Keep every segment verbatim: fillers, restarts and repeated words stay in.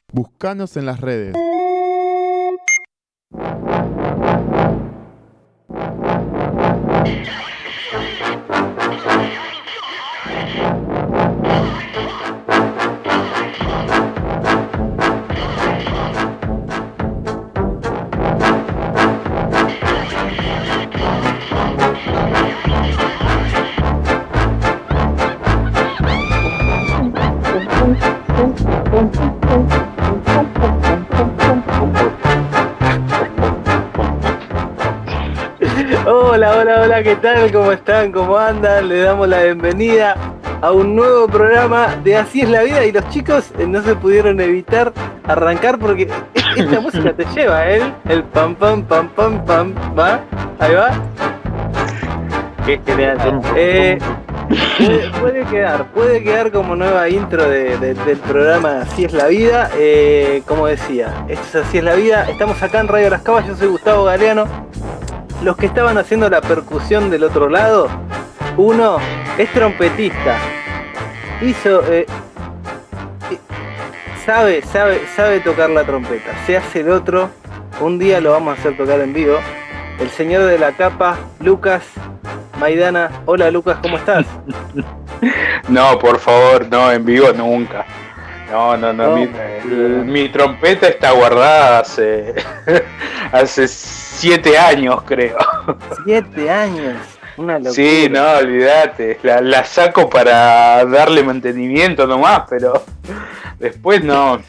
Búscanos en las redes. Hola, hola, hola, ¿qué tal? ¿Cómo están? ¿Cómo andan? Les damos la bienvenida a un nuevo programa de Así es la vida. Y los chicos eh, no se pudieron evitar arrancar porque esta música te lleva, ¿eh? El pam, pam, pam, pam, pam, ¿va? Ahí va. Qué genial. Eh, puede, puede quedar, puede quedar como nueva intro de, de, del programa Así es la vida. Eh, como decía, esto es Así es la vida. Estamos acá en Radio Las Cabas, yo soy Gustavo Galeano. Los que estaban haciendo la percusión del otro lado, uno es trompetista, hizo, eh, sabe, sabe, sabe tocar la trompeta. Se hace el otro, un día lo vamos a hacer tocar en vivo. El señor de la capa, Lucas Maidana. Hola Lucas, ¿cómo estás? No, por favor, no, en vivo nunca. No, no, no, No. Mi, el- mi trompeta está guardada hace, hace siete años, creo. Siete años, una locura. Sí, no, olvídate, la, la saco para darle mantenimiento nomás, pero después no.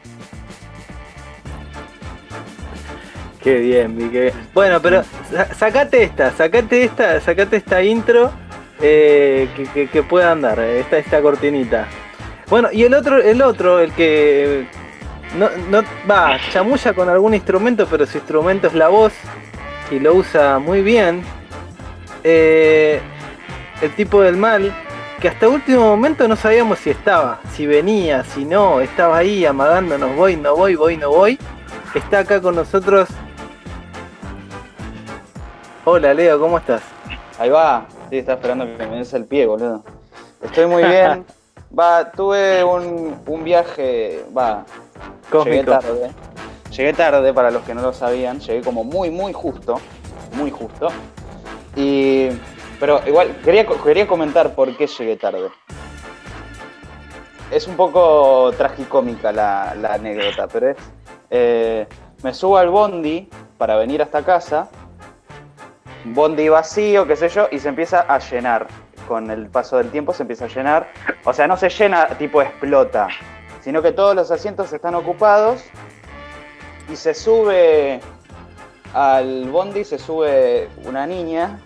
Qué bien, mi, qué bien. Bueno, pero sa- sacate esta, sacate esta, sacate esta intro eh, que, que, que pueda andar, eh, esta, esta cortinita. Bueno, y el otro, el otro, el que no, no va, chamulla con algún instrumento, pero su instrumento es la voz y lo usa muy bien. Eh, el tipo del mal, que hasta último momento no sabíamos si estaba, si venía, si no, estaba ahí amagándonos, voy, no voy, voy, no voy. Está acá con nosotros. Hola Leo, ¿cómo estás? Ahí va, sí, estaba esperando que me des el pie, boludo. Estoy muy bien. Va, tuve un, un viaje, va, llegué Cósmico. tarde. Llegué tarde, para los que no lo sabían, llegué como muy, muy justo, muy justo. Y, pero igual, quería, quería comentar por qué llegué tarde. Es un poco tragicómica la, la anécdota, pero es, eh, me subo al bondi para venir hasta casa, bondi vacío, qué sé yo, y se empieza a llenar. Con el paso del tiempo se empieza a llenar. O sea, no se llena tipo explota, sino que todos los asientos están ocupados y se sube al bondi, se sube una niña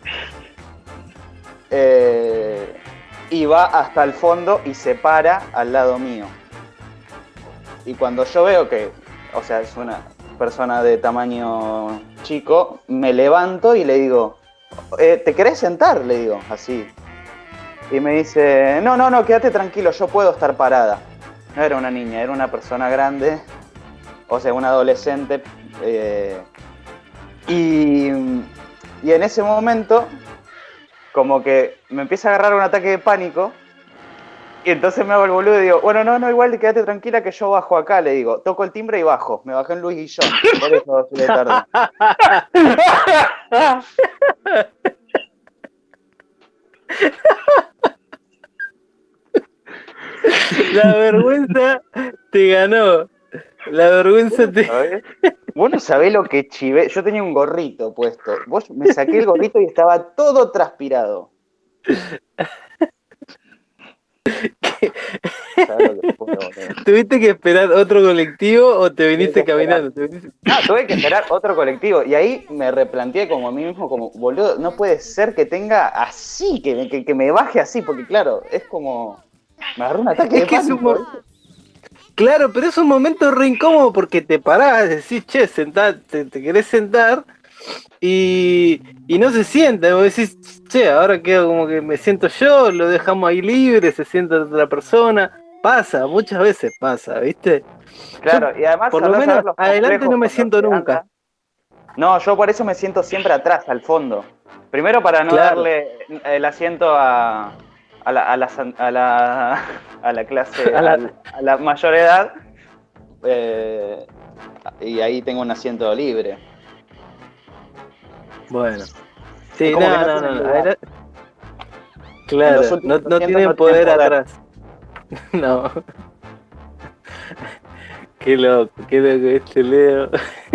eh, y va hasta el fondo y se para al lado mío. Y cuando yo veo que, o sea, es una persona de tamaño chico, me levanto y le digo, eh, ¿te querés sentar? Le digo, así. Y me dice, no, no, no, quédate tranquilo, yo puedo estar parada. No era una niña, era una persona grande, o sea, una adolescente. Eh, y, y en ese momento, como que me empieza a agarrar un ataque de pánico. Y entonces me hago el boludo y digo, bueno, no, no, igual quédate tranquila que yo bajo acá, le digo. Toco el timbre y bajo. Me bajé en Luis Guillón, por eso llegué tarde. La vergüenza te ganó. La vergüenza te... ¿Sabés? Vos no sabés lo que chivé. Yo tenía un gorrito puesto. Vos me saqué el gorrito y estaba todo transpirado. ¿Sabés lo que fue, boludo? ¿Tuviste que esperar otro colectivo o te viniste Tuve que esperar. caminando? ¿Te viniste- No, tuve que esperar otro colectivo. Y ahí me replanteé como a mí mismo, como, boludo, no puede ser que tenga así, que, que, que me baje así, porque claro, es como. Me agarró un ataque Es de que es un pánico. mo- Claro, pero es un momento re incómodo porque te parás, decís, che, sentá, te, te querés sentar y, y no se sienta. Vos decís, che, ahora quedo como que me siento yo, lo dejamos ahí libre, se sienta otra persona. Pasa, muchas veces pasa, ¿viste? Claro, y además Por lo andás a menos ver los adelante complejos no me con los siento que nunca. anda. No, yo por eso me siento siempre atrás, al fondo. Primero para no Claro. darle el asiento a, a, la, a, la, a, la, a la clase, A la- al- a la mayor edad. eh, y ahí tengo un asiento libre. Bueno. Sí, Es no, como que no no, no, tienen no. lugar. Era- En Claro, los no, últimos no asientos tienen no tienen poder poder. atrás. No, qué loco, qué loco este Leo.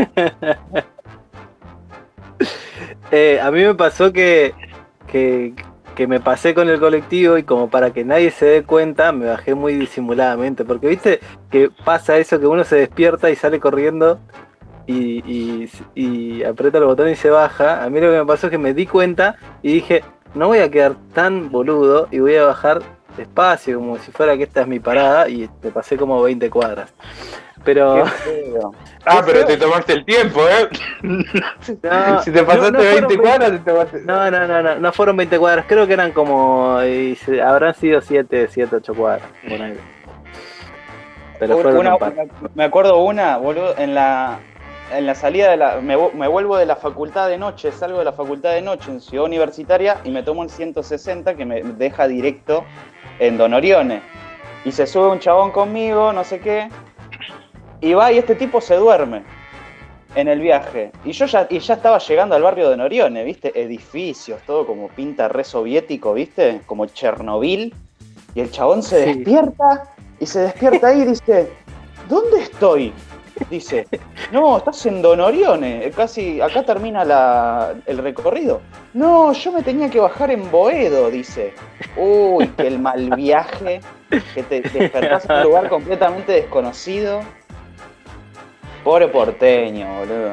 Eh, a mí me pasó que, que, que me pasé con el colectivo y como para que nadie se dé cuenta, me bajé muy disimuladamente. Porque viste que pasa eso que uno se despierta y sale corriendo y, y, y aprieta el botón y se baja. A mí lo que me pasó es que me di cuenta y dije, no voy a quedar tan boludo y voy a bajar despacio, como si fuera que esta es mi parada, y te pasé como veinte cuadras. Pero Qué feo. Ah, Qué pero feo. te tomaste el tiempo, ¿eh? no, Si te pasaste no, no fueron veinte cuadras, te tomaste... no, no, no, no, no fueron veinte cuadras, creo que eran como, y se- habrán sido siete, siete, ocho cuadras, por ahí. Pero fueron Una, un par. una- me acuerdo una, boludo, en la, en la salida de la. Me, vu- me vuelvo de la facultad de noche, salgo de la facultad de noche en Ciudad Universitaria y me tomo el ciento sesenta que me deja directo en Don Orione. Y se sube un chabón conmigo, no sé qué, y va y este tipo se duerme en el viaje. Y yo ya, y ya estaba llegando al barrio de Norione, ¿viste? Edificios, todo como pinta re soviético, ¿viste? Como Chernobyl. Y el chabón se Sí. despierta y se despierta ahí y dice, ¿dónde estoy? Dice, no, estás en Don Orione, casi acá termina la, el recorrido. No, yo me tenía que bajar en Boedo, dice. Uy, que el mal viaje, que te despertás en un lugar completamente desconocido. Pobre porteño, boludo.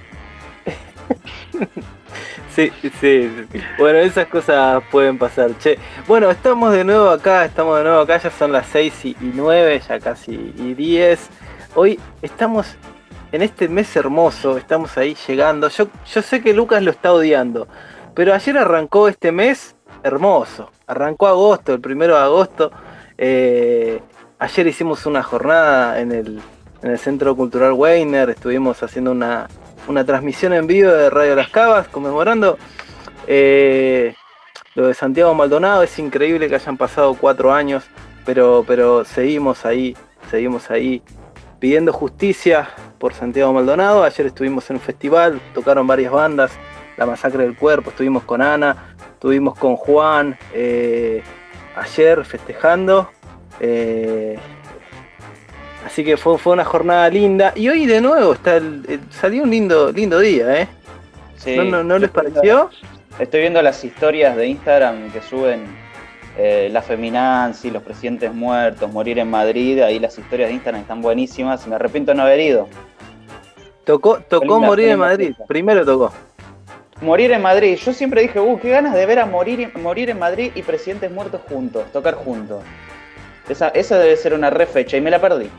Sí, sí, sí. Bueno, esas cosas pueden pasar. Che, bueno, estamos de nuevo acá, estamos de nuevo acá, ya son las seis y nueve, ya casi y diez. Hoy estamos en este mes hermoso, estamos ahí llegando. Yo, yo sé que Lucas lo está odiando, pero ayer arrancó este mes hermoso. Arrancó agosto, el primero de agosto. Eh, ayer hicimos una jornada en el, en el Centro Cultural Weiner, estuvimos haciendo una, una transmisión en vivo de Radio Las Cavas, conmemorando eh, lo de Santiago Maldonado. Es increíble que hayan pasado cuatro años, pero, pero seguimos ahí, seguimos ahí pidiendo justicia por Santiago Maldonado. Ayer estuvimos en un festival, tocaron varias bandas, La Masacre del Cuerpo, estuvimos con Ana, estuvimos con Juan, eh, ayer festejando. Eh, así que fue, fue una jornada linda. Y hoy de nuevo está el, el- salió un lindo, lindo día, ¿eh? Sí, ¿No, no, no les estoy viendo- pareció? Estoy viendo las historias de Instagram que suben eh, la feminazi, los presidentes muertos, morir en Madrid. Ahí las historias de Instagram están buenísimas. Me arrepiento de no haber ido. Tocó, tocó linda, morir fue en linda Madrid. fiesta. Primero tocó. Morir en Madrid. Yo siempre dije, uh, qué ganas de ver a morir, morir en Madrid y presidentes muertos juntos, tocar juntos. Esa, esa debe ser una re fecha y me la perdí.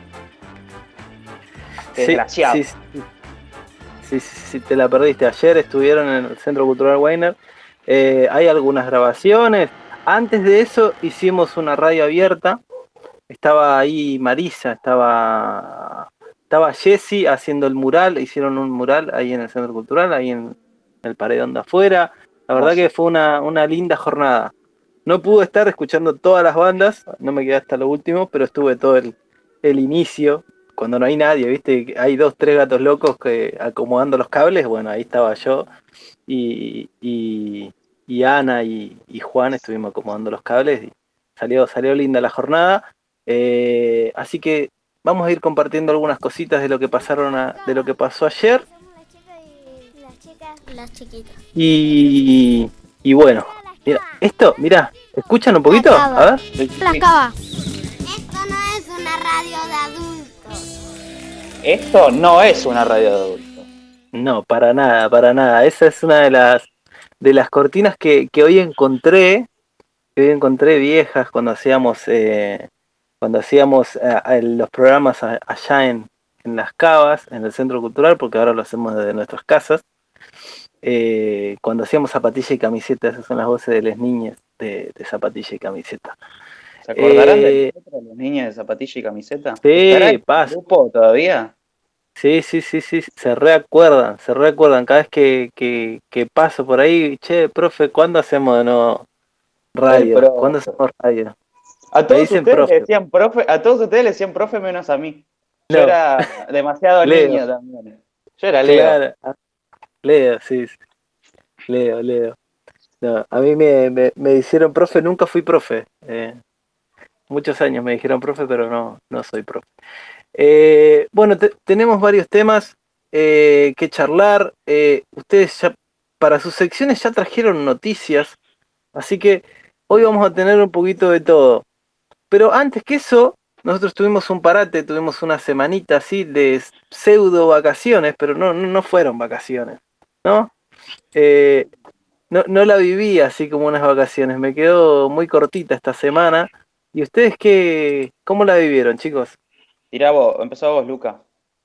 Sí, Desgraciado. sí, sí. Sí, sí, sí, te la perdiste. Ayer estuvieron en el Centro Cultural Weiner. Eh, hay algunas grabaciones. Antes de eso hicimos una radio abierta. Estaba ahí Marisa, estaba estaba Jessy haciendo el mural. Hicieron un mural ahí en el Centro Cultural, ahí en el paredón de afuera. La verdad Hermoso. que fue una, una linda jornada. No pude estar escuchando todas las bandas, no me quedé hasta lo último, pero estuve todo el, el inicio. Cuando no hay nadie, viste, hay dos, tres gatos locos que acomodando los cables. Bueno, ahí estaba yo y, y, y Ana y, y Juan estuvimos acomodando los cables y salió, salió linda la jornada. Eh, así que vamos a ir compartiendo algunas cositas de lo que pasaron a- de lo que pasó ayer. Las chicas, las chiquitas. Y, y bueno, mira, esto, mira, ¿escuchan un poquito? A ver. La cava. Esto no es una radio de adultos. Esto no es una radio de adultos. No, para nada, para nada. Esa es una de las de las cortinas que, que hoy encontré, que hoy encontré viejas cuando hacíamos eh, cuando hacíamos eh, el- los programas a- allá en, en Las Cavas, en el Centro Cultural, porque ahora lo hacemos desde nuestras casas. Eh, cuando hacíamos zapatilla y camiseta, esas son las voces de las niñas de, de zapatilla y camiseta. ¿Se acordarán Eh, de nosotros, los niños de zapatilla y camiseta? Sí, ¿Estará en el pasa. grupo todavía? Sí, sí, sí, sí, se reacuerdan, se reacuerdan cada vez que, que, que paso por ahí. Che, profe, ¿cuándo hacemos de nuevo radio? El profe. ¿Cuándo hacemos radio? A todos dicen ustedes profe. le decían profe, a todos ustedes le decían profe menos a mí. Yo No, era demasiado Leo. niño también. Yo era Leo. Claro. Ah, Leo, sí, sí. Leo, Leo. No, a mí me, me, me hicieron profe, nunca fui profe. Eh, muchos años me dijeron profe, pero no, no soy profe. Eh, bueno, te- tenemos varios temas eh, que charlar. Eh, ustedes ya, para sus secciones ya trajeron noticias, así que hoy vamos a tener un poquito de todo. Pero antes que eso, nosotros tuvimos un parate, tuvimos una semanita así de pseudo vacaciones, pero no, no, no fueron vacaciones, ¿no? Eh, no, no la viví así como unas vacaciones, me quedó muy cortita esta semana. ¿Y ustedes qué, cómo la vivieron, chicos? Tirá vos, empezó vos, Luca.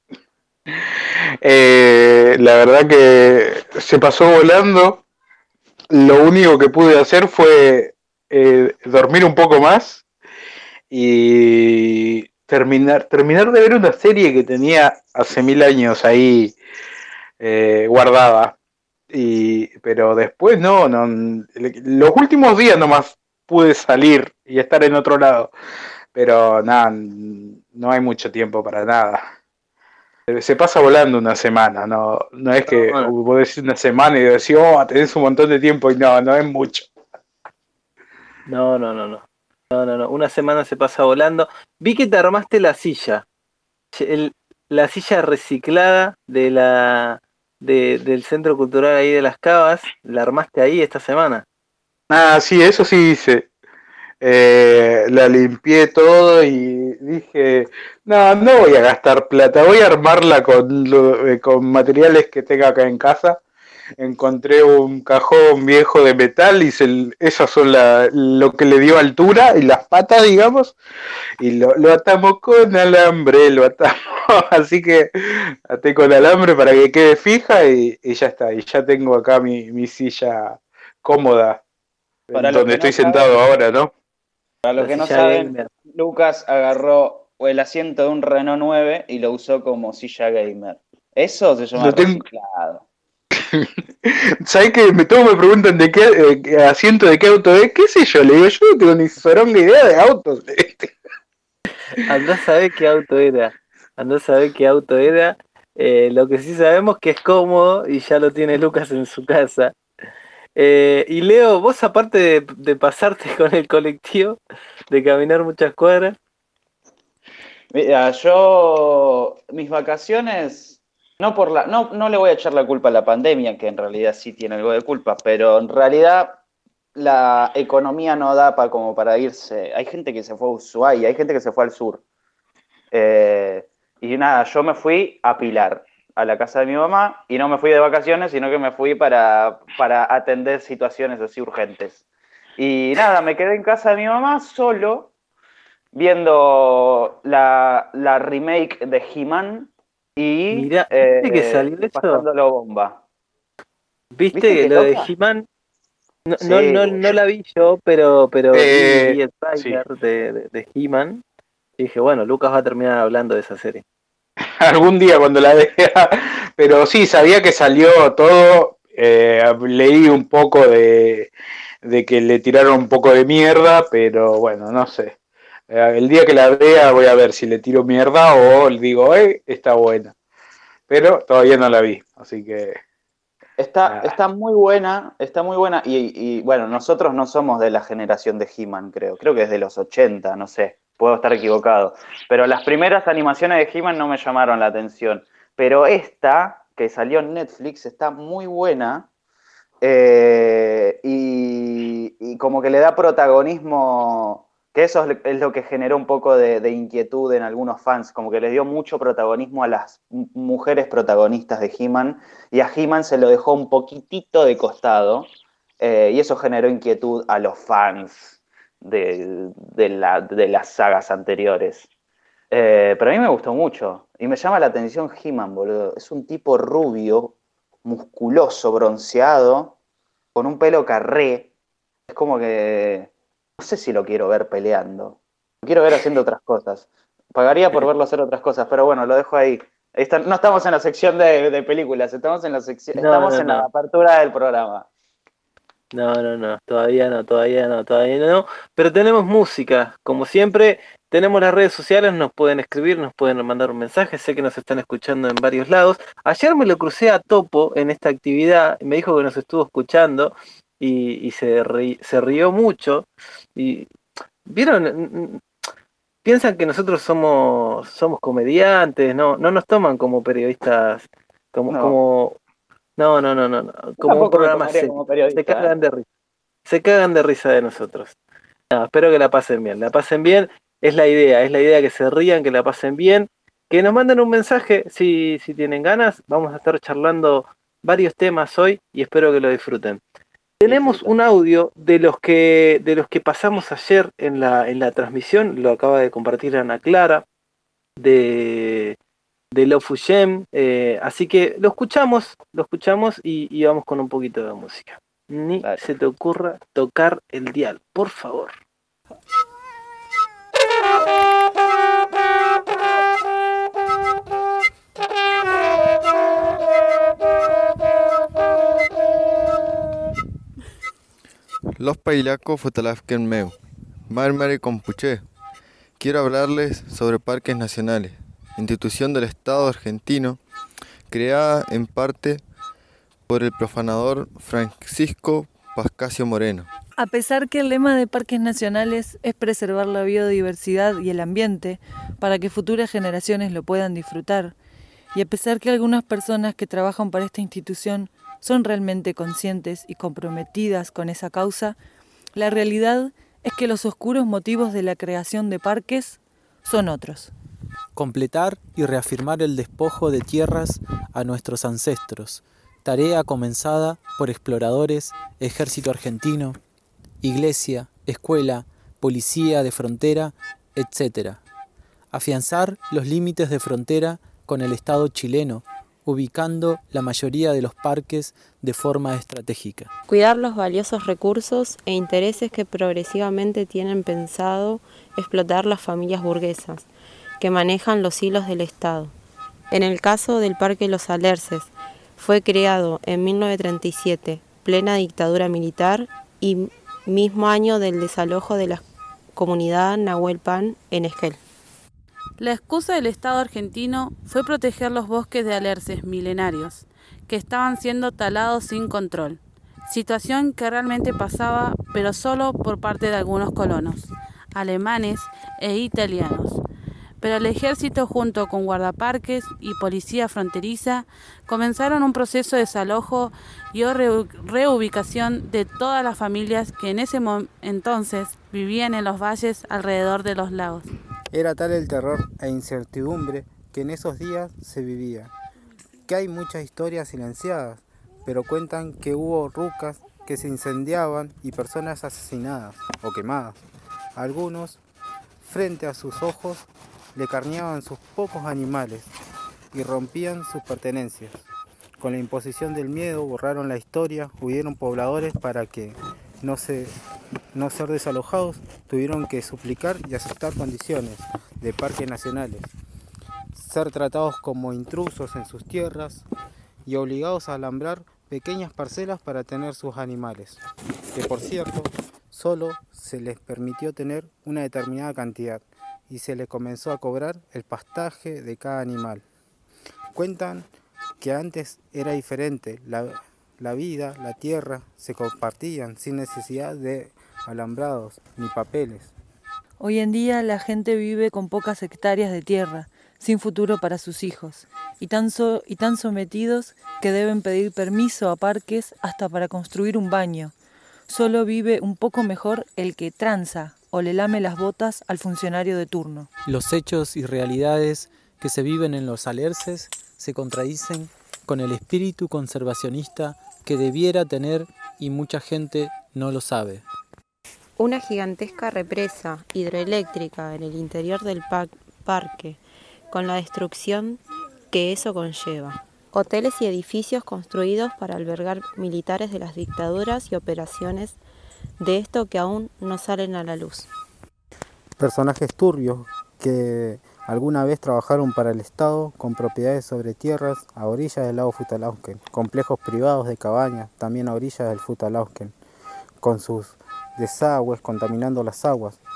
Eh, la verdad que se pasó volando. Lo único que pude hacer fue eh, dormir un poco más y terminar, terminar de ver una serie que tenía hace mil años ahí eh, guardada. Y, pero después no, no, los últimos días nomás pude salir y estar en otro lado. Pero nada, no hay mucho tiempo para nada. Se pasa volando una semana, no, no es que No, vos decís una semana y decís, oh, tenés un montón de tiempo y no, no es mucho. no, no, no, no. No, no, no. Una semana se pasa volando. Vi que te armaste la silla. El- la silla reciclada de la de- del Centro Cultural ahí de Las Cavas. La armaste ahí esta semana. Ah, sí, eso sí hice. Eh, la limpié todo y dije, no, no voy a gastar plata, voy a armarla con, lo- eh, con materiales que tenga acá en casa. Encontré un cajón viejo de metal y se, esas son la, lo que le dio altura y las patas, digamos, y lo, lo atamos con alambre, lo atamos, así que até con alambre para que quede fija y, y ya está, y ya tengo acá mi, mi silla cómoda, Para en los donde que no estoy saben, sentado ahora, ¿no? para los La que no silla saben, gamer. Lucas agarró el asiento de un Renault nueve y lo usó como silla gamer. Eso se llama Lo tengo, reciclado. ¿sabes que me, todos me preguntan de qué eh, qué asiento de qué auto es? ¿Qué sé yo? Le digo, yo no tengo ni soronga idea de autos. Andá a saber qué auto era. Andá a saber qué auto era. Eh, lo que sí sabemos que es cómodo y ya lo tiene Lucas en su casa. Eh, y Leo, vos aparte de, de pasarte con el colectivo, de caminar muchas cuadras, Mira, yo mis vacaciones, no por la, no, no le voy a echar la culpa a la pandemia, que en realidad sí tiene algo de culpa, pero en realidad la economía no da para como para irse. Hay gente que se fue a Ushuaia, hay gente que se fue al sur. Eh, y nada, yo me fui a Pilar, a la casa de mi mamá, y no me fui de vacaciones, sino que me fui para, para atender situaciones así urgentes. Y nada, me quedé en casa de mi mamá solo, viendo la, la remake de He-Man y mirá, ¿viste que eh, salió eso? pasándolo bomba. ¿Viste ¿Viste que qué lo de loca? He-Man? No, no, Sí, no, no la vi yo, pero, pero vi, Eh, vi el sí, tráiler de, de, de He-Man y dije, bueno, Lucas va a terminar hablando de esa serie. algún día cuando la vea. Pero sí, sabía que salió todo. Eh, leí un poco de, de que le tiraron un poco de mierda, pero bueno, no sé. Eh, el día que la vea voy a ver si le tiro mierda o le digo, eh, está buena. Pero todavía no la vi, así que Está, nada. está muy buena, está muy buena. Y, y, bueno, nosotros no somos de la generación de He-Man, creo. Creo que es de los ochenta, no sé. Puedo estar equivocado. Pero las primeras animaciones de He-Man no me llamaron la atención. Pero esta, que salió en Netflix, está muy buena. Eh, y, y como que le da protagonismo, que eso es, es lo que generó un poco de, de inquietud en algunos fans, como que les dio mucho protagonismo a las mujeres protagonistas de He-Man y a He-Man se lo dejó un poquitito de costado, eh, y eso generó inquietud a los fans de, de, la, de las sagas anteriores. Eh, pero a mí me gustó mucho y me llama la atención He-Man, boludo. Es un tipo rubio, musculoso, bronceado, con un pelo carré. Es como que no sé si lo quiero ver peleando. Lo quiero ver haciendo otras cosas. Pagaría por verlo hacer otras cosas, pero bueno, lo dejo ahí. Ahí está. No estamos en la sección de, de películas, estamos en la sección, No, estamos no, en la no, apertura del programa. no, no, no, todavía no, todavía no, todavía no, pero tenemos música, como siempre, tenemos las redes sociales, nos pueden escribir, nos pueden mandar un mensaje, sé que nos están escuchando en varios lados. Ayer me lo crucé a Topo en esta actividad, me dijo que nos estuvo escuchando y, y se, ri, se rió mucho. Y vieron, piensan que nosotros somos, somos comediantes, no, no nos toman como periodistas, como, No. como no, no, no, no, no, como un Tampoco me programa tomaría serio. como periodista, Se cagan de risa. Se cagan de risa de nosotros. No, espero que la pasen bien, la pasen bien, es la idea, es la idea que se rían, que la pasen bien, que nos manden un mensaje si, si tienen ganas, vamos a estar charlando varios temas hoy y espero que lo disfruten. Tenemos un audio de los que de los que pasamos ayer en la, en la transmisión, lo acaba de compartir Ana Clara, de, de Love Fuyem, eh, así que lo escuchamos, lo escuchamos y, y vamos con un poquito de música. Ni Dale. se te ocurra tocar el dial, por favor. Los Pailacos Fotalafken Meu, Marmari Compuché. Quiero hablarles sobre parques nacionales, institución del Estado argentino, creada en parte por el profanador Francisco Pascasio Moreno. A pesar que el lema de parques nacionales es preservar la biodiversidad y el ambiente para que futuras generaciones lo puedan disfrutar, y a pesar que algunas personas que trabajan para esta institución son realmente conscientes y comprometidas con esa causa, la realidad es que los oscuros motivos de la creación de parques son otros. Completar y reafirmar el despojo de tierras a nuestros ancestros, tarea comenzada por exploradores, ejército argentino, iglesia, escuela, policía de frontera, etcétera. Afianzar los límites de frontera con el Estado chileno, ubicando la mayoría de los parques de forma estratégica. Cuidar los valiosos recursos e intereses que progresivamente tienen pensado explotar las familias burguesas, que manejan los hilos del Estado. En el caso del Parque Los Alerces, fue creado en mil novecientos treinta y siete, plena dictadura militar y mismo año del desalojo de la comunidad Nahuel Pan en Esquel. La excusa del Estado argentino fue proteger los bosques de alerces milenarios, que estaban siendo talados sin control, situación que realmente pasaba, pero solo por parte de algunos colonos, alemanes e italianos. Pero el ejército junto con guardaparques y policía fronteriza comenzaron un proceso de desalojo y re- reubicación de todas las familias que en ese mo- entonces vivían en los valles alrededor de los lagos. Era tal el terror e incertidumbre que en esos días se vivía, que hay muchas historias silenciadas, pero cuentan que hubo rucas que se incendiaban y personas asesinadas o quemadas. Algunos, frente a sus ojos, le carneaban sus pocos animales y rompían sus pertenencias. Con la imposición del miedo borraron la historia, huyeron pobladores para que no se no ser desalojados, tuvieron que suplicar y aceptar condiciones de parques nacionales, ser tratados como intrusos en sus tierras y obligados a alambrar pequeñas parcelas para tener sus animales, que por cierto, solo se les permitió tener una determinada cantidad y se les comenzó a cobrar el pastaje de cada animal. Cuentan que antes era diferente, la, la vida, la tierra se compartían sin necesidad de alambrados ni papeles. Hoy en día la gente vive con pocas hectáreas de tierra, sin futuro para sus hijos, y tan, so, y tan sometidos que deben pedir permiso a parques hasta para construir un baño. Solo vive un poco mejor el que tranza o le lame las botas al funcionario de turno. Los hechos y realidades que se viven en los alerces se contradicen con el espíritu conservacionista que debiera tener y mucha gente no lo sabe. Una gigantesca represa hidroeléctrica en el interior del pa- parque, con la destrucción que eso conlleva. Hoteles y edificios construidos para albergar militares de las dictaduras y operaciones de esto que aún no salen a la luz. Personajes turbios que alguna vez trabajaron para el Estado con propiedades sobre tierras a orillas del lago Futalausken, complejos privados de cabañas también a orillas del Futalausken, con sus desagües contaminando las aguas,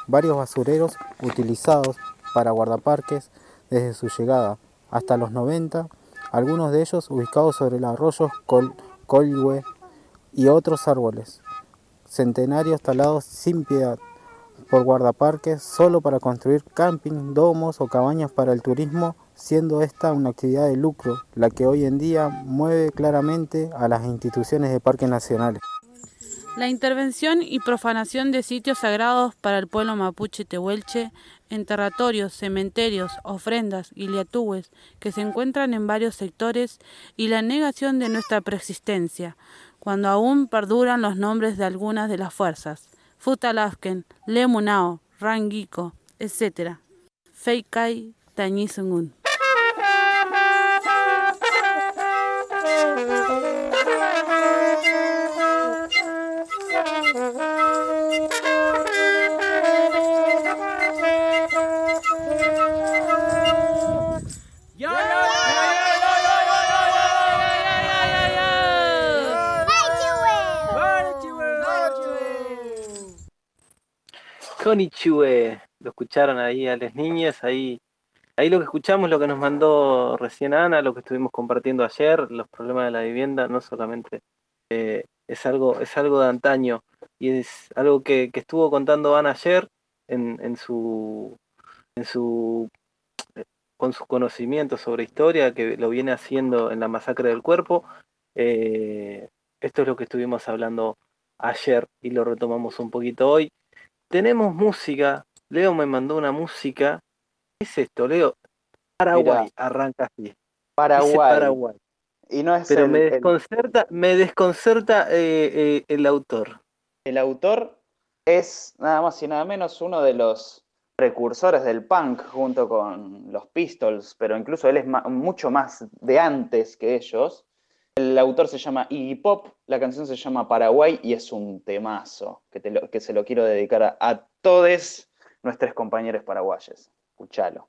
varios basureros utilizados para guardaparques desde su llegada hasta los noventa, algunos de ellos ubicados sobre los arroyos Col Colhue y otros árboles centenarios talados sin piedad por guardaparques solo para construir camping, domos o cabañas para el turismo, siendo esta una actividad de lucro, la que hoy en día mueve claramente a las instituciones de parques nacionales. La intervención y profanación de sitios sagrados para el pueblo mapuche tehuelche, enterratorios, cementerios, ofrendas y liatúes que se encuentran en varios sectores, y la negación de nuestra preexistencia, cuando aún perduran los nombres de algunas de las fuerzas, Futalafken, Lemunao, Rangiko, etcétera. Feikai Tañisungun. Konnichiwa, lo escucharon ahí a las niñas, ahí, ahí lo que escuchamos, lo que nos mandó recién Ana, lo que estuvimos compartiendo ayer, los problemas de la vivienda, no solamente eh, es algo, es algo de antaño, y es algo que, que estuvo contando Ana ayer en, en su, en su, con sus conocimientos sobre historia, que lo viene haciendo en la masacre del cuerpo. Eh, esto es lo que estuvimos hablando ayer y lo retomamos un poquito hoy. Tenemos música, Leo me mandó una música. ¿Qué es esto, Leo? Paraguay, Mirá, arranca así. Paraguay. Dice Paraguay. Y no es Pero el, me el- desconcerta, me desconcerta eh, eh, el autor. el autor es nada más y nada menos uno de los precursores del punk junto con los Pistols, pero incluso él es ma- mucho más de antes que ellos. El autor se llama Iggy Pop, la canción se llama Paraguay y es un temazo que, te lo- que se lo quiero dedicar a, a todos nuestros compañeros paraguayos. Escuchalo.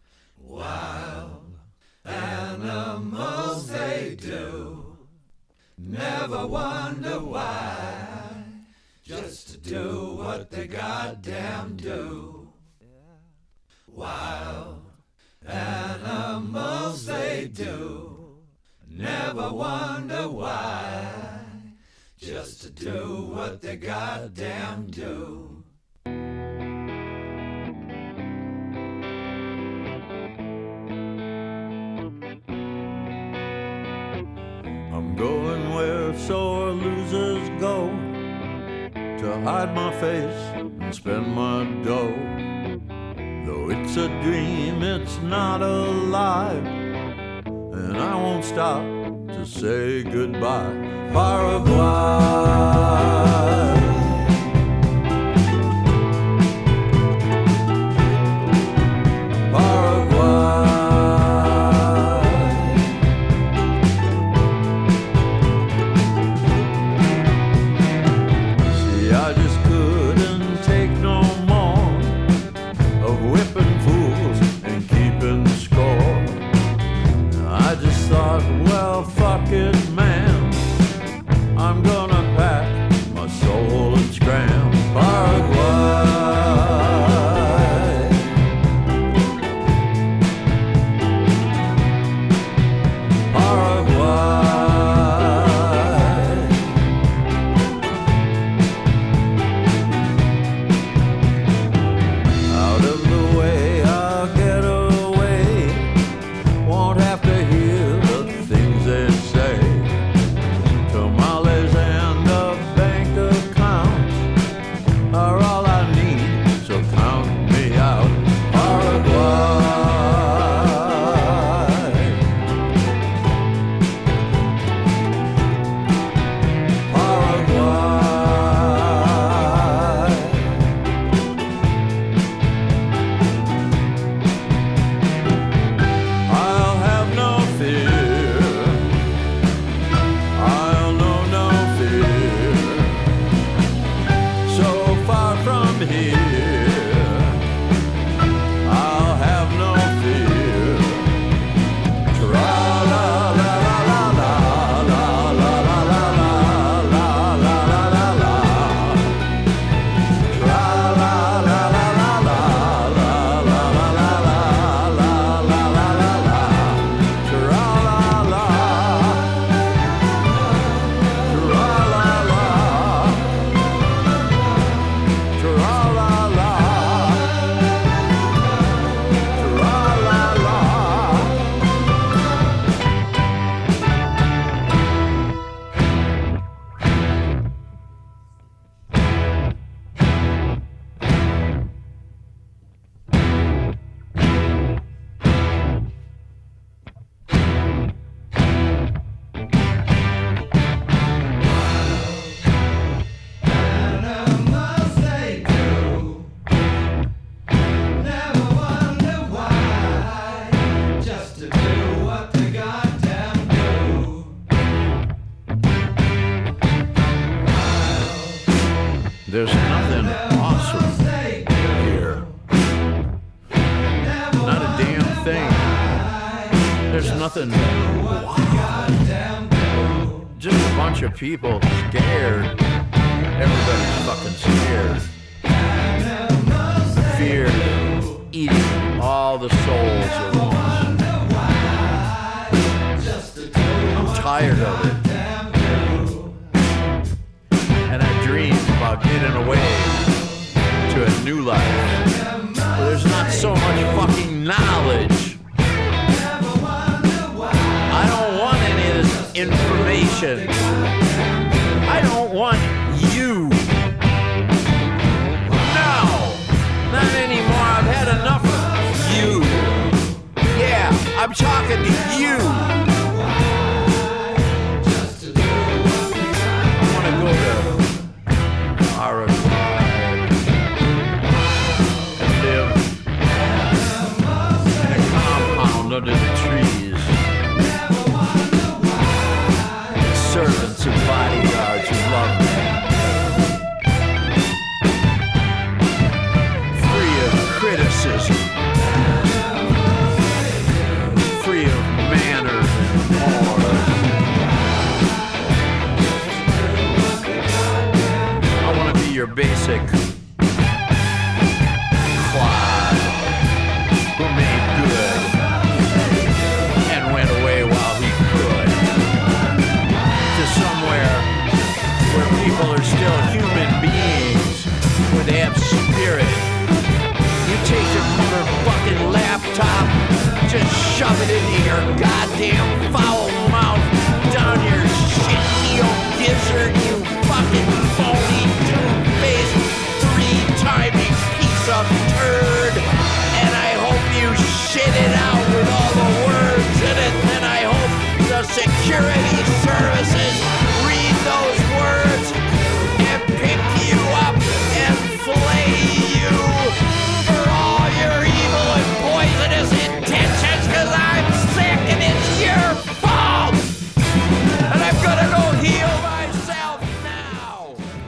Animals they do, never wonder why, just to do what they goddamn do. Wild animals they do, never wonder why, just to do what they goddamn do. I'm going where sore losers go to hide my face and spend my dough. Though it's a dream, it's not a lie, and I won't stop to say goodbye. Paraguay. Well, fuck it, man. I'm gonna pack my soul and scram. Paraguay. Paraguay. Out of the way, I'll get away. Won't have to hear the things they say. There's nothing awesome here. Not a damn thing. There's nothing wow. Just a bunch of people scared. Everybody's fucking scared. Fear eating all the souls at once. I'm tired of it. And I dream about getting away to a new life where there's not so much fucking knowledge. I don't want any of this information. I don't want you. No, not anymore. I've had enough of you. Yeah, I'm talking to you. I want to go to Paraguay and live in a compound under the trees. Servants and bodyguards who love me. Free of criticism. Free of manners and morals. I want to be your basic clod who made good and went away while he could. Somewhere where people are still human beings, where they have spirit. You take your motherfucking laptop, just shove it into your goddamn foul mouth, down your shit-heel gizzard, you fucking phony, two-faced, three-timing piece of turd. And I hope you shit it out with all the words in it, and I hope the security services read those words and pick you up and flay you for all your evil and poisonous intentions, because I'm sick and it's your fault, and I'm gonna go heal myself now.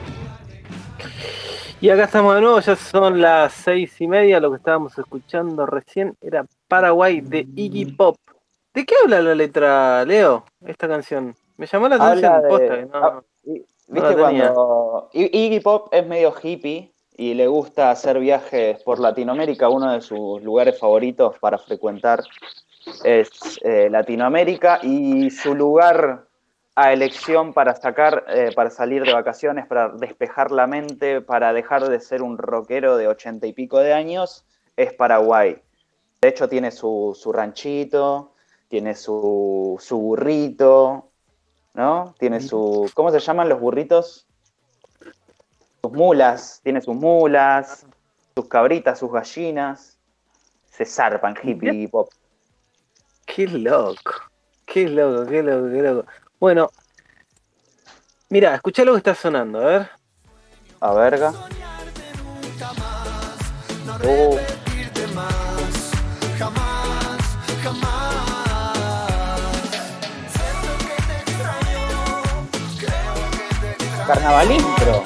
Y acá estamos de nuevo, ya son las seis y media. Lo que estábamos escuchando recién era Paraguay de Iggy Pop. ¿De qué habla la letra, Leo, esta canción? Me llamó la atención, Habla de- posta, que no, ah, y- no ¿Viste la tenía. cuando I- Iggy Pop es medio hippie y le gusta hacer viajes por Latinoamérica? Uno de sus lugares favoritos para frecuentar es eh, Latinoamérica, y su lugar a elección para sacar, eh, para salir de vacaciones, para despejar la mente, para dejar de ser un rockero de ochenta y pico de años, es Paraguay. De hecho tiene su, su ranchito, tiene su, su burrito, ¿no? Tiene su... ¿Cómo se llaman los burritos? Sus mulas. Tiene sus mulas, sus cabritas, sus gallinas. Se zarpan hippie y pop. Qué loco, qué loco, qué loco, qué loco. Bueno, mira, escuchá lo que está sonando, a ver. A verga. Oh. Carnaval intro.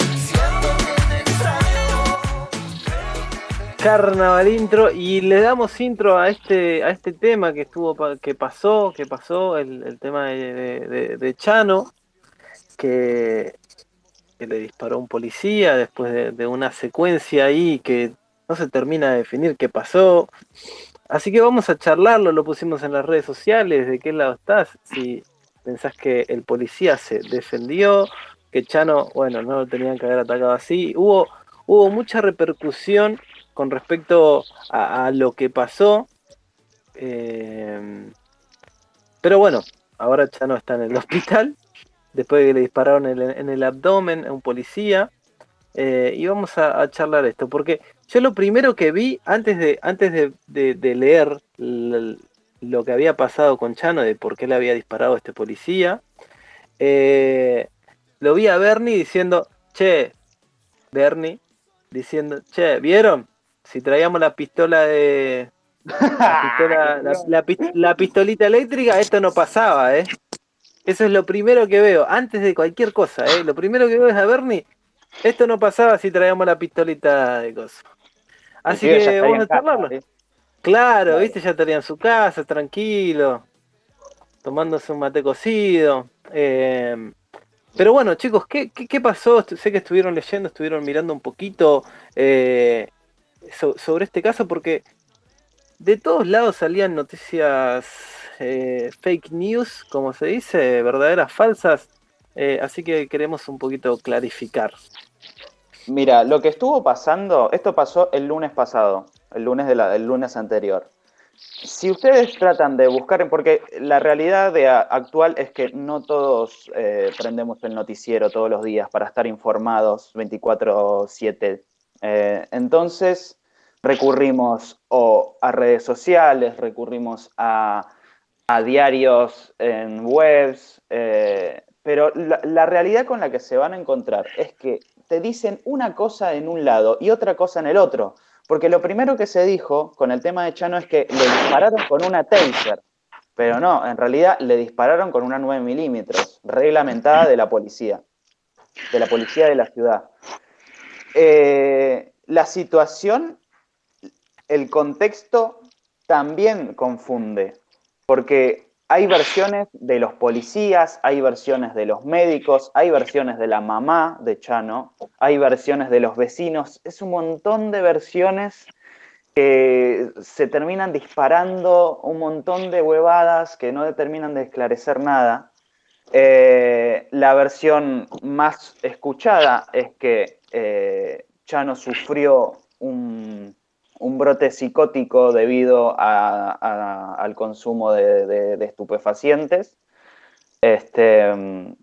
Carnaval intro, y le damos intro a este a este tema que estuvo pa- que pasó, que pasó el, el tema de, de- de- de Chano, que, que le disparó a un policía después de, de una secuencia ahí que no se termina de definir qué pasó. Así que vamos a charlarlo, lo pusimos en las redes sociales, de qué lado estás, si pensás que el policía se defendió, que Chano, bueno, no lo tenían que haber atacado así. Hubo, hubo mucha repercusión con respecto a, a lo que pasó, eh, pero bueno, ahora Chano está en el hospital, después de que le dispararon en el, en el abdomen a un policía, eh, y vamos a, a charlar esto, porque yo lo primero que vi, antes de, antes de, de, de leer l- lo que había pasado con Chano, de por qué le había disparado a este policía, eh, lo vi a Bernie diciendo, che, Bernie, diciendo, che, ¿vieron? Si traíamos la pistola de... La, pistola, la, la pi- la pistolita eléctrica, esto no pasaba, ¿eh? Eso es lo primero que veo, antes de cualquier cosa, ¿eh? Lo primero que veo es a Bernie Esto no pasaba si traíamos la pistolita de cosas. El Así pibe ya que estaría vamos en a casa, charlarlo. ¿sí? Claro, Claro. viste, ya estaría en su casa, tranquilo, tomándose un mate cocido. Eh, pero bueno, chicos, ¿qué, qué, qué pasó? Est- Sé que estuvieron leyendo, estuvieron mirando un poquito eh, so- sobre este caso, porque de todos lados salían noticias eh, fake news, como se dice, verdaderas, falsas. Eh, así que queremos un poquito clarificar. Mira, lo que estuvo pasando, esto pasó el lunes pasado, el lunes de la, el lunes anterior. Si ustedes tratan de buscar, porque la realidad de a- actual es que no todos eh, prendemos el noticiero todos los días para estar informados veinticuatro siete. Eh, entonces recurrimos o a redes sociales, recurrimos a, a diarios en webs, eh, pero la, la realidad con la que se van a encontrar es que te dicen una cosa en un lado y otra cosa en el otro. Porque lo primero que se dijo con el tema de Chano es que le dispararon con una taser, pero no, en realidad le dispararon con una nueve milímetros, reglamentada de la policía, de la policía de la ciudad. Eh, la situación, el contexto también confunde, porque hay versiones de los policías, hay versiones de los médicos, hay versiones de la mamá de Chano, hay versiones de los vecinos, es un montón de versiones que se terminan disparando un montón de huevadas que no terminan de esclarecer nada. Eh, la versión más escuchada es que eh, Chano sufrió un, un brote psicótico debido a, a, al consumo de, de, de estupefacientes. Este,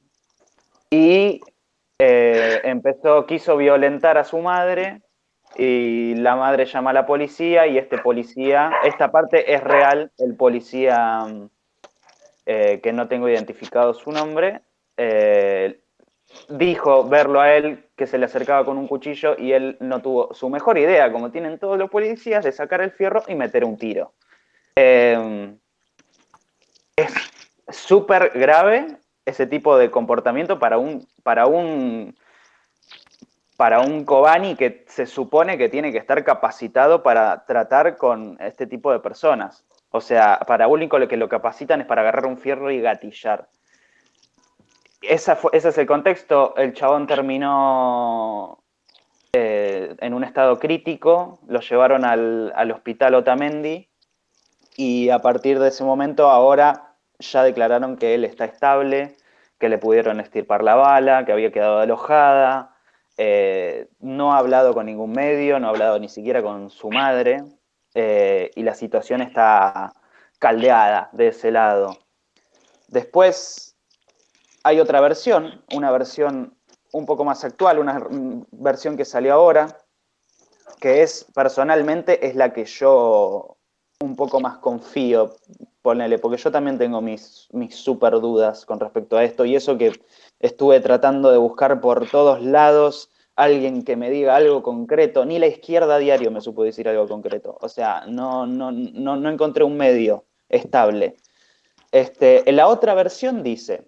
y eh, empezó, quiso violentar a su madre y la madre llama a la policía y este policía, esta parte es real, el policía eh, que no tengo identificado su nombre, eh, dijo verlo a él que se le acercaba con un cuchillo y él no tuvo su mejor idea, como tienen todos los policías, de sacar el fierro y meter un tiro. Eh, es súper grave ese tipo de comportamiento para un, para un para un Kobani que se supone que tiene que estar capacitado para tratar con este tipo de personas. O sea, para único lo que lo capacitan es para agarrar un fierro y gatillar. Esa fue, ese es el contexto. El chabón terminó eh, en un estado crítico, lo llevaron al, al hospital Otamendi y a partir de ese momento ahora ya declararon que él está estable, que le pudieron extirpar la bala, que había quedado alojada. Eh, no ha hablado con ningún medio, no ha hablado ni siquiera con su madre, eh, y la situación está caldeada de ese lado. Después hay otra versión, una versión un poco más actual, una versión que salió ahora, que es, personalmente, es la que yo un poco más confío, ponele, porque yo también tengo mis, mis super dudas con respecto a esto, y eso que estuve tratando de buscar por todos lados alguien que me diga algo concreto, ni la Izquierda Diario me supo decir algo concreto, o sea, no, no, no, no encontré un medio estable. Este, en la otra versión dice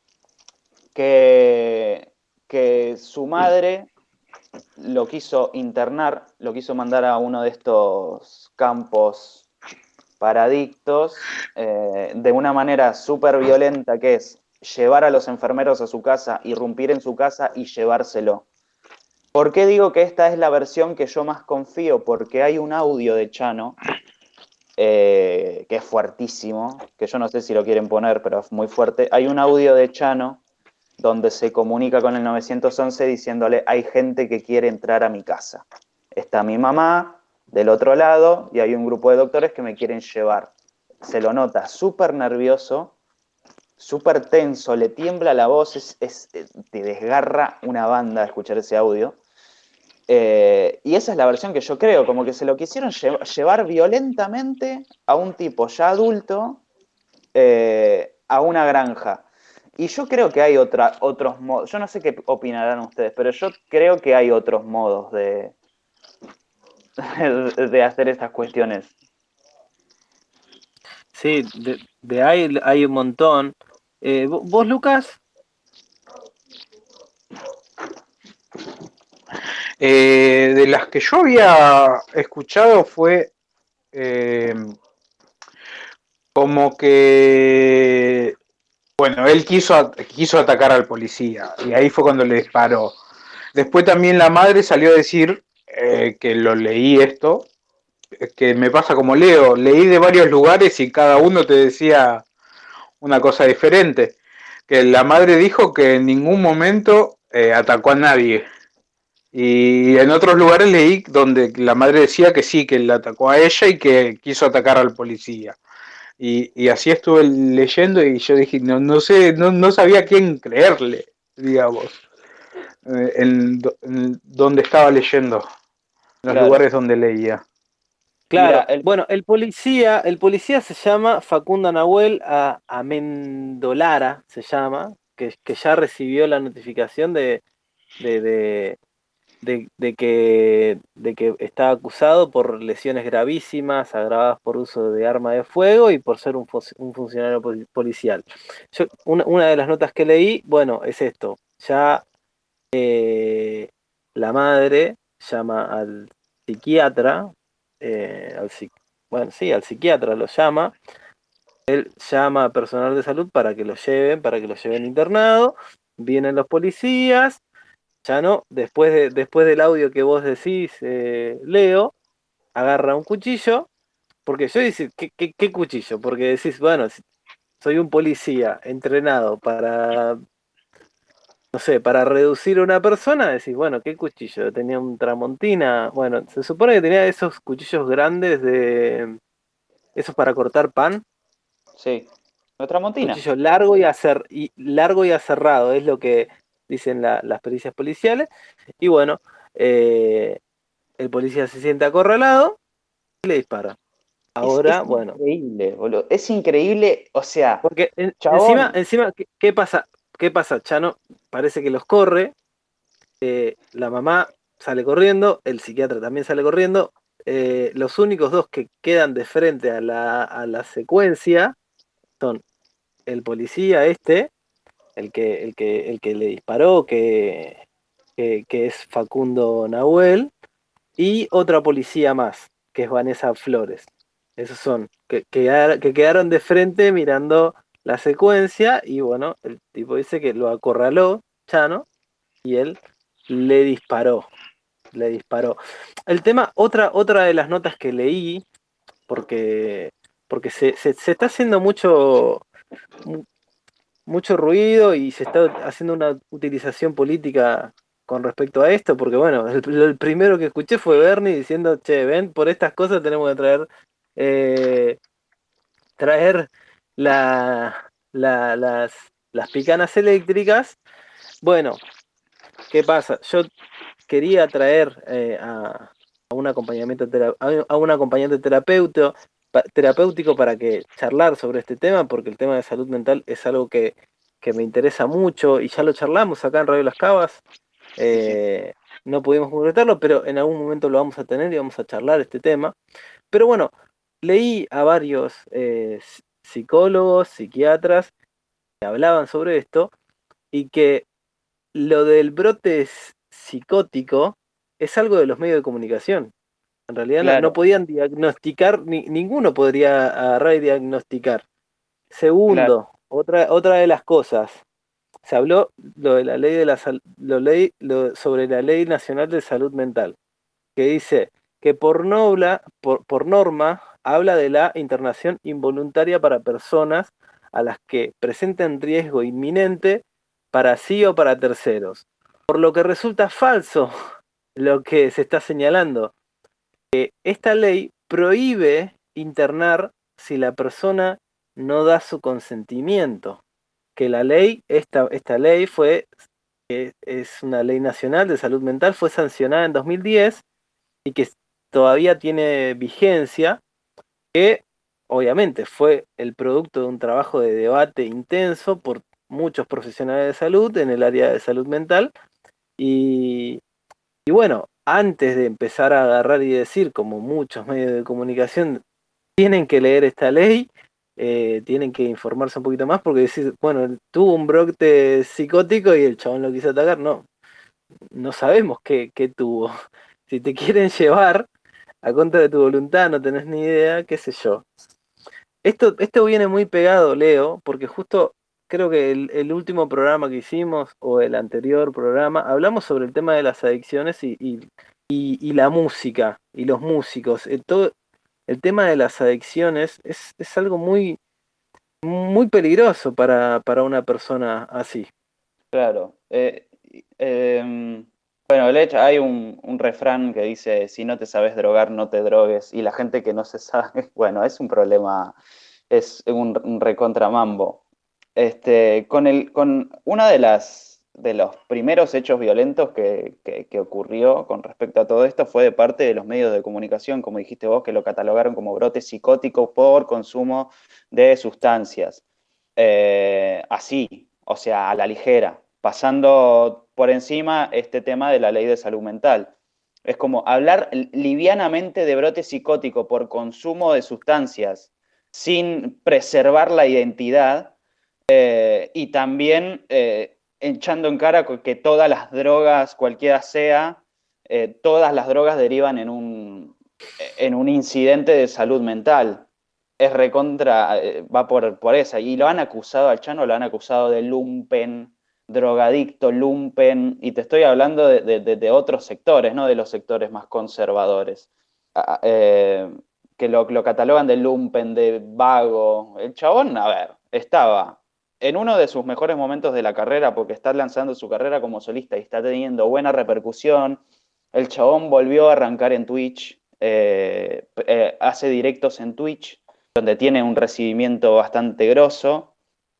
que, que su madre lo quiso internar, lo quiso mandar a uno de estos campos para adictos eh, de una manera súper violenta, que es llevar a los enfermeros a su casa, irrumpir en su casa y llevárselo. ¿Por qué digo que esta es la versión que yo más confío? Porque hay un audio de Chano eh, que es fuertísimo, que yo no sé si lo quieren poner, pero es muy fuerte. Hay un audio de Chano donde se comunica con el nueve once diciéndole: hay gente que quiere entrar a mi casa. Está mi mamá del otro lado y hay un grupo de doctores que me quieren llevar. Se lo nota súper nervioso, súper tenso, le tiembla la voz, es, es, te desgarra una banda escuchar ese audio. Eh, y esa es la versión que yo creo, como que se lo quisieron lle- llevar violentamente a un tipo ya adulto eh, a una granja. Y yo creo que hay otra, otros modos, yo no sé qué opinarán ustedes, pero yo creo que hay otros modos de, de hacer estas cuestiones. Sí, de, de ahí hay un montón. Eh, vo- ¿Vos, Lucas? Eh, de las que yo había escuchado fue eh, como que, bueno, él quiso, quiso atacar al policía y ahí fue cuando le disparó. Después también la madre salió a decir, eh, que lo leí esto, que me pasa como Leo, leí de varios lugares y cada uno te decía una cosa diferente. Que la madre dijo que en ningún momento eh, atacó a nadie. Y en otros lugares leí donde la madre decía que sí, que la atacó a ella y que quiso atacar al policía. Y, y así estuve leyendo y yo dije, no, no sé, no, no sabía a quién creerle, digamos, eh, en, en donde estaba leyendo, en los Claro. lugares donde leía. Claro, Mira, el- bueno, el policía, el policía se llama Facundo Nahuel a- Amendolara, se llama, que, que ya recibió la notificación de, de, de, de- de que, de que está acusado por lesiones gravísimas, agravadas por uso de arma de fuego y por ser un, fos- un funcionario poli- policial. Yo, una, una de las notas que leí, bueno, es esto, ya eh, la madre llama al psiquiatra, eh, al psi- bueno, sí, al psiquiatra lo llama, llama a personal de salud para que lo lleven, para que lo lleven internado, vienen los policías, ya no, después, de, después del audio que vos decís, eh, Leo, agarra un cuchillo, porque yo dice, ¿qué, qué, qué cuchillo? Porque decís, bueno, si soy un policía entrenado para, no sé, para reducir a una persona, decís, bueno, ¿qué cuchillo? Tenía un Tramontina, bueno, se supone que tenía esos cuchillos grandes de, esos para cortar pan, sí. Nuestra Montina. cuchillo largo y, acer, y largo y aserrado, es lo que dicen la- las pericias policiales, y bueno, eh, el policía se siente acorralado y le dispara. Es, Ahora, es bueno, increíble, boludo. Es increíble, o sea, porque en- encima, chabón. encima, ¿qué, qué pasa? ¿Qué pasa? Chano parece que los corre, eh, la mamá sale corriendo, el psiquiatra también sale corriendo, eh, los únicos dos que quedan de frente a la, a la secuencia son el policía este, el que, el que, el que le disparó, que, que, que es Facundo Nahuel, y otra policía más, que es Vanessa Flores. Esos son, que, que, que quedaron de frente mirando la secuencia y bueno, el tipo dice que lo acorraló, Chano, y él le disparó, le disparó. El tema, otra, otra de las notas que leí, porque, porque se, se, se está haciendo mucho, mucho ruido y se está haciendo una utilización política con respecto a esto, porque bueno, el, el primero que escuché fue Bernie diciendo, che, ven, por estas cosas tenemos que traer eh, traer la, la- las, las picanas eléctricas. Bueno, ¿qué pasa? Yo quería traer eh, a, a un acompañamiento tera- a un a un acompañante terapeuta, pa- terapéutico para que charlar sobre este tema, porque el tema de salud mental es algo que, que me interesa mucho y ya lo charlamos acá en Radio Las Cavas. Sí, sí. eh, no pudimos concretarlo, pero en algún momento lo vamos a tener y vamos a charlar este tema. Pero bueno, leí a varios eh, s- psicólogos, psiquiatras que hablaban sobre esto y que lo del brote s- psicótico es algo de los medios de comunicación. En realidad no, no Claro, podían diagnosticar, ni, ninguno podría agarrar y diagnosticar. claro. Segundo, otra, otra de las cosas, se habló lo de la ley de la sal- lo ley, lo- sobre la Ley Nacional de Salud Mental, que dice que por, nobla, por, por norma habla de la internación involuntaria para personas a las que presenten riesgo inminente para sí o para terceros. Por lo que resulta falso lo que se está señalando. Esta ley prohíbe internar si la persona no da su consentimiento. Que la ley, esta, esta ley fue, eh, es una ley nacional de salud mental, fue sancionada en dos mil diez y que todavía tiene vigencia, que obviamente fue el producto de un trabajo de debate intenso por muchos profesionales de salud en el área de salud mental. Y, y bueno, antes de empezar a agarrar y decir, como muchos medios de comunicación, tienen que leer esta ley, eh, tienen que informarse un poquito más, porque decir, bueno, tuvo un brote psicótico y el chabón lo quiso atacar, no. no sabemos qué, qué tuvo. Si te quieren llevar a contra de tu voluntad, no tenés ni idea, qué sé yo. Esto, esto viene muy pegado, Leo, porque justo creo que el, el último programa que hicimos, o el anterior programa, hablamos sobre el tema de las adicciones y, y, y, y la música, y los músicos. El, todo, el tema de las adicciones es, es algo muy, muy peligroso para, para una persona así. Claro. Eh, eh, bueno, Lech, hay un, un refrán que dice, si no te sabes drogar, no te drogues. Y la gente que no se sabe, bueno, es un problema, es un, un recontramambo. Este, con el, con una de las de los primeros hechos violentos que, que, que ocurrió con respecto a todo esto fue de parte de los medios de comunicación, como dijiste vos, que lo catalogaron como brote psicótico por consumo de sustancias. Eh, así, o sea, a la ligera, pasando por encima este tema de la ley de salud mental. Es como hablar livianamente de brote psicótico por consumo de sustancias sin preservar la identidad, eh, y también eh, echando en cara que todas las drogas, cualquiera sea, eh, todas las drogas derivan en un, en un incidente de salud mental. Es recontra, eh, va por, por esa. Y lo han acusado al Chano, lo han acusado de lumpen, drogadicto, lumpen, y te estoy hablando de, de, de otros sectores, no de los sectores más conservadores, ah, eh, que lo, lo catalogan de lumpen, de vago. El chabón, a ver, estaba en uno de sus mejores momentos de la carrera, porque está lanzando su carrera como solista y está teniendo buena repercusión. El chabón volvió a arrancar en Twitch, eh, eh, hace directos en Twitch, donde tiene un recibimiento bastante grosso.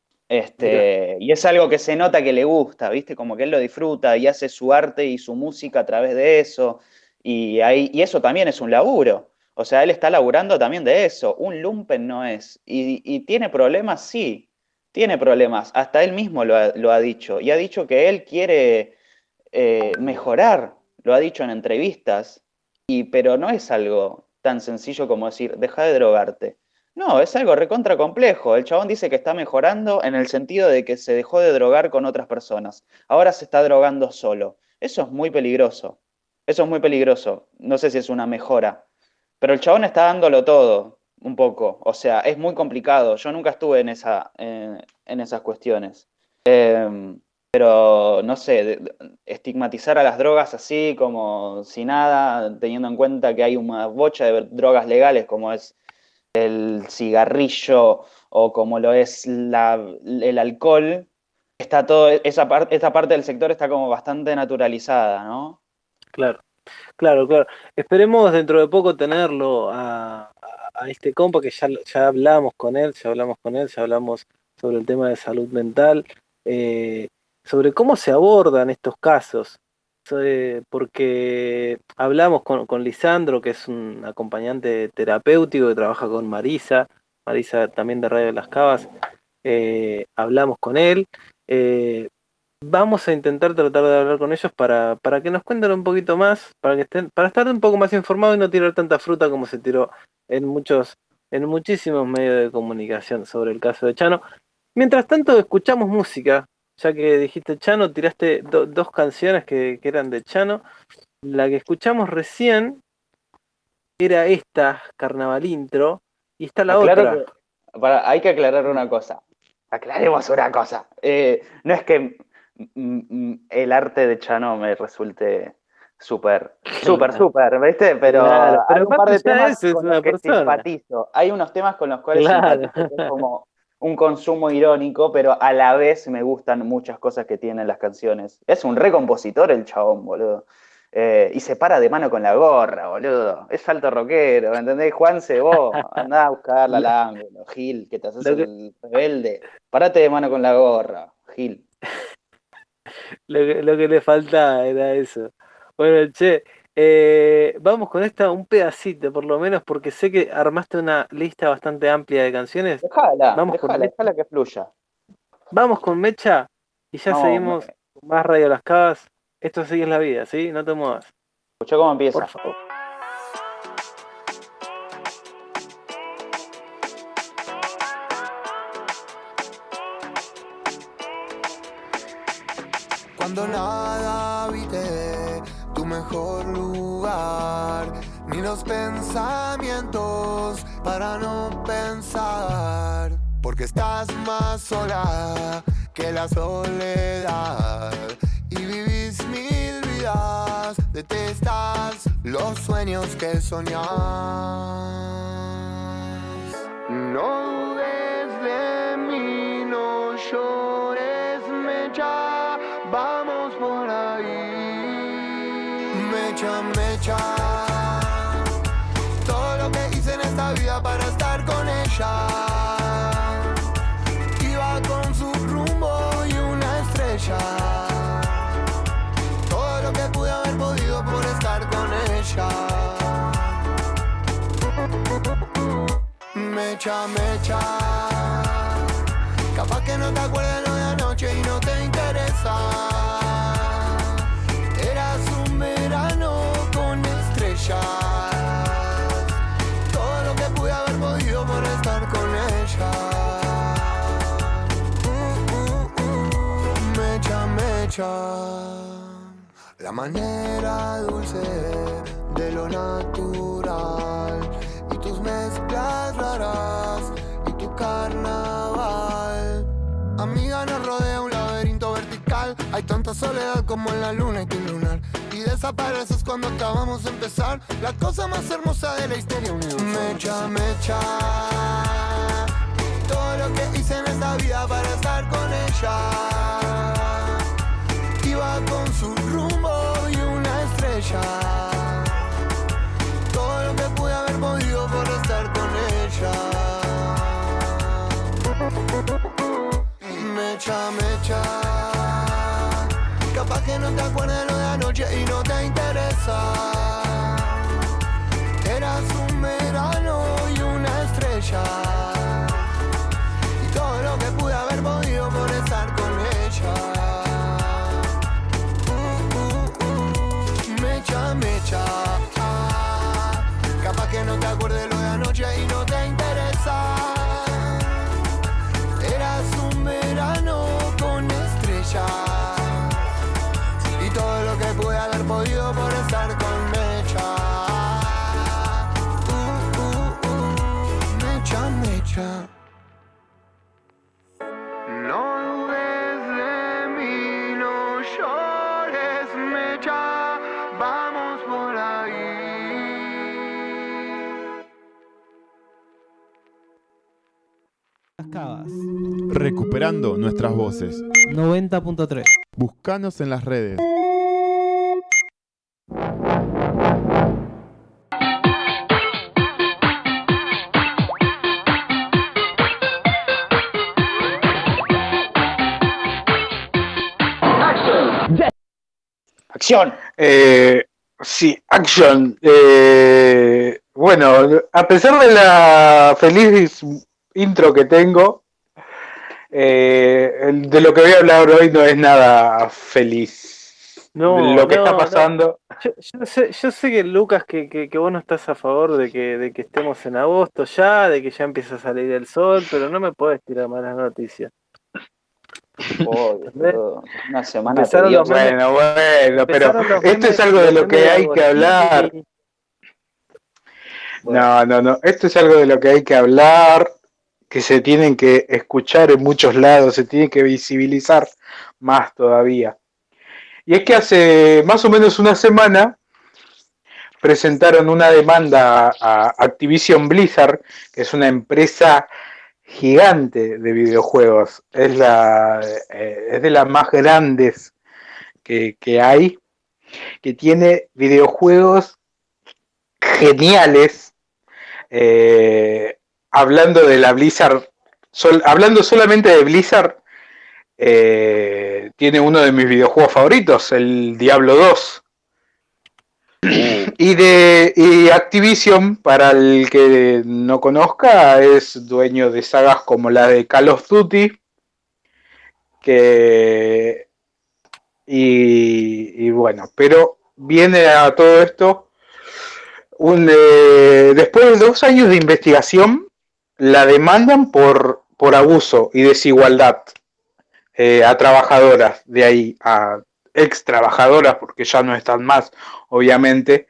Este, y es algo que se nota que le gusta, ¿viste? Como que él lo disfruta y hace su arte y su música a través de eso. Y, ahí, y eso también es un laburo. O sea, él está laburando también de eso. Un lumpen no es. Y, y tiene problemas, sí. Tiene problemas. Hasta él mismo lo ha, lo ha dicho. Y ha dicho que él quiere eh, mejorar. Lo ha dicho en entrevistas. Y, pero no es algo tan sencillo como decir, deja de drogarte. No, es algo recontra complejo. El chabón dice que está mejorando en el sentido de que se dejó de drogar con otras personas. Ahora se está drogando solo. Eso es muy peligroso. Eso es muy peligroso. No sé si es una mejora. Pero el chabón está dándolo todo, un poco. O sea, es muy complicado. Yo nunca estuve en, esa, en, en esas cuestiones. Eh, pero, no sé, de, de, estigmatizar a las drogas así como si nada, teniendo en cuenta que hay una bocha de drogas legales como es el cigarrillo o como lo es la, el alcohol, está todo, esa parte, esta parte del sector está como bastante naturalizada, ¿no? Claro, claro, claro. Esperemos dentro de poco tenerlo a, a, a este compa que ya, ya hablamos con él, ya hablamos con él, ya hablamos sobre el tema de salud mental, eh, sobre cómo se abordan estos casos. Porque hablamos con, con Lisandro, que es un acompañante terapéutico que trabaja con Marisa, Marisa también de Radio Las Cavas, eh, hablamos con él, eh, vamos a intentar tratar de hablar con ellos para, para que nos cuenten un poquito más, para que estén, para estar un poco más informados y no tirar tanta fruta como se tiró en muchos, en muchísimos medios de comunicación sobre el caso de Chano. Mientras tanto escuchamos música. Ya que dijiste Chano, tiraste do, dos canciones que, que eran de Chano. La que escuchamos recién era esta, Carnaval Intro, y está la Aclaro otra. Que, para, hay que aclarar una cosa. Aclaremos una cosa. Eh, no es que mm, el arte de Chano me resulte súper, súper, súper, ¿viste? Pero, claro, pero hay un par de temas es con una los que persona. simpatizo. Hay unos temas con los cuales claro. simpatizo, que es como un consumo irónico, pero a la vez me gustan muchas cosas que tienen las canciones. Es un recompositor el chabón, boludo. Eh, y se para de mano con la gorra, boludo. Es alto rockero, ¿entendés? Juanse, vos, andá a buscarla al ángulo, Gil, que te haces que... el rebelde. Parate de mano con la gorra, Gil. lo, que, lo que le faltaba era eso. Bueno, che, eh, vamos con esta un pedacito, por lo menos, porque sé que armaste una lista bastante amplia de canciones. Dejala, vamos dejala, con dejala que fluya. Vamos con Mecha y ya no, seguimos me... con más Radio Las Cavas. Esto sigue la vida, ¿sí? No te muevas. Escucha cómo empieza. Por favor. Cuando nada habité tu mejor lugar, ni los pensamientos para no pensar, porque estás más sola que la soledad y vivís mil vidas, detestas los sueños que soñás. No dudes de mí, no llores, Mecha, vamos por ahí. Mecha, Mecha, todo lo que hice en esta vida para estar con ella, iba con su rumbo y una estrella, todo lo que pude haber podido por estar con ella. Mecha, Mecha, capaz que no te acuerdas lo de anoche y no te interesa. Eras un verano con estrellas, todo lo que pude haber podido por estar con ella. uh, uh, uh, Mecha, Mecha, la manera dulce de lo natural y tus mezclas raras y tu carnaval. Amiga, nos rodea un laberinto vertical, hay tanta soledad como en la luna y tu lunar, y desapareces cuando acabamos de empezar la cosa más hermosa de la historia universal. Mecha, Mecha, todo lo que hice en esta vida para estar con ella, iba con su rumbo y una estrella, todo lo que pude haber podido por estar con ella. Mecha, Mecha, capaz que no te acuerdas lo de anoche y no te interesa. Eras un verano y una estrella, y todo lo que pude haber podido por estar con ella. uh, uh, uh, Mecha, Mecha, capaz que no te acuerdes lo de anoche y no te interesa. Eras un verano con estrellas, y todo lo que pude haber podido por estar con Mecha. uh, uh, uh, Mecha, Mecha. No dudes de mí, no llores, Mecha, vamos por ahí. Recuperando nuestras voces. noventa punto tres. Búscanos en las redes. Acción. Eh, sí, acción. Eh, bueno, a pesar de la feliz intro que tengo, eh, de lo que voy a hablar hoy no es nada feliz. No, lo que no, está pasando. no. Yo, yo sé, yo sé que Lucas, que, que, que vos no estás a favor de que, de que estemos en agosto ya, de que ya empieza a salir el sol, pero no me podés tirar malas noticias. Oh, una semana Empezaron los tediosa. Bueno, bueno, pero Empezaron los esto memes- es algo de los lo que memes hay de que hablar. Agostini. Bueno. No, no, no. Esto es algo de lo que hay que hablar, que se tienen que escuchar en muchos lados, se tiene que visibilizar más todavía. Y es que hace más o menos una semana presentaron una demanda a Activision Blizzard, que es una empresa gigante de videojuegos. Es, la, eh, es de las más grandes que, que hay, que tiene videojuegos geniales. Eh, hablando de la Blizzard, sol, hablando solamente de Blizzard, eh, tiene uno de mis videojuegos favoritos, el Diablo dos. Y de y Activision, para el que no conozca, es dueño de sagas como la de Call of Duty, que y, y bueno, pero viene a todo esto un, eh, después de dos años de investigación, la demandan por, por abuso y desigualdad eh, a trabajadoras de ahí, a, ex trabajadoras, porque ya no están más, obviamente.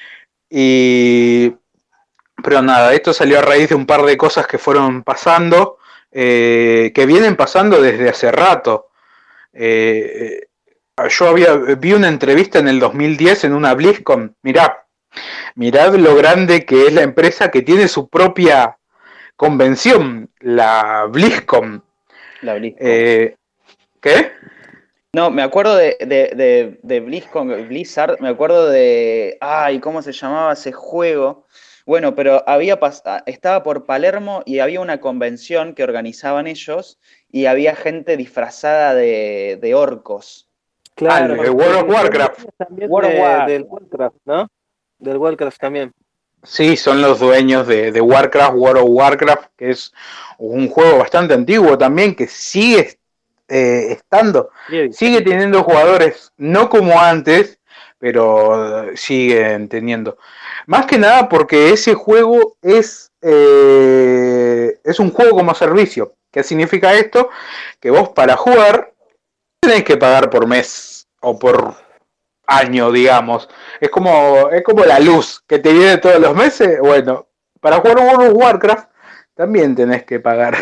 Y pero nada, esto salió a raíz de un par de cosas que fueron pasando, eh, que vienen pasando desde hace rato. Eh, yo había vi una entrevista en el dos mil diez en una BlizzCon. Mirá, mirad lo grande que es la empresa que tiene su propia convención, la BlizzCon. La BlizzCon. Eh, ¿Qué? No, me acuerdo de, de, de, de BlizzCon, Blizzard, me acuerdo de... Ay, ¿cómo se llamaba ese juego? Bueno, pero había pas estaba por Palermo y había una convención que organizaban ellos y había gente disfrazada de, de orcos. Claro, ah, de World of Warcraft. También World de, of War. del Warcraft, ¿no? Del Warcraft también. Sí, son los dueños de, de Warcraft, World of Warcraft, que es un juego bastante antiguo también, que sigue eh, estando, Bien. sigue teniendo jugadores, no como antes, pero siguen teniendo. Más que nada porque ese juego es, eh, es un juego como servicio. ¿Qué significa esto? Que vos para jugar tenés que pagar por mes o por año, digamos. Es como, es como la luz que te viene todos los meses. Bueno, para jugar World of Warcraft también tenés que pagar.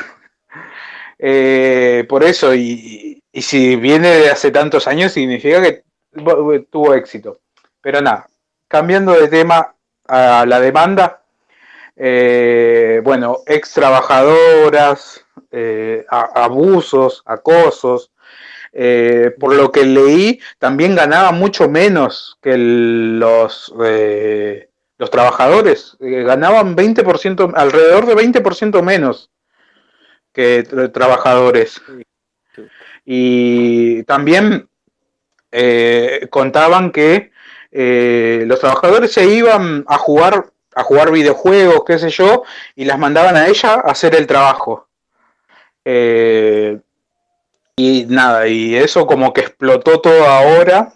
eh, por eso, y, y si viene de hace tantos años, significa que tuvo éxito. Pero nada, cambiando de tema a la demanda, eh, bueno, ex trabajadoras, eh, a, abusos, acosos. Eh, por lo que leí, también ganaba mucho menos que el, los, eh, los trabajadores. Eh, ganaban veinte por ciento, alrededor de veinte por ciento menos que tra trabajadores. Y también eh, contaban que eh, los trabajadores se iban a jugar, a jugar videojuegos, qué sé yo, y las mandaban a ella a hacer el trabajo. Eh, Y nada, y eso como que explotó todo ahora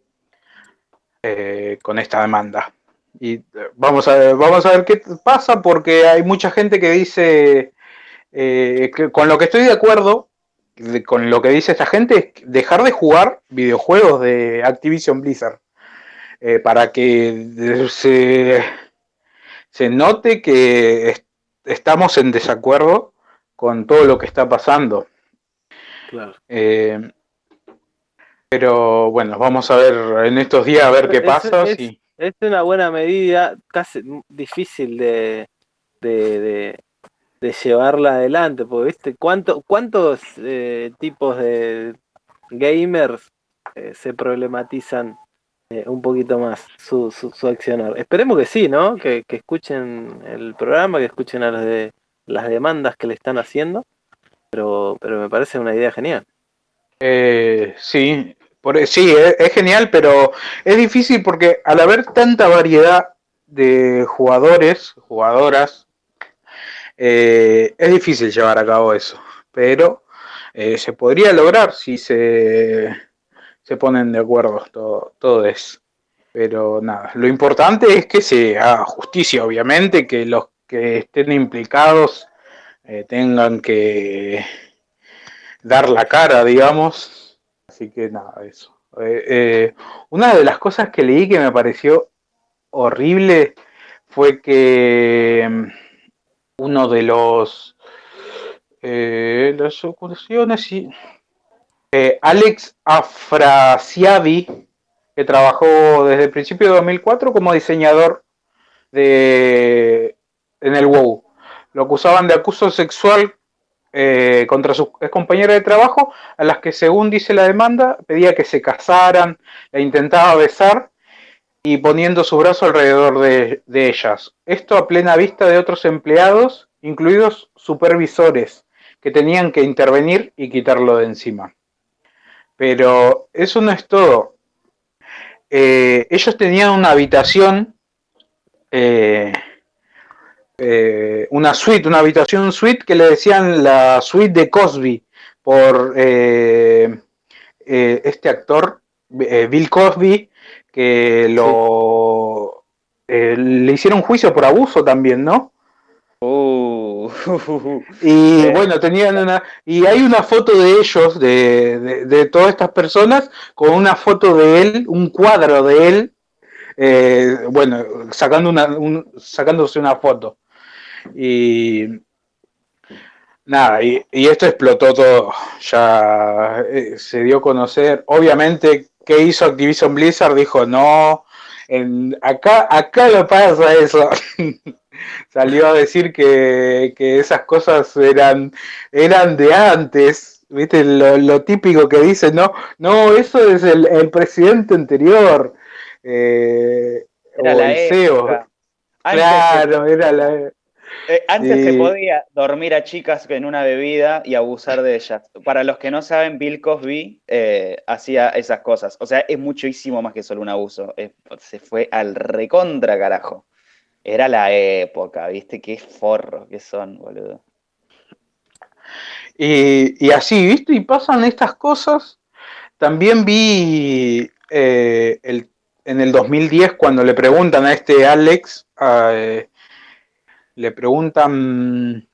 eh, con esta demanda. Y vamos a ver, vamos a ver qué pasa, porque hay mucha gente que dice, eh, que con lo que estoy de acuerdo, de, con lo que dice esta gente, es dejar de jugar videojuegos de Activision Blizzard, eh, para que se, se note que est estamos en desacuerdo con todo lo que está pasando. Claro. Eh, pero bueno, vamos a ver en estos días a ver qué Es, pasa. es, sí. es una buena medida, casi difícil de, de, de, de llevarla adelante, porque viste cuánto, cuántos eh, tipos de gamers eh, se problematizan eh, un poquito más su, su, su accionar. Esperemos que sí, ¿no? Que, que escuchen el programa, que escuchen a las de las demandas que le están haciendo. Pero, pero me parece una idea genial. Eh, sí, por, sí, es, es genial, pero es difícil porque al haber tanta variedad de jugadores, jugadoras, eh, es difícil llevar a cabo eso. Pero eh, se podría lograr si se, se ponen de acuerdo todo, todo eso. Pero nada, lo importante es que se haga justicia, obviamente, que los que estén implicados Eh, tengan que dar la cara, digamos. Así que nada, eso. Eh, eh, una de las cosas que leí que me pareció horrible fue que uno de los eh, las ocupaciones y eh, Alex Afrasiabi, que trabajó desde el principio de dos mil cuatro como diseñador de en el WoW. Lo acusaban de acoso sexual eh, contra sus compañeras de trabajo, a las que, según dice la demanda, pedía que se casaran, la intentaba besar y poniendo su brazo alrededor de, de ellas. Esto a plena vista de otros empleados, incluidos supervisores, que tenían que intervenir y quitarlo de encima. Pero eso no es todo. Eh, ellos tenían una habitación... Eh, Eh, una suite, una habitación suite que le decían la suite de Cosby por eh, eh, este actor eh, Bill Cosby, que lo eh, le hicieron juicio por abuso también, ¿no? Uh. Y bueno, tenían una. Y hay una foto de ellos, de, de, de todas estas personas, con una foto de él, un cuadro de él, eh, bueno, sacando una, un, sacándose una foto. Y. Nada, y, y esto explotó todo. Ya eh, se dio a conocer. Obviamente, ¿qué hizo Activision Blizzard? Dijo, no. En, acá, acá no pasa eso. Salió a decir que, que esas cosas eran, eran de antes, ¿viste? Lo, lo típico que dicen, no, no, eso es el, el presidente anterior, eh, Era o la el C E O. época. Antes Claro, se, era la... eh, antes Sí. se podía dormir a chicas en una bebida y abusar de ellas. Para los que no saben, Bill Cosby eh, hacía esas cosas. O sea, es muchísimo más que solo un abuso. Eh, se fue al recontra carajo. Era la época, ¿viste? Qué forros que son, boludo. Y, y así, ¿viste? Y pasan estas cosas. También vi eh, el, en el dos mil diez cuando le preguntan a este Alex, eh, le preguntan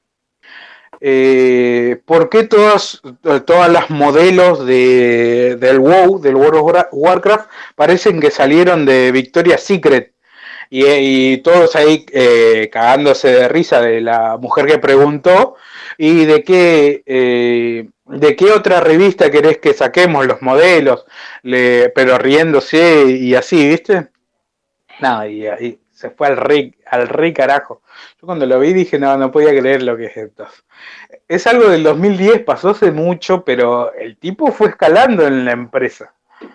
eh, por qué todas, todas las modelos de, del WoW, del World of Warcraft, parecen que salieron de Victoria's Secret. Y, y todos ahí eh, cagándose de risa de la mujer que preguntó y de qué eh, de qué otra revista querés que saquemos los modelos, le, pero riéndose y así, ¿viste? Nada, y ahí se fue al re, al re carajo. Yo cuando lo vi dije, no, no podía creer lo que es esto. Es algo del dos mil diez, pasó hace mucho, pero el tipo fue escalando en la empresa.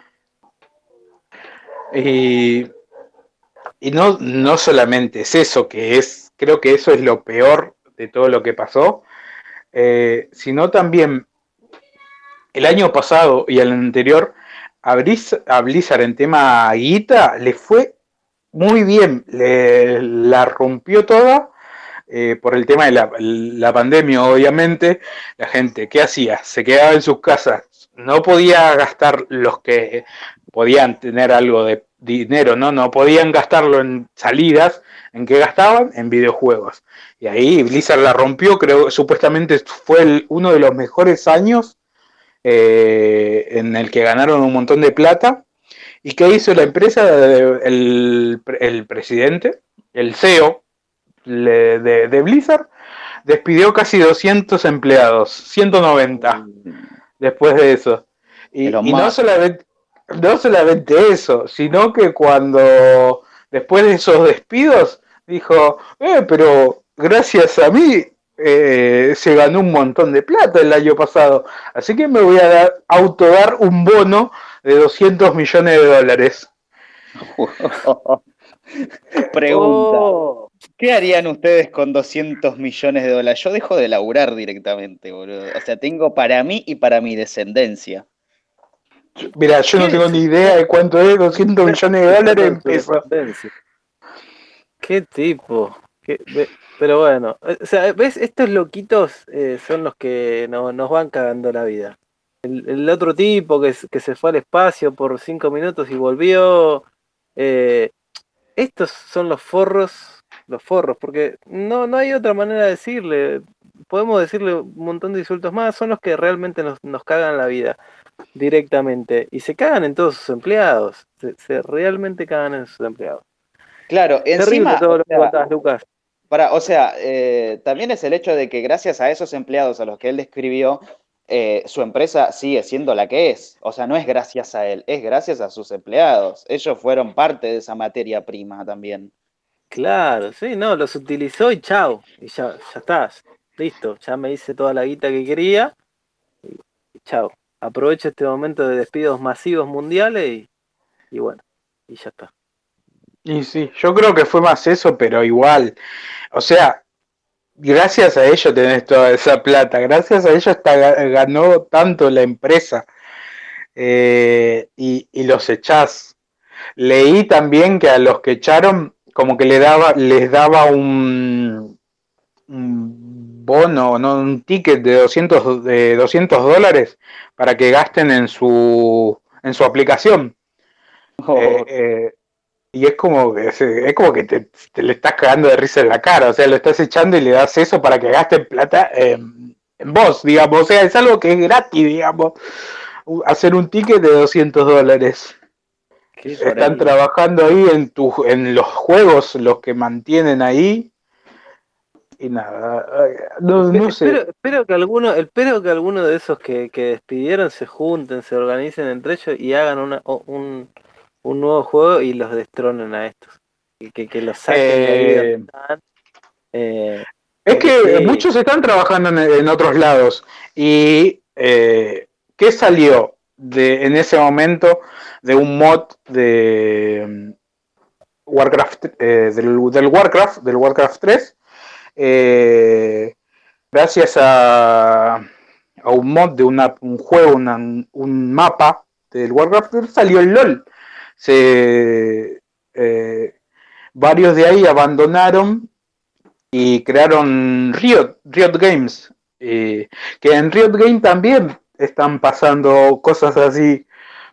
Y... Y no, no solamente es eso, que es, creo que eso es lo peor de todo lo que pasó, eh, sino también el año pasado y el anterior, a Blizzard, a Blizzard en tema guita le fue muy bien, le, la rompió toda eh, por el tema de la, la pandemia, obviamente. La gente, ¿qué hacía? Se quedaba en sus casas, no podía gastar los que podían tener algo de dinero, ¿no? No podían gastarlo en salidas. ¿En qué gastaban? En videojuegos. Y ahí Blizzard la rompió, creo que supuestamente fue el, uno de los mejores años eh, en el que ganaron un montón de plata. ¿Y qué hizo la empresa? El, el presidente, el C E O de, de, de Blizzard, despidió casi doscientos empleados, ciento noventa después de eso. Y, y no solamente... No solamente eso, sino que cuando después de esos despidos dijo, eh, pero gracias a mí eh, se ganó un montón de plata el año pasado, así que me voy a dar, autodar un bono de doscientos millones de dólares. Pregunta, Oh. ¿qué harían ustedes con doscientos millones de dólares? Yo dejo de laburar directamente, boludo. O sea, tengo para mí y para mi descendencia. Mira, yo no tengo ni idea de cuánto es doscientos millones de dólares en pesos. Qué tipo. Qué, ve- pero bueno, eh, o sea, ¿ves? Estos loquitos eh, son los que no- nos van cagando la vida. El, el otro tipo que, s- que se fue al espacio por cinco minutos y volvió. eh, estos son los forros, los forros, porque no, no hay otra manera de decirle. Podemos decirle un montón de insultos más, son los que realmente nos, nos cagan la vida directamente. Y se cagan en todos sus empleados. Se, se realmente cagan en sus empleados. Claro, Terrible encima, todo o lo que sea, contás, Lucas. para, o sea, eh, también es el hecho de que gracias a esos empleados a los que él describió, eh, su empresa sigue siendo la que es. O sea, no es gracias a él, es gracias a sus empleados. Ellos fueron parte de esa materia prima también. Claro, sí, no, los utilizó y chao. Y ya, ya estás. Listo, ya me hice toda la guita que quería. Y, y chao. Aprovecho este momento de despidos masivos mundiales y, y bueno, y ya está. Y sí, yo creo que fue más eso, pero igual. O sea, gracias a ellos tenés toda esa plata, gracias a ellos está, ganó tanto la empresa eh, y, y los echás. Leí también que a los que echaron, como que le daba, les daba un, un bono, no, un ticket de doscientos, de doscientos dólares para que gasten en su, en su aplicación. Oh. Eh, eh, y es como que, es como que te, te le estás cagando de risa en la cara, o sea, lo estás echando y le das eso para que gasten plata en, en vos, digamos, o sea, es algo que es gratis, digamos, hacer un ticket de doscientos dólares. Están trabajando ahí en, tu, en los juegos, los que mantienen ahí. Y nada, no, no sé. Espero, espero que alguno, espero que alguno de esos que, que despidieron se junten, se organicen entre ellos y hagan una, un, un nuevo juego y los destronen a estos. Que, que, que los saquen Eh, de ahí donde están. Eh, es que sí. muchos están trabajando en, en otros lados. Y eh, ¿qué salió de en ese momento de un mod de Warcraft, eh, del, del Warcraft, del Warcraft tres? Eh, gracias a, a un mod de una, un juego, una, un mapa del Warcraft, salió el LOL. Se, eh, varios de ahí abandonaron y crearon Riot, Riot Games. Eh, que en Riot Games también están pasando cosas así,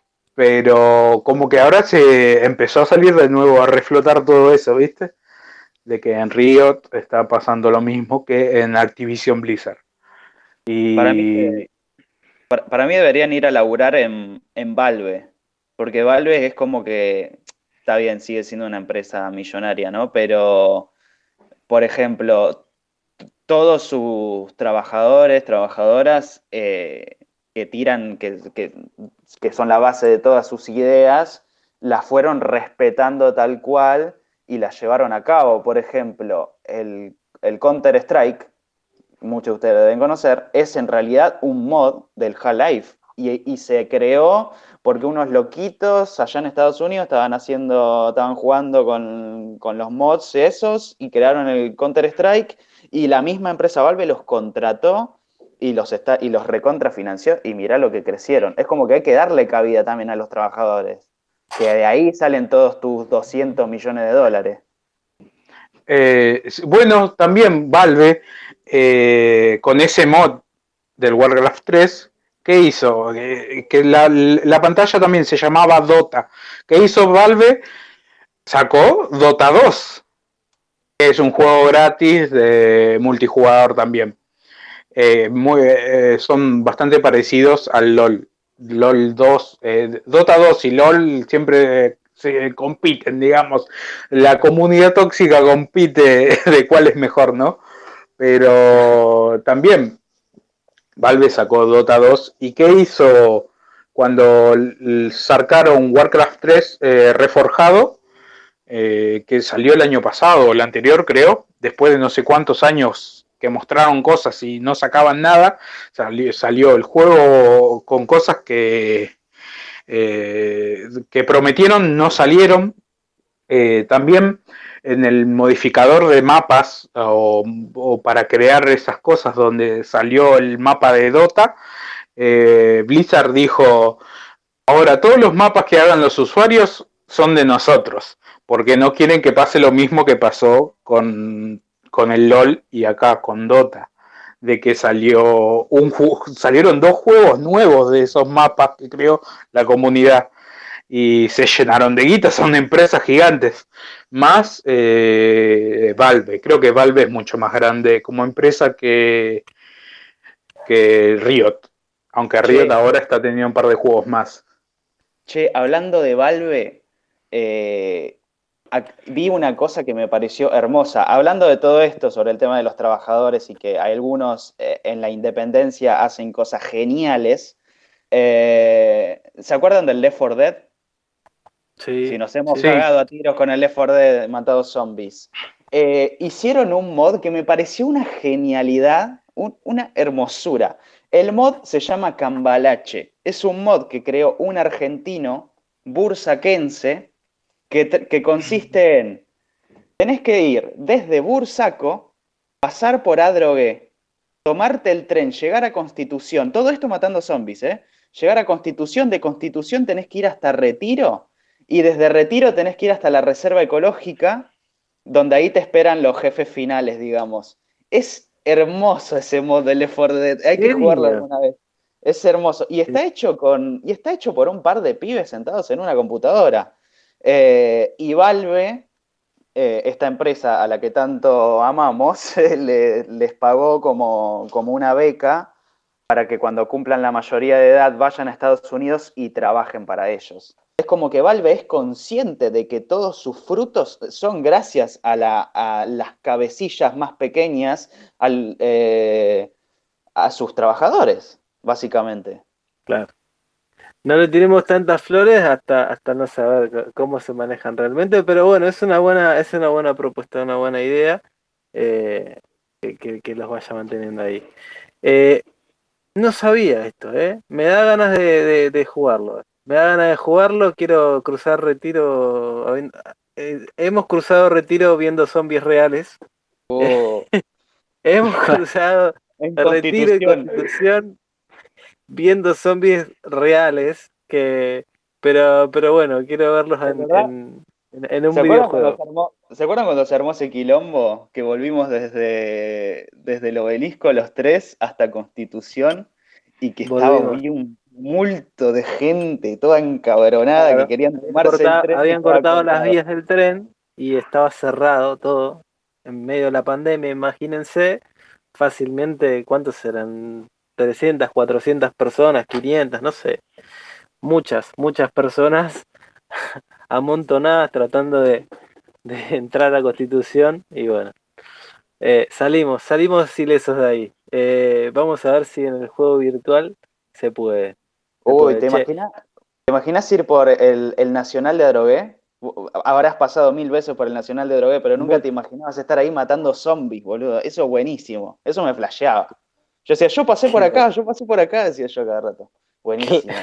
pero como que ahora se empezó a salir de nuevo a reflotar todo eso, ¿viste? De que en Riot está pasando lo mismo que en Activision Blizzard. Y Para mí, para, para mí deberían ir a laburar en, en Valve, porque Valve es como que, está bien, sigue siendo una empresa millonaria, ¿no? Pero, por ejemplo, todos sus trabajadores, trabajadoras eh, que tiran, que, que, que son la base de todas sus ideas, las fueron respetando tal cual y las llevaron a cabo. Por ejemplo, el, el Counter-Strike, muchos de ustedes deben conocer, es en realidad un mod del Half-Life y, y se creó porque unos loquitos allá en Estados Unidos estaban haciendo, estaban jugando con, con los mods esos y crearon el Counter-Strike y la misma empresa Valve los contrató y los, está, y los recontrafinanció y mirá lo que crecieron. Es como que hay que darle cabida también a los trabajadores, que de ahí salen todos tus doscientos millones de dólares. Eh, bueno, también Valve, eh, con ese mod del Warcraft tres, ¿qué hizo? Eh, que la, la pantalla también se llamaba Dota. ¿Qué hizo Valve? Sacó Dota dos, que es un juego gratis de multijugador también. Eh, muy, eh, son bastante parecidos al LOL. LOL dos, eh, Dota dos y LOL siempre se compiten, digamos. La comunidad tóxica compite de cuál es mejor, ¿no? Pero también Valve sacó Dota dos. ¿Y qué hizo cuando sacaron Warcraft tres eh, reforjado? Eh, que salió el año pasado o el anterior, creo, después de no sé cuántos años que mostraron cosas y no sacaban nada, salió, salió el juego con cosas que, eh, que prometieron, no salieron. Eh, también en el modificador de mapas o, o para crear esas cosas donde salió el mapa de Dota, eh, Blizzard dijo, ahora todos los mapas que hagan los usuarios son de nosotros, porque no quieren que pase lo mismo que pasó con, con el LOL y acá con Dota, de que salió un salieron dos juegos nuevos de esos mapas que creó la comunidad y se llenaron de guita, son empresas gigantes, más eh, Valve. Creo que Valve es mucho más grande como empresa que, que Riot, aunque Riot Che. ahora está teniendo un par de juegos más. Che, hablando de Valve, eh, vi una cosa que me pareció hermosa. Hablando de todo esto sobre el tema de los trabajadores y que algunos eh, en la independencia hacen cosas geniales, eh, ¿se acuerdan del Left four Dead? Sí. Si nos hemos Sí. cagado a tiros con el Left four Dead, matado zombies. Eh, hicieron un mod que me pareció una genialidad, un, una hermosura. El mod se llama Cambalache. Es un mod que creó un argentino, bursaquense, que, que consiste en, tenés que ir desde Bursaco, pasar por Adrogué, tomarte el tren, llegar a Constitución, todo esto matando zombies, ¿eh? Llegar a Constitución, de Constitución tenés que ir hasta Retiro, y desde Retiro tenés que ir hasta la Reserva Ecológica, donde ahí te esperan los jefes finales, digamos. Es hermoso ese mod de Left four Dead, hay que jugarlo alguna vez. Es hermoso. Y está hecho con, y está hecho por un par de pibes sentados en una computadora. Eh, y Valve, eh, esta empresa a la que tanto amamos, le, les pagó como, como una beca para que cuando cumplan la mayoría de edad vayan a Estados Unidos y trabajen para ellos. Es como que Valve es consciente de que todos sus frutos son gracias a, la, a las cabecillas más pequeñas, al, eh, a sus trabajadores, básicamente. Claro. No le tiremos tantas flores hasta, hasta no saber cómo se manejan realmente, pero bueno, es una buena, es una buena propuesta, una buena idea, eh, que, que, que los vaya manteniendo ahí. Eh, no sabía esto, ¿eh? Me da ganas de, de, de jugarlo. Me da ganas de jugarlo, quiero cruzar Retiro. Eh, hemos cruzado Retiro viendo zombies reales. Oh. Hemos cruzado Retiro y Constitución viendo zombies reales, que pero pero bueno, quiero verlos en, en, en un ¿Se videojuego. Acuerdan armó, ¿Se acuerdan cuando se armó ese quilombo? Que volvimos desde, desde el obelisco los tres hasta Constitución y que Volvimos. Estaba ahí un multo de gente toda encabronada, claro, que querían tomarse corta, el tren. Habían cortado cortado las vías del tren y estaba cerrado todo en medio de la pandemia, imagínense. Fácilmente, ¿cuántos eran? trescientas, cuatrocientas personas, quinientas, no sé. Muchas, muchas personas amontonadas tratando de, de entrar a Constitución. Y bueno, eh, salimos, salimos ilesos de ahí. Eh, vamos a ver si en el juego virtual se puede. Se Uy, puede. ¿te Che, imaginas, ¿te imaginas ir por el, el Nacional de Adrogué? Habrás pasado mil veces por el Nacional de Adrogué, pero nunca te imaginabas estar ahí matando zombies, boludo. Eso es buenísimo. Eso me flasheaba. Yo decía, yo pasé por acá, yo pasé por acá, decía yo cada rato. Buenísimo.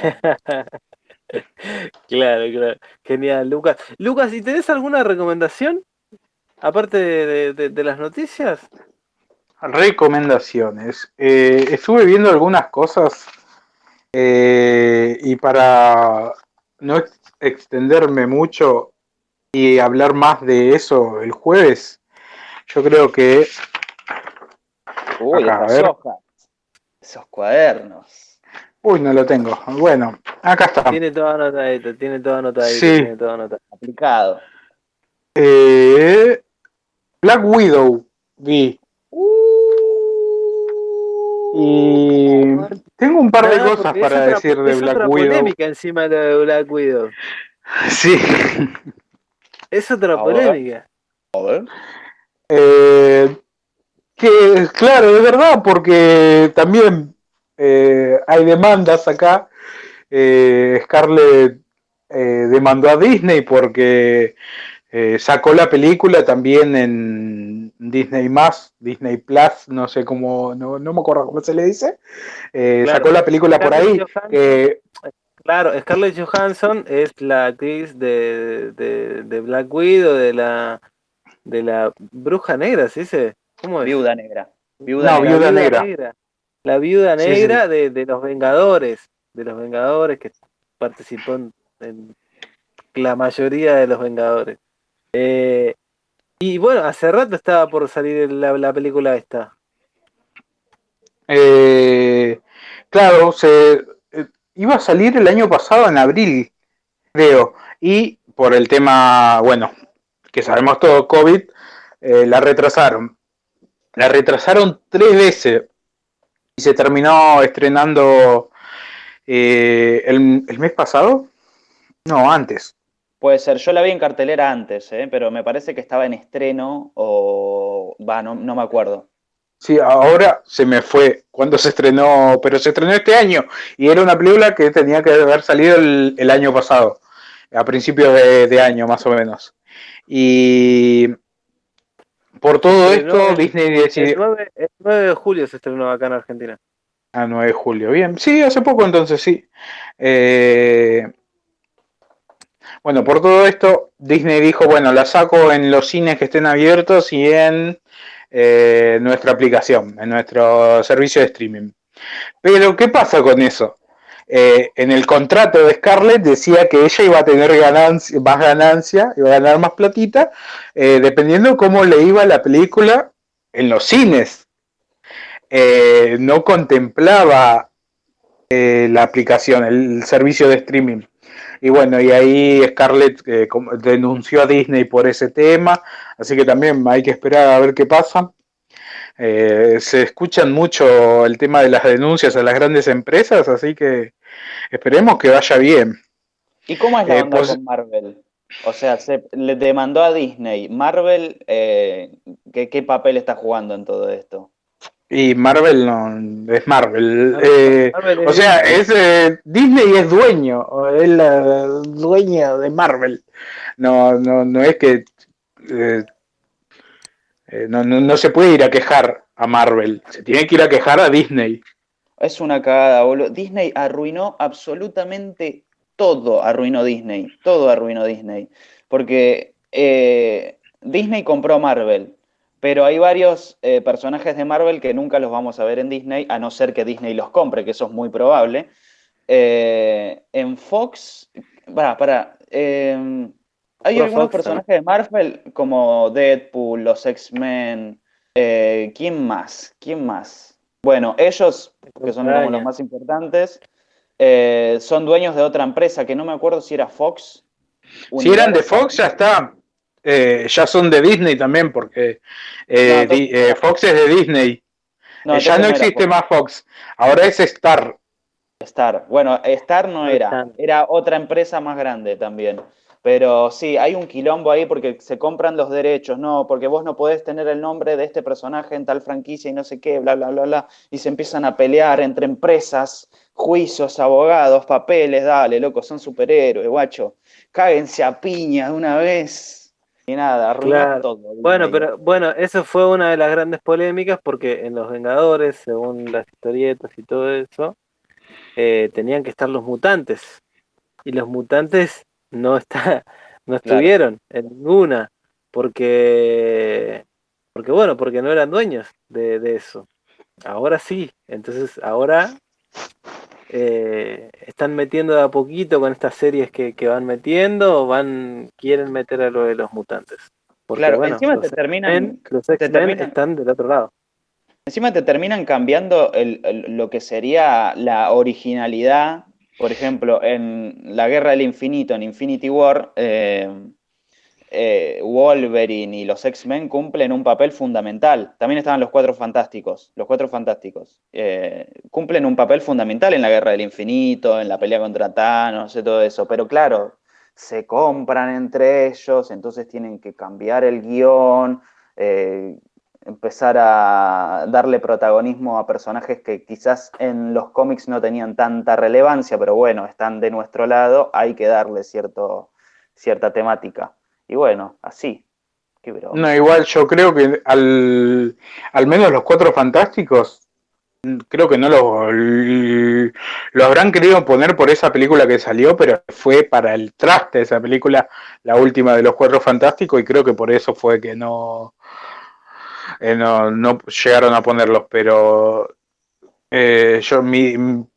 Claro, claro. Genial, Lucas. Lucas, ¿y tenés alguna recomendación? Aparte de, de, de, de las noticias. Recomendaciones. Eh, estuve viendo algunas cosas eh, y para no ex extenderme mucho y hablar más de eso el jueves, yo creo que... Uy, acá, esas hojas, esos cuadernos. Uy, no lo tengo. Bueno, acá está. Tiene todo anotadito, tiene todo anotadito, Sí. tiene todo anotado. Aplicado. Eh, Black Widow vi. Y tengo un par de Nada, cosas porque para es otra, decir de es Black otra Widow. polémica encima de lo de Black Widow. Sí. Es otra A ver. polémica. A ver. Eh, que claro, es verdad, porque también eh, hay demandas acá. Eh, Scarlett eh, demandó a Disney porque eh, sacó la película también en Disney más, Disney Plus, no sé cómo, no, no me acuerdo cómo se le dice. Eh, Claro. Sacó la película por Scarlett ahí. Johansson. Eh, Claro, Scarlett Johansson es la actriz de, de, de Black Widow, de la de la Bruja Negra, ¿sí dice? ¿Cómo es? Viuda negra. Viuda No, negra. Viuda Negra. La Viuda Sí, Negra De, de los Vengadores, de los Vengadores que participó en, en la mayoría de los Vengadores. Eh, y bueno, hace rato estaba por salir la, la película esta. eh, claro, se eh, iba a salir el año pasado en abril, creo, y por el tema, bueno, que sabemos todo, COVID, eh, la retrasaron. La retrasaron tres veces y se terminó estrenando eh, el, el mes pasado. No, antes. Puede ser, yo la vi en cartelera antes, ¿eh? Pero me parece que estaba en estreno o... Va, no, no me acuerdo. Sí, ahora se me fue cuando se estrenó, pero se estrenó este año y era una película que tenía que haber salido el, el año pasado, a principios de, de año más o menos. Y por todo Estrenó esto, el- Disney El decidió... nueve, el nueve de julio se estrenó acá en Argentina. A nueve de julio, bien. Sí, hace poco entonces sí. Eh, bueno, por todo esto, Disney dijo, bueno, la saco en los cines que estén abiertos y en eh, nuestra aplicación, en nuestro servicio de streaming. Pero, ¿qué pasa con eso? Eh, en el contrato de Scarlett decía que ella iba a tener ganancia, más ganancia, iba a ganar más platita, eh, dependiendo cómo le iba la película en los cines. Eh, no contemplaba eh, la aplicación, el servicio de streaming. Y bueno, y ahí Scarlett eh, como- denunció a Disney por ese tema, así que también hay que esperar a ver qué pasa. Eh, se escuchan mucho el tema de las denuncias a las grandes empresas, así que esperemos que vaya bien. ¿Y cómo es la Eh, onda pues, con Marvel? O sea, se le demandó a Disney. Marvel, eh, ¿qué, qué papel está jugando en todo esto? y Marvel no es Marvel. Marvel, eh, Marvel o es sea, Disney. es eh, Disney es dueño, o es la dueña de Marvel. No, no, no es que eh, eh, no, no, no se puede ir a quejar a Marvel, se tiene que ir a quejar a Disney. Es una cagada, boludo. Disney arruinó absolutamente todo, arruinó Disney. Todo arruinó Disney. Porque eh, Disney compró Marvel, pero hay varios eh, personajes de Marvel que nunca los vamos a ver en Disney, a no ser que Disney los compre, que eso es muy probable. Eh, en Fox, para, para, eh, hay Pro algunos Fox también. personajes de Marvel como Deadpool, los X-Men. eh, ¿quién más? ¿Quién más? Bueno, ellos, que son como los Araña. más importantes, eh, son dueños de otra empresa que no me acuerdo si era Fox. Si eran de Universal. Fox, ya está. Eh, ya son de Disney también, porque eh, No, entonces di- eh, Fox es de Disney. No, Eh, ya entonces no no era existe Fox. más Fox, ahora es Star. Star. Bueno, Star no No era, están. era otra empresa más grande también. Pero sí, hay un quilombo ahí porque se compran los derechos, no, porque vos no podés tener el nombre de este personaje en tal franquicia y no sé qué, bla, bla, bla, bla. Y se empiezan a pelear entre empresas, juicios, abogados, papeles, dale, loco, son superhéroes, guacho. Cáguense a piña de una vez. Y nada, arruinó Claro. todo. Bueno, Disney. pero bueno, eso fue una de las grandes polémicas porque en Los Vengadores, según las historietas y todo eso, eh, tenían que estar los mutantes. Y los mutantes no está, no Claro. estuvieron en ninguna, porque, porque bueno, porque no eran dueños de, de eso. Ahora sí, entonces ahora eh, están metiendo de a poquito con estas series que, que van metiendo, van, quieren meter a lo de los mutantes. Porque Claro, bueno, encima los te terminan, X-Men, los te X-Men terminan, están del otro lado. encima te terminan cambiando el- el- lo que sería la originalidad. Por ejemplo, en la Guerra del Infinito, en Infinity War, eh, eh, Wolverine y los X-Men cumplen un papel fundamental. También estaban los Cuatro Fantásticos. Los Cuatro Fantásticos eh, cumplen un papel fundamental en la Guerra del Infinito, en la pelea contra Thanos y todo eso. Pero claro, se compran entre ellos, entonces tienen que cambiar el guión, eh, empezar a darle protagonismo a personajes que quizás en los cómics no tenían tanta relevancia, pero bueno, están de nuestro lado, hay que darle cierto, cierta temática. Y bueno, así. Qué broma. No, igual yo creo que al, al menos los Cuatro Fantásticos, creo que no lo, lo habrán querido poner por esa película que salió, pero fue para el traste de esa película, la última de los Cuatro Fantásticos, y creo que por eso fue que no, eh, no, no llegaron a ponerlos, pero eh, yo mi,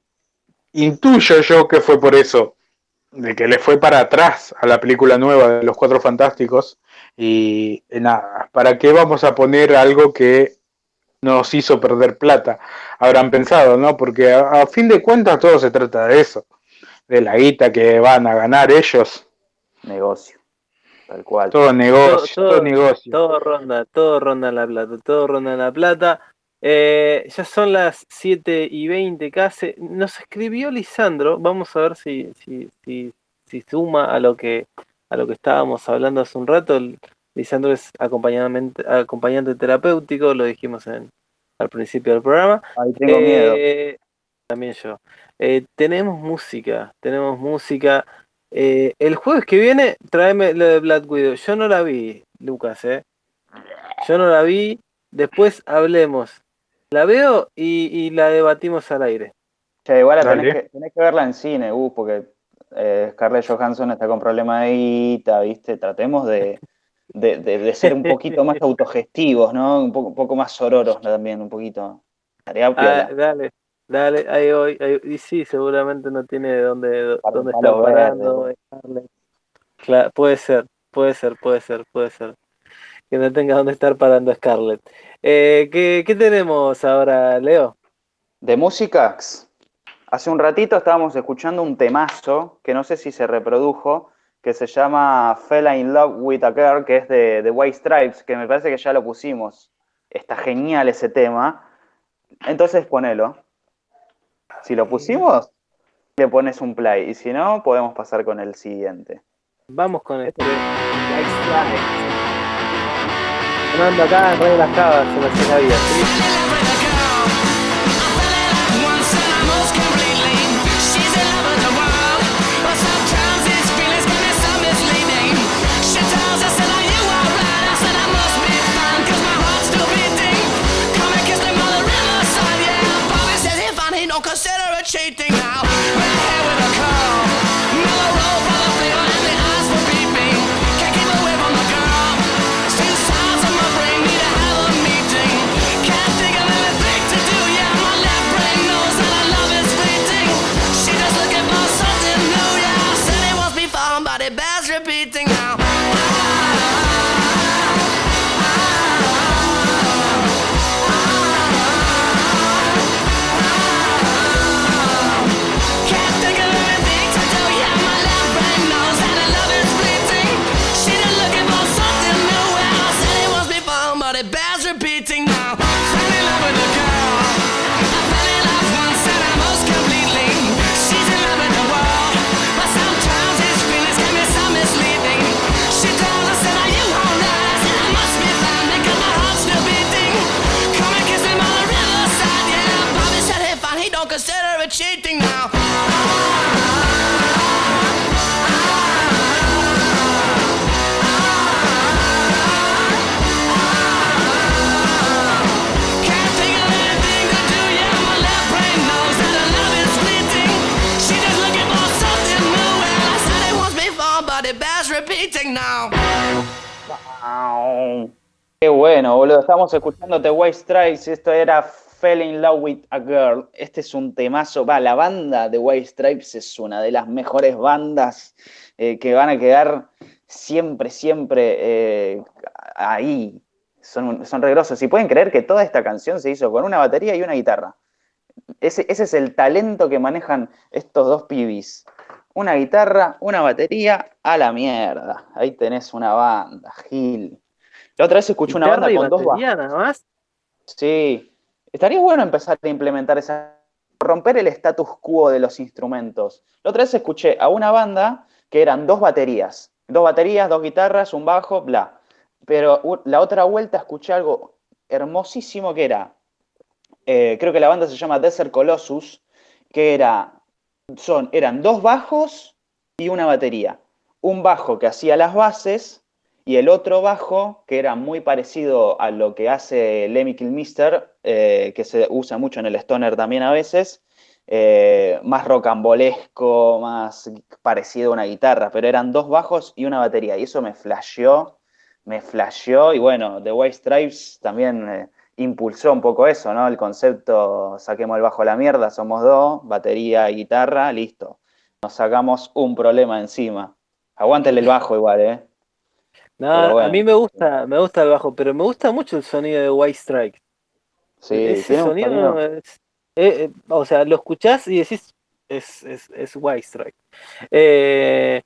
intuyo yo que fue por eso, de que le fue para atrás a la película nueva de los Cuatro Fantásticos, y eh, nada, ¿para qué vamos a poner algo que nos hizo perder plata? Habrán pensado, ¿no? Porque a, a fin de cuentas todo se trata de eso, de la guita que van a ganar ellos. Negocio, tal cual. Todo negocio, todo, todo, todo, negocio. todo ronda, todo ronda en la plata, todo ronda en la plata. Eh, ya son las siete y veinte casi. Nos escribió Lisandro, vamos a ver si, si, si, si suma a lo que a lo que estábamos hablando hace un rato. Lisandro es acompañante, acompañante terapéutico, lo dijimos en, al principio del programa. Ahí tengo Eh, miedo. También yo. Eh, tenemos música, tenemos música. Eh, el jueves que viene, tráeme lo de Black Widow. Yo no la vi, Lucas, ¿eh? Yo no la vi. Después hablemos. La veo y, y la debatimos al aire. Che, igual la Dale. tenés que, tenés que verla en cine, uh, porque eh, Scarlett Johansson está con problema de guita, ¿viste? Tratemos de, de, de, de ser un poquito más autogestivos, ¿no? Un poco, un poco más sororos también, un poquito. Tarea Ah, piola. dale, dale, ahí voy. Ahí, y sí, seguramente no tiene dónde, Para dónde un estar palo parando. verde. Scarlett. Claro, puede ser, puede ser, puede ser, puede ser. Que no tenga dónde estar parando Scarlett. Eh, ¿qué, ¿Qué tenemos ahora, Leo? De música, Hace un ratito estábamos escuchando un temazo, que no sé si se reprodujo, que se llama Fell in Love with a Girl, que es de, de White Stripes, que me parece que ya lo pusimos. Está genial ese tema. Entonces ponelo. Si lo pusimos, le pones un play. Y si no, podemos pasar con el siguiente. Vamos con este. White Stripes. Sonando acá en Radio Las Cabas, en la Cien Vida, ¿sí? Don't consider it cheating now. We're here with a call. Mellow roll for the flavor and the eyes for beeping. Can't keep away from the girl. Still sounds in my brain, need to have a meeting. Can't think of anything to do, yeah. My left brain knows that our love is fleeting. She just looking for something new, yeah. Said it wants me falling, but it bears repeating now. Repeating now. Fell in love with a girl. I fell in love once and I most completely. She's in love with the world, but sometimes his feelings can be so misleading. She told us that you alright. I said I must be fine because my heart's still beating. Come and kiss him on the riverside, yeah. Bobby said hey fine, he don't consider it cheating now. Repeating now. Wow. Qué bueno, boludo. Estamos escuchando The White Stripes. Esto era Fell in Love with a Girl. Este es un temazo. Va, la banda de White Stripes es una de las mejores bandas eh, que van a quedar siempre, siempre eh, ahí. Son, son re grosos. Y pueden creer que toda esta canción se hizo con una batería y una guitarra. Ese, ese es el talento que manejan estos dos pibis. Una guitarra, una batería, a la mierda. Ahí tenés una banda, Gil. La otra vez escuché una banda con dos bajos. Nada más. Sí. Estaría bueno empezar a implementar esa... romper el status quo de los instrumentos. La otra vez escuché a una banda que eran dos baterías. Dos baterías, dos guitarras, un bajo, bla. Pero la otra vuelta escuché algo hermosísimo que era... Eh, creo que la banda se llama Desert Colossus, que era... Son, eran dos bajos y una batería. Un bajo que hacía las bases y el otro bajo que era muy parecido a lo que hace Lemmy Kilmister, eh, que se usa mucho en el stoner también a veces, eh, más rocambolesco, más parecido a una guitarra, pero eran dos bajos y una batería. Y eso me flasheó, me flasheó y bueno, The White Stripes también... Eh, impulsó un poco eso, ¿no? El concepto, saquemos el bajo a la mierda, somos dos, batería y guitarra, listo. Nos sacamos un problema encima. Aguántale el bajo igual, ¿eh? No, bueno. A mí me gusta, me gusta el bajo, pero me gusta mucho el sonido de White Stripes. Sí, ese sonido, sonido? Es, eh, eh, o sea, lo escuchás y decís, es, es, es White Stripes. Eh,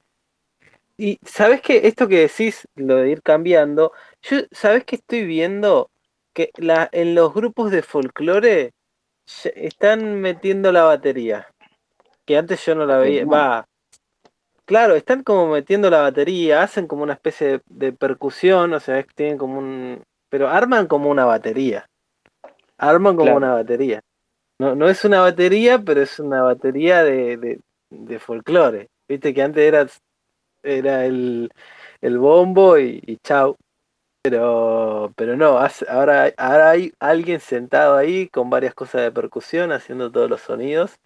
y ¿sabés qué? Esto que decís, lo de ir cambiando, yo, ¿sabés qué estoy viendo? Que la, en los grupos de folclore están metiendo la batería, que antes yo no la veía, va, claro, están como metiendo la batería, hacen como una especie de, de percusión, o sea, tienen como un, pero arman como una batería, arman como claro. una batería, no, no es una batería, pero es una batería de, de, de folclore, viste que antes era, era el, el bombo y, y chau. Pero, pero no, ahora, ahora hay alguien sentado ahí con varias cosas de percusión haciendo todos los sonidos.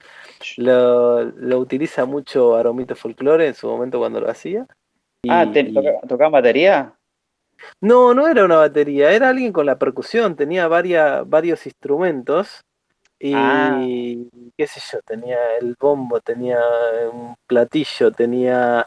Lo, lo utiliza mucho Aromito Folklore en su momento cuando lo hacía. Y, ah, ¿te, y... toca, ¿tocaban batería? No, no era una batería, era alguien con la percusión, tenía varias, varios instrumentos. Y ah. qué sé yo, tenía el bombo, tenía un platillo, tenía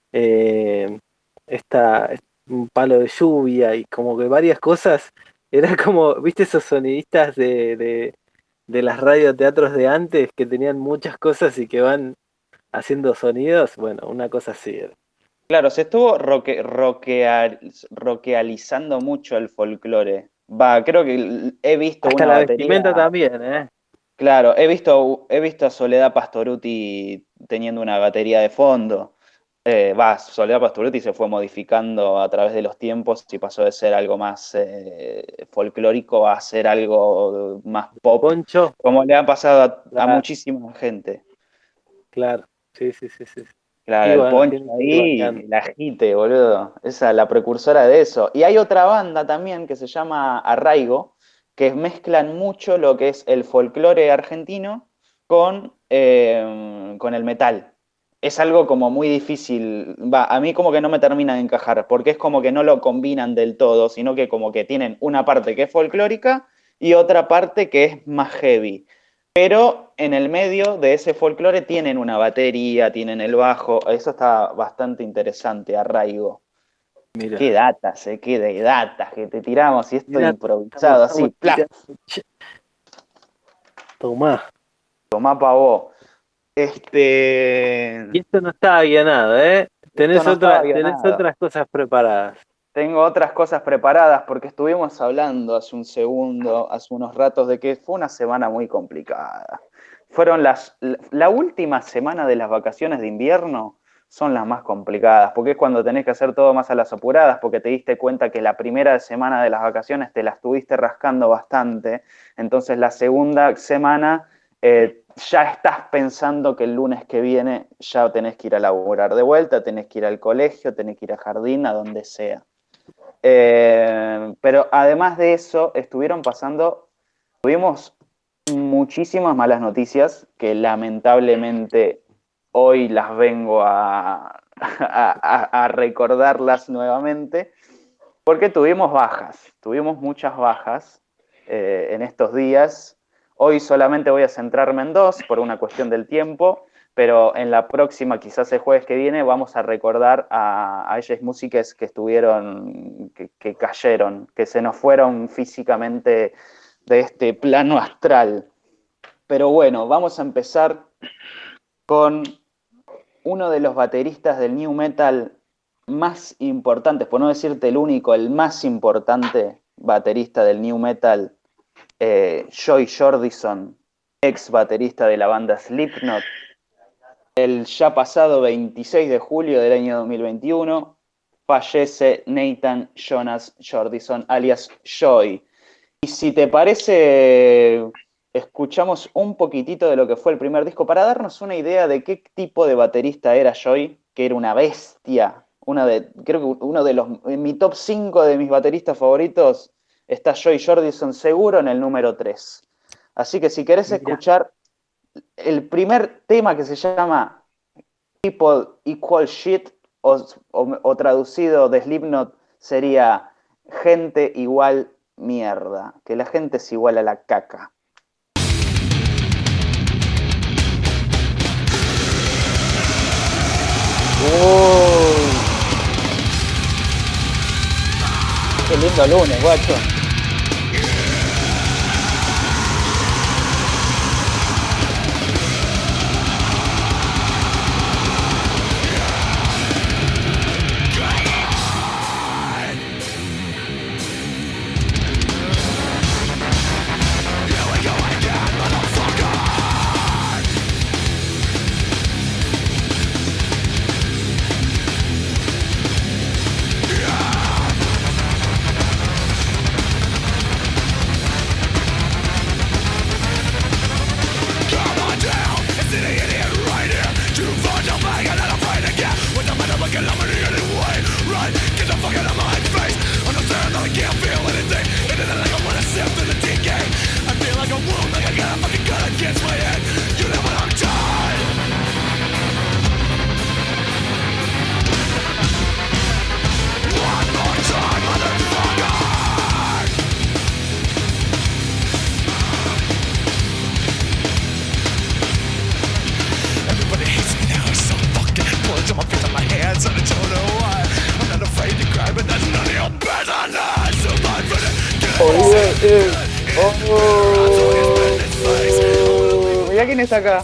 eh, esta... un palo de lluvia y como que varias cosas, era como, viste esos sonidistas de, de, de las radioteatros de antes, que tenían muchas cosas y que van haciendo sonidos, bueno, una cosa así era. Claro, se estuvo roque, roquear, roquealizando mucho el folclore. Va, creo que he visto Hasta una la batería... vestimenta también, ¿eh? Claro, he visto, he visto a Soledad Pastorutti teniendo una batería de fondo. Eh, va, Soledad Pastorutti se fue modificando a través de los tiempos y pasó de ser algo más eh, folclórico a ser algo más pop, Poncho, como le ha pasado a, a claro. muchísima gente. Claro, sí, sí, sí, sí. Claro, Y el bueno, Poncho tiene que ir ahí, bancando. el agite, boludo. Esa es la precursora de eso. Y hay otra banda también que se llama Arraigo, que mezclan mucho lo que es el folclore argentino con, eh, con el metal. Es algo como muy difícil, va, a mí como que no me termina de encajar, porque es como que no lo combinan del todo, sino que como que tienen una parte que es folclórica y otra parte que es más heavy. Pero en el medio de ese folclore tienen una batería, tienen el bajo, eso está bastante interesante, Arraigo. Mira. Qué datas, eh, qué de datas que te tiramos y esto Mirá, improvisado estamos- así, estamos ¡plaf! tirando. Tomá. Tomá pa' vos. Este. Y esto no estaba guionado, ¿eh? Tenés, no otra, estaba tenés guionado. otras cosas preparadas. Tengo otras cosas preparadas porque estuvimos hablando hace un segundo, hace unos ratos, de que fue una semana muy complicada. Fueron las. La última semana de las vacaciones de invierno son las más complicadas, porque es cuando tenés que hacer todo más a las apuradas, porque te diste cuenta que la primera semana de las vacaciones te la estuviste rascando bastante, entonces la segunda semana eh, ya estás pensando que el lunes que viene ya tenés que ir a laburar de vuelta, tenés que ir al colegio, tenés que ir a jardín, a donde sea. Eh, pero además de eso, estuvieron pasando, tuvimos muchísimas malas noticias que lamentablemente hoy las vengo a, a, a, a recordarlas nuevamente, porque tuvimos bajas, tuvimos muchas bajas eh, en estos días. Hoy solamente voy a centrarme en dos por una cuestión del tiempo, pero en la próxima, quizás el jueves que viene, vamos a recordar a, a ellas músicas que estuvieron, que, que cayeron, que se nos fueron físicamente de este plano astral. Pero bueno, vamos a empezar con uno de los bateristas del new metal más importantes, por no decirte el único, el más importante baterista del new metal, eh, Joy Jordison, ex baterista de la banda Slipknot. El ya pasado veintiséis de julio del año dos mil veintiuno fallece Nathan Jonas Jordison, alias Joy. Y si te parece, escuchamos un poquitito de lo que fue el primer disco para darnos una idea de qué tipo de baterista era Joy, que era una bestia. Una de, creo que uno de los, en mi top cinco de mis bateristas favoritos está Joy Jordison, seguro en el número tres. Así que si querés escuchar el primer tema, que se llama People Equal Shit, o, o, o traducido de Slipknot sería gente igual mierda, que la gente es igual a la caca. Oh. Qué lindo lunes, guacho. tenés acá?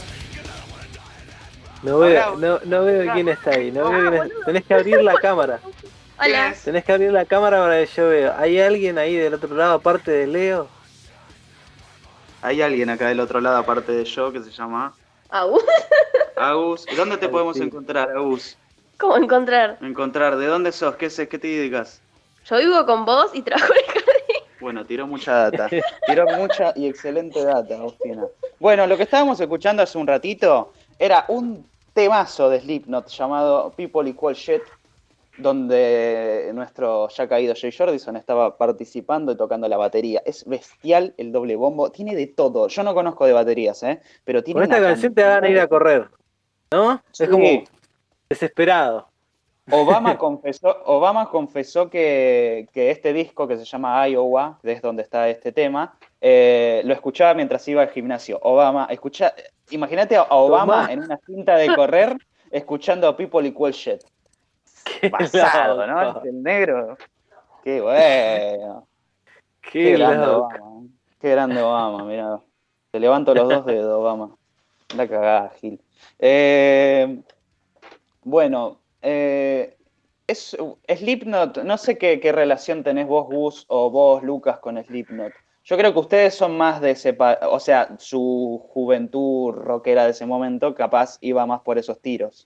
No veo, no, no veo quién está ahí. No veo quién está. Tenés que abrir la cámara. Hola. Tenés que abrir la cámara para que yo vea. ¿Hay alguien ahí del otro lado aparte de Leo? Hay alguien acá del otro lado aparte de yo que se llama Agus. Agus. ¿Y dónde te Ay, podemos sí. encontrar, Agus? ¿Cómo encontrar? Encontrar, ¿de dónde sos? ¿Qué, se, qué te dedicas? Yo vivo con vos y trabajo en el jardín. Bueno, tiró mucha data. Tiró mucha y excelente data, Agustina. Bueno, lo que estábamos escuchando hace un ratito era un temazo de Slipknot llamado People Equal Shit, donde nuestro ya caído Jay Jordison estaba participando y tocando la batería. Es bestial el doble bombo, tiene de todo. Yo no conozco de baterías, ¿eh? Pero tiene Con esta una canción te van a ir a correr, ¿no? Sí. Es como desesperado. Obama confesó, Obama confesó que, que este disco que se llama Iowa, que es donde está este tema, eh, lo escuchaba mientras iba al gimnasio. Obama, escucha, imagínate a Obama Tomá. en una cinta de correr escuchando a People Equal Shit. Basado, ¿no? loco. El negro. Qué bueno. Qué, Qué grande loco. Obama. Qué grande Obama, mirá. Te levanto los dos dedos, Obama. La cagada, Gil. Eh, bueno, eh, es, Slipknot, no sé qué, qué relación tenés vos, Gus, o vos, Lucas, con Slipknot. Yo creo que ustedes son más de ese, pa- o sea, su juventud rockera de ese momento capaz iba más por esos tiros.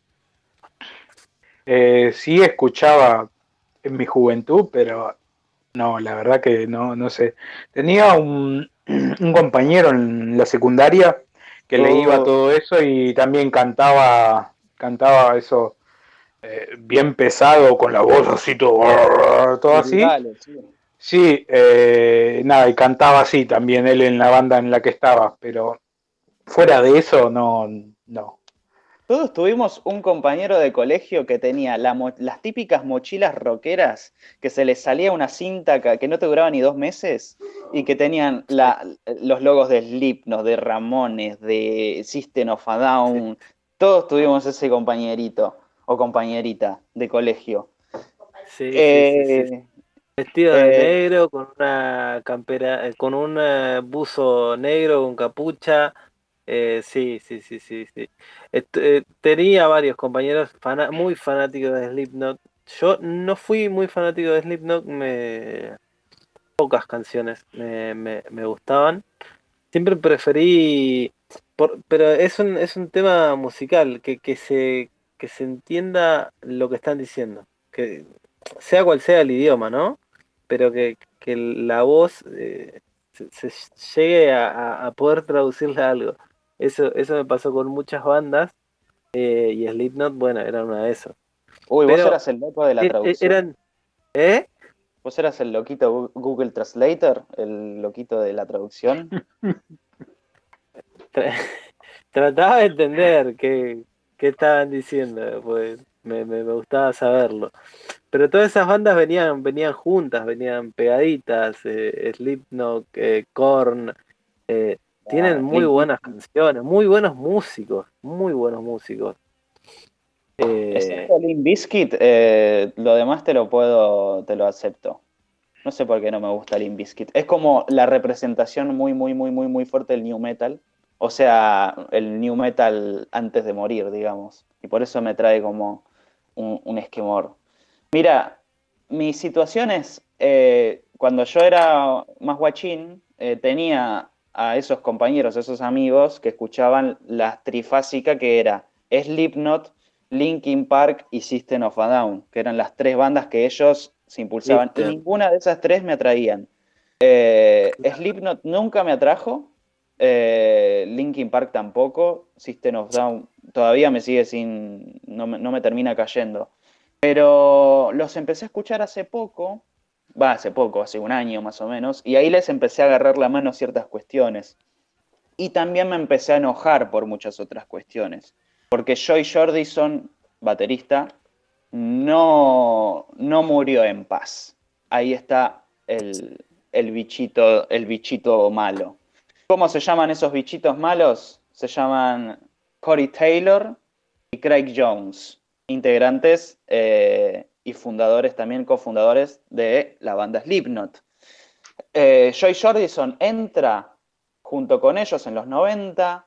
Eh, sí escuchaba en mi juventud, pero no, la verdad que no, no sé. Tenía un, un compañero en la secundaria que le iba Oh. todo eso y también cantaba, cantaba eso eh, bien pesado con la voz así todo, todo así. Dale, sí. Sí, eh, nada, y cantaba así también él en la banda en la que estaba, pero fuera de eso no, no. Todos tuvimos un compañero de colegio que tenía la mo- las típicas mochilas rockeras que se les salía una cinta ca- que no te duraba ni dos meses y que tenían la- los logos de Slipknot, de Ramones, de System of a Down. Todos tuvimos ese compañerito o compañerita de colegio. Sí, Eh, sí, sí, sí. Vestido de eh, negro, con una campera, eh, con un eh, buzo negro, con capucha. Eh, sí, sí, sí, sí, sí. Est- eh, tenía varios compañeros fana- muy fanáticos de Slipknot. Yo no fui muy fanático de Slipknot, me... pocas canciones me, me, me gustaban. Siempre preferí, por- pero es un, es un tema musical, que, que se, que se entienda lo que están diciendo. Que sea cual sea el idioma, ¿no? Pero que, que la voz eh, se, se llegue a, a- a poder traducirle a algo. Eso, eso me pasó con muchas bandas eh, y Slipknot, bueno, era una de esas. uy, vos Pero eras el loco de la eh, eh, traducción. eran, ¿eh? ¿Vos eras el loquito Gu- Google Translator? ¿El loquito de la traducción? Tra- Trataba de entender qué, qué estaban diciendo, pues me, me, me gustaba saberlo. Pero todas esas bandas venían, venían juntas, venían pegaditas, eh, Slipknot, eh, Korn, eh, tienen Ah, muy Limp buenas Bizkit. canciones, muy buenos músicos, muy buenos músicos. Eh, Excepto Limp Bizkit, eh, lo demás te lo puedo, te lo acepto. No sé por qué no me gusta Limp Bizkit. Es como la representación muy, muy, muy, muy, muy fuerte del new metal. O sea, el new metal antes de morir, digamos. Y por eso me trae como un, un esquemor. Mira, mi situación es, eh, cuando yo era más guachín, eh, tenía a esos compañeros, a esos amigos que escuchaban la trifásica que era Slipknot, Linkin Park y System of a Down, que eran las tres bandas que ellos se impulsaban. Y ¿viste? ninguna de esas tres me atraían. Eh, Slipknot nunca me atrajo, eh, Linkin Park tampoco, System of a Down todavía me sigue sin, no me, no me termina cayendo. Pero los empecé a escuchar hace poco, va, hace poco, hace un año más o menos, y ahí les empecé a agarrar la mano a ciertas cuestiones. Y también me empecé a enojar por muchas otras cuestiones. Porque Joy Jordison, baterista, no, no murió en paz. Ahí está el, el bichito, el bichito malo. ¿Cómo se llaman esos bichitos malos? Se llaman Corey Taylor y Craig Jones, integrantes eh, y fundadores, también cofundadores de la banda Slipknot. Eh, Joy Jordison entra junto con ellos en los noventa,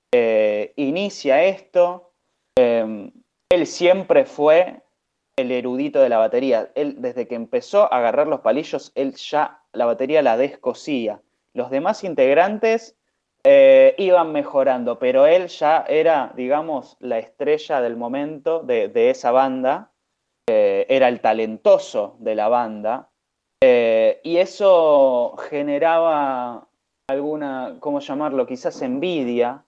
Eh, inicia esto. Eh, él siempre fue el erudito de la batería. Él, desde que empezó a agarrar los palillos, él ya la batería la descosía. Los demás integrantes eh, iban mejorando, pero él ya era, digamos, la estrella del momento de, de esa banda. Eh, era el talentoso de la banda. Eh, y eso generaba alguna, ¿cómo llamarlo? Quizás envidia.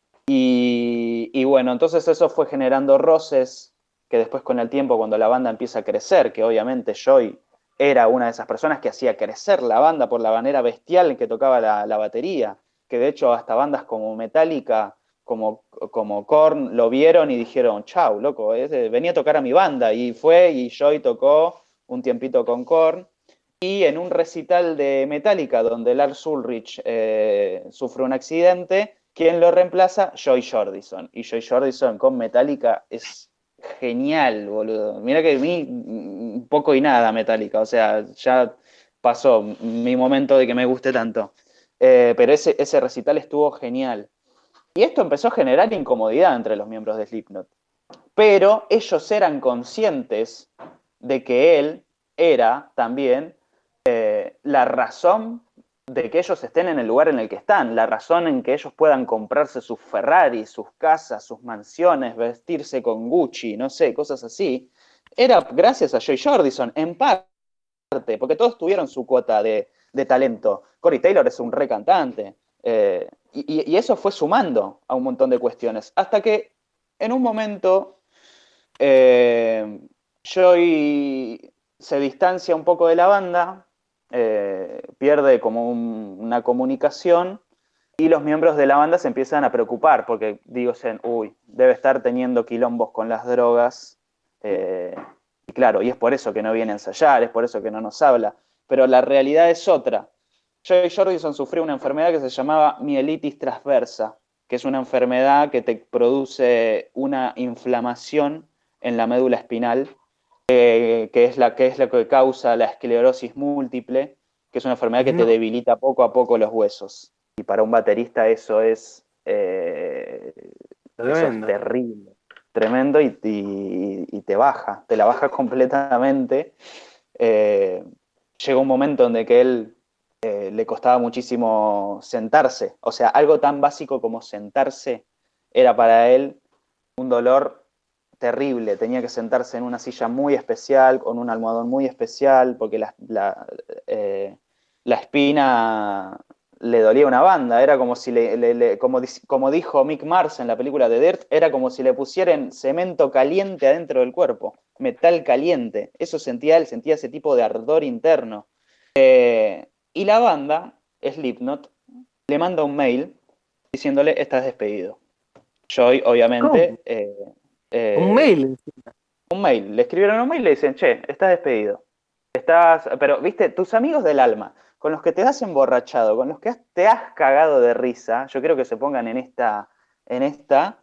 Y, y bueno, entonces eso fue generando roces que después con el tiempo, cuando la banda empieza a crecer, que obviamente Joy era una de esas personas que hacía crecer la banda por la manera bestial en que tocaba la, la batería, que de hecho hasta bandas como Metallica, como, como Korn, lo vieron y dijeron, chau, loco, eh, venía a tocar a mi banda, y fue, y Joy tocó un tiempito con Korn, y en un recital de Metallica, donde Lars Ulrich eh, sufre un accidente, ¿quién lo reemplaza? Joy Jordison, y Joy Jordison con Metallica es genial, boludo. Mira que vi poco y nada Metallica, o sea, ya pasó mi momento de que me guste tanto. Eh, pero ese, ese recital estuvo genial. Y esto empezó a generar incomodidad entre los miembros de Slipknot. Pero ellos eran conscientes de que él era también eh, la razón de que ellos estén en el lugar en el que están, la razón en que ellos puedan comprarse sus Ferrari, sus casas, sus mansiones, vestirse con Gucci, no sé, cosas así, era gracias a Joy Jordison, en parte, porque todos tuvieron su cuota de, de talento. Corey Taylor es un re cantante, eh, y, y eso fue sumando a un montón de cuestiones, hasta que en un momento eh, Joy se distancia un poco de la banda, Eh, pierde como un, una comunicación, y los miembros de la banda se empiezan a preocupar porque dicen, uy, debe estar teniendo quilombos con las drogas, eh, y claro, y es por eso que no viene a ensayar, es por eso que no nos habla, pero la realidad es otra. Joy Jordison sufrió una enfermedad que se llamaba mielitis transversa, que es una enfermedad que te produce una inflamación en la médula espinal, Eh, que, es la, que es la que causa la esclerosis múltiple, que es una enfermedad que te debilita poco a poco los huesos. Y para un baterista eso es, eh, eso es terrible, tremendo, y, y, y te baja, te la baja completamente. Eh, llegó un momento donde que él eh, le costaba muchísimo sentarse, o sea, algo tan básico como sentarse era para él un dolor terrible. Tenía que sentarse en una silla muy especial, con un almohadón muy especial, porque la, la, eh, la espina le dolía una banda. Era como si le, le, le como, como dijo Mick Mars en la película de Dirt, era como si le pusieran cemento caliente adentro del cuerpo, metal caliente. Eso sentía él, sentía ese tipo de ardor interno. Eh, y la banda, Slipknot, le manda un mail diciéndole, estás despedido. Joy, obviamente... Eh, Eh, un mail. Un mail. Le escribieron un mail y le dicen, che, estás despedido. Estás, pero, viste, tus amigos del alma, con los que te has emborrachado, con los que has, te has cagado de risa, yo quiero que se pongan en esta, en esta,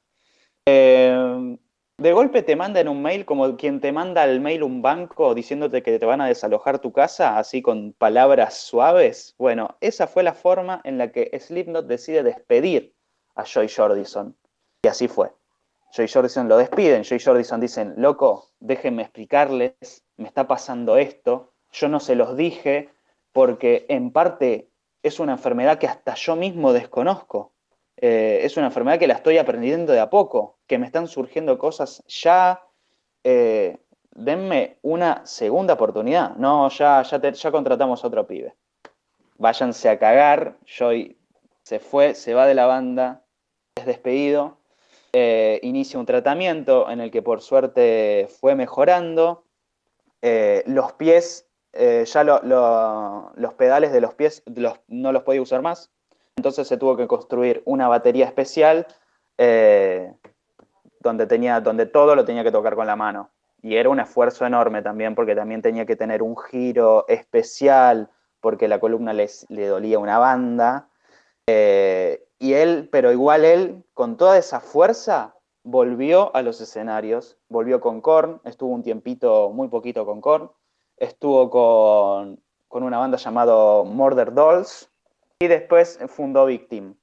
eh, de golpe te mandan un mail como quien te manda al mail un banco diciéndote que te van a desalojar tu casa, así con palabras suaves. Bueno, esa fue la forma en la que Slipknot decide despedir a Joy Jordison. Y así fue. Joy Jordison lo despiden, Joy Jordison dicen, loco, déjenme explicarles, me está pasando esto, yo no se los dije, porque en parte es una enfermedad que hasta yo mismo desconozco, eh, es una enfermedad que la estoy aprendiendo de a poco, que me están surgiendo cosas ya, eh, denme una segunda oportunidad, no, ya, ya, te, ya contratamos a otro pibe, váyanse a cagar. Joy se fue, se va de la banda, es despedido. Eh, inicia un tratamiento en el que por suerte fue mejorando. Eh, los pies, eh, ya lo, lo, los pedales de los pies los, no los podía usar más, entonces se tuvo que construir una batería especial eh, donde, tenía, donde todo lo tenía que tocar con la mano. Y era un esfuerzo enorme también, porque también tenía que tener un giro especial, porque la columna les, le dolía una banda. Eh, y él, pero igual él, con toda esa fuerza, volvió a los escenarios, volvió con Korn, estuvo un tiempito, muy poquito con Korn, estuvo con, con una banda llamada Murder Dolls, y después fundó Victim.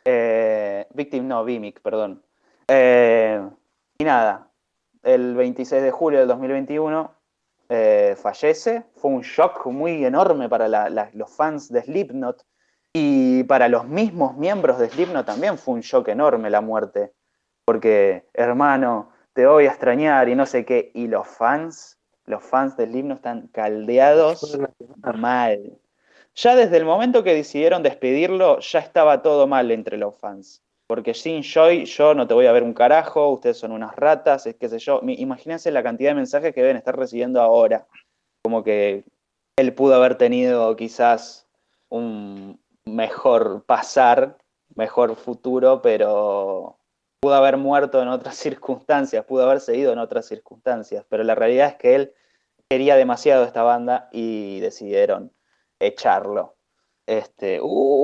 Eh, Victim, no, Vimic, perdón. Eh, y nada, el veintiséis de julio del dos mil veintiuno eh, fallece. Fue un shock muy enorme para la, la, los fans de Slipknot y para los mismos miembros de Slipknot también fue un shock enorme la muerte. Porque, hermano, te voy a extrañar y no sé qué. Y los fans, los fans de Slipknot están caldeados mal. Ya desde el momento que decidieron despedirlo, ya estaba todo mal entre los fans. Porque sin Joy, yo no te voy a ver un carajo, ustedes son unas ratas, es qué sé yo. Imagínense la cantidad de mensajes que deben estar recibiendo ahora. Como que él pudo haber tenido quizás un mejor pasar, mejor futuro, pero pudo haber muerto en otras circunstancias, pudo haber seguido en otras circunstancias. Pero la realidad es que él quería demasiado esta banda y decidieron echarlo. Este,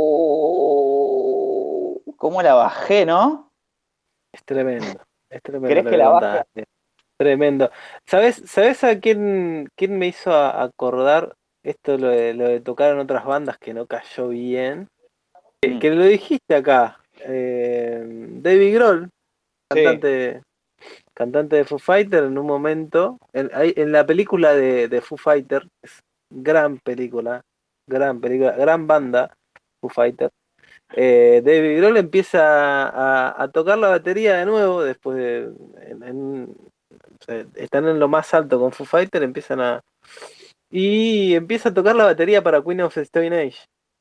uh, ¿cómo la bajé, no? Es tremendo, es tremendo. ¿Querés que la baje? Es tremendo. ¿Sabes, ¿Sabes a quién, quién me hizo a- acordar esto, lo de, lo de tocar en otras bandas que no cayó bien? Que, Mm. que lo dijiste acá. Eh, David Grohl, cantante, cantante de Foo Fighter, en un momento, en, ahí- en la película de, de Foo Fighter, es gran película, gran película, gran banda, Foo Fighter. Eh, David Grohl empieza a, a tocar la batería de nuevo, después de, en- en- o sea, están en lo más alto con Foo Fighter, empiezan a... Y empieza a tocar la batería para Queen of the Stone Age.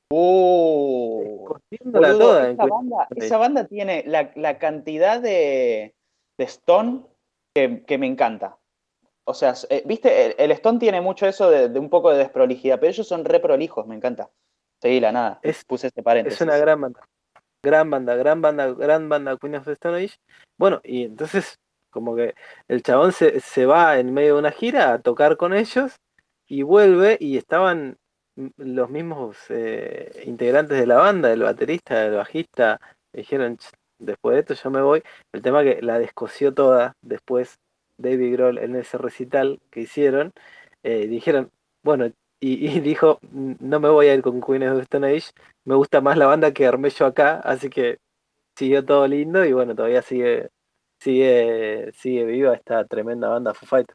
Uh, Cogiéndola boludo, toda en esa Queen of banda, the Stone esa Age. banda tiene la, la cantidad de, de Stone que, que me encanta. O sea, eh, viste, el, el Stone tiene mucho eso de, de un poco de desprolijidad, pero ellos son re prolijos, me encanta. Seguí la nada, Es, puse este es paréntesis. una gran banda. Gran banda, gran banda, gran banda Queen of the Stone Age. Bueno, y entonces como que el chabón se, se va en medio de una gira a tocar con ellos y vuelve y estaban m- los mismos eh, integrantes de la banda, el baterista, el bajista, dijeron: "Ch, después de esto yo me voy". El tema que la descosió toda después David Grohl en ese recital que hicieron, eh, dijeron, bueno, y, y dijo: no me voy a ir con Queen of the Stone Age, me gusta más la banda que armé yo acá, así que siguió todo lindo y bueno, todavía sigue, sigue, sigue viva esta tremenda banda Foo Fighters.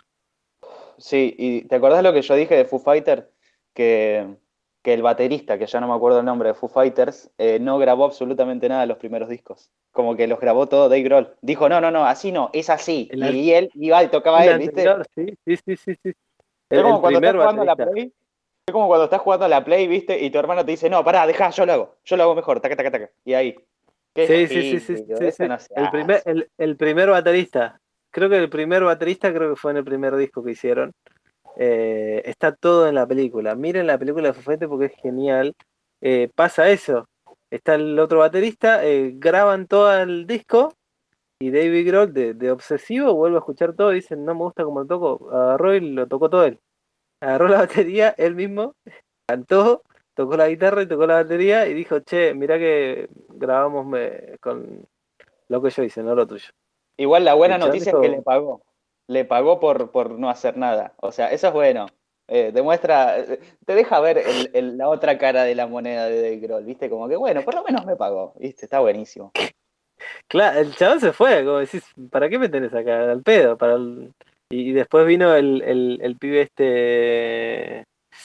Sí, y ¿te acordás lo que yo dije de Foo Fighter? Que, que el baterista, que ya no me acuerdo el nombre de Foo Fighters, eh, no grabó absolutamente nada de los primeros discos. Como que los grabó todo Dave Grohl. Dijo, no, no, no, así no, es así. El, Y, y él iba y tocaba el él, ¿viste? anterior, sí, sí, sí, sí, sí. Es El, como el cuando estás primer jugando a la baterista. Play, es como cuando estás jugando a la Play, ¿viste? Y tu hermano te dice, no, pará, dejá, yo lo hago, yo lo hago mejor, taca, taca, taca. Y ahí, qué Sí, sí, sí, sí, giro, sí, eso sí. no se El primer, hace. el, el primer baterista. Creo que el primer baterista creo que fue en el primer disco que hicieron. Eh, está todo en la película. Miren la película de Foo Fighters porque es genial. Eh, pasa eso. Está el otro baterista, eh, graban todo el disco y David Grohl de, de obsesivo vuelve a escuchar todo y dice: no me gusta cómo lo toco. Agarró y lo tocó todo él. Agarró la batería él mismo, cantó, tocó la guitarra y tocó la batería y dijo: che, mirá que grabamos me- con lo que yo hice, no lo tuyo. Igual la Y buena el chabón noticia es que dijo: le pagó. Le pagó por, por no hacer nada. O sea, eso es bueno. Eh, demuestra, eh, te deja ver el- el- la otra cara de la moneda de Dave Grohl, ¿viste? Como que, bueno, por lo menos me pagó, ¿viste? Está buenísimo. claro, el chabón se fue, como decís, ¿para qué me tenés acá? Al pedo, para el... Y, y después vino el, el, el pibe este...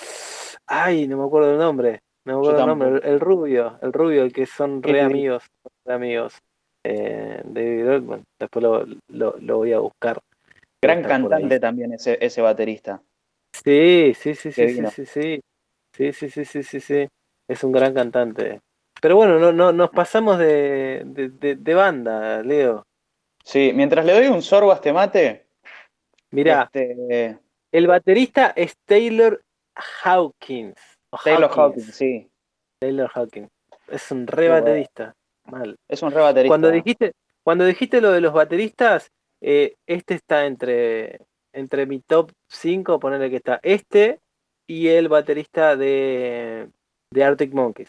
Ay, no me acuerdo el nombre, no me Yo acuerdo el nombre, tampoco. el, el rubio, el rubio, el que son re Henry, amigos, re amigos eh, de David Grohl. Bueno, después lo, lo, lo voy a buscar, debe gran estar por ahí. cantante también ese, ese baterista Sí, sí, sí, que sí, sí, vino. sí, sí, sí, sí, sí, sí, sí, sí, es un gran cantante. Pero bueno, no, no, nos pasamos de, de, de, de banda, Leo. Sí, mientras le doy un sorbo a este mate, Mirá, este, el baterista es Taylor Hawkins. O Taylor Hawkins. Hawkins, sí, Taylor Hawkins. Es un re qué bueno. baterista. Mal. Es un re Cuando baterista. dijiste, cuando dijiste lo de los bateristas, eh, este está entre, entre mi top cinco, ponerle que está este y el baterista de, de Arctic Monkeys.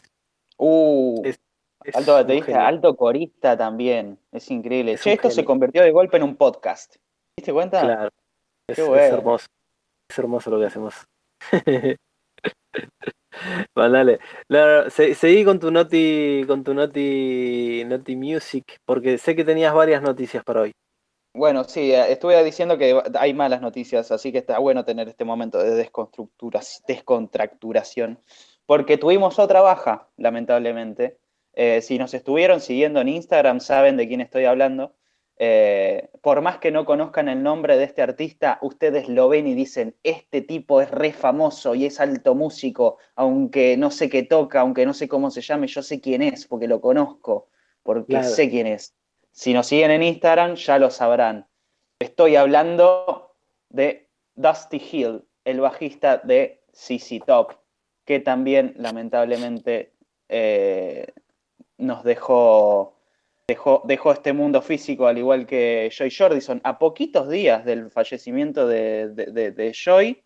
Uh, Es, es alto un baterista, genio. alto corista también. Es increíble. Es Che, un esto se genio. convirtió de golpe en un podcast. ¿Te diste cuenta? Claro. Qué Es, es bueno. hermoso. Es hermoso lo que hacemos. Mandale. No, no, se- seguí con tu noti, con tu noti, noti music, porque sé que tenías varias noticias para hoy. Bueno, sí, eh, estuve diciendo que hay malas noticias, así que está bueno tener este momento de desconstructuras- descontracturación, porque tuvimos otra baja, lamentablemente. Eh, si nos estuvieron siguiendo en Instagram, saben de quién estoy hablando. Eh, por más que no conozcan el nombre de este artista, ustedes lo ven y dicen, este tipo es re famoso y es alto músico, aunque no sé qué toca, aunque no sé cómo se llame, yo sé quién es, porque lo conozco, porque Claro. sé quién es. Si nos siguen en Instagram, ya lo sabrán. Estoy hablando de Dusty Hill, el bajista de Z Z Top, que también lamentablemente eh, nos dejó, dejó, dejó este mundo físico, al igual que Joy Jordison. A poquitos días del fallecimiento de, de, de, de Joy,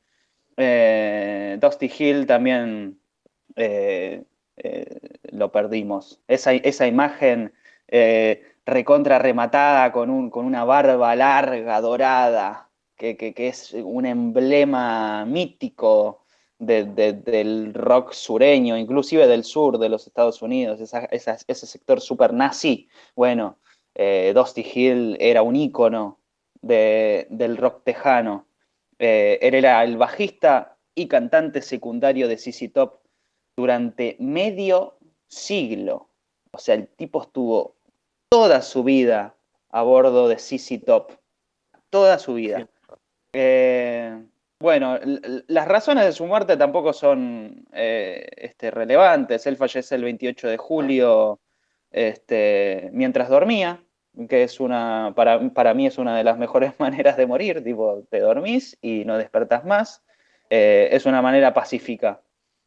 eh, Dusty Hill también eh, eh, lo perdimos. Esa, esa imagen eh, recontra rematada con, un, con una barba larga, dorada, que, que, que es un emblema mítico de, de, del rock sureño, inclusive del sur de los Estados Unidos, esa, esa, ese sector super nazi. Bueno, eh, Dusty Hill era un ícono de, del rock tejano. Eh, él era el bajista y cantante secundario de Z Z Top durante medio siglo. O sea, el tipo estuvo toda su vida a bordo de Z Z Top. Toda su vida. Eh, bueno, las razones de su muerte tampoco son eh, este, relevantes. Él fallece el veintiocho de julio este, mientras dormía, que es una, para, para mí es una de las mejores maneras de morir. Tipo, te dormís y no despertás más. Eh, es una manera pacífica.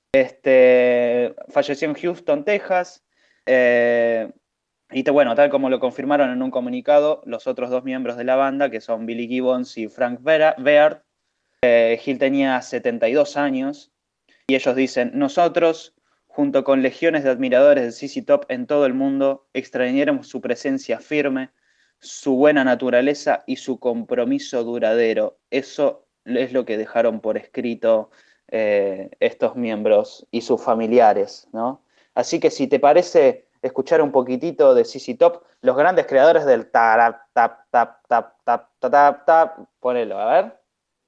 Este, falleció en Houston, Texas. Eh, y te, bueno, tal como lo confirmaron en un comunicado, los otros dos miembros de la banda, que son Billy Gibbons y Frank Beard, eh, Hill tenía setenta y dos años, y ellos dicen, nosotros, junto con legiones de admiradores de Z Z Top en todo el mundo, extrañaremos su presencia firme, su buena naturaleza y su compromiso duradero. Eso es lo que dejaron por escrito eh, estos miembros y sus familiares, ¿no? Así que si te parece escuchar un poquitito de Z Z Top, los grandes creadores del tarap, tap, tap, tap, tap, tap, tap, tap, ponelo, a ver.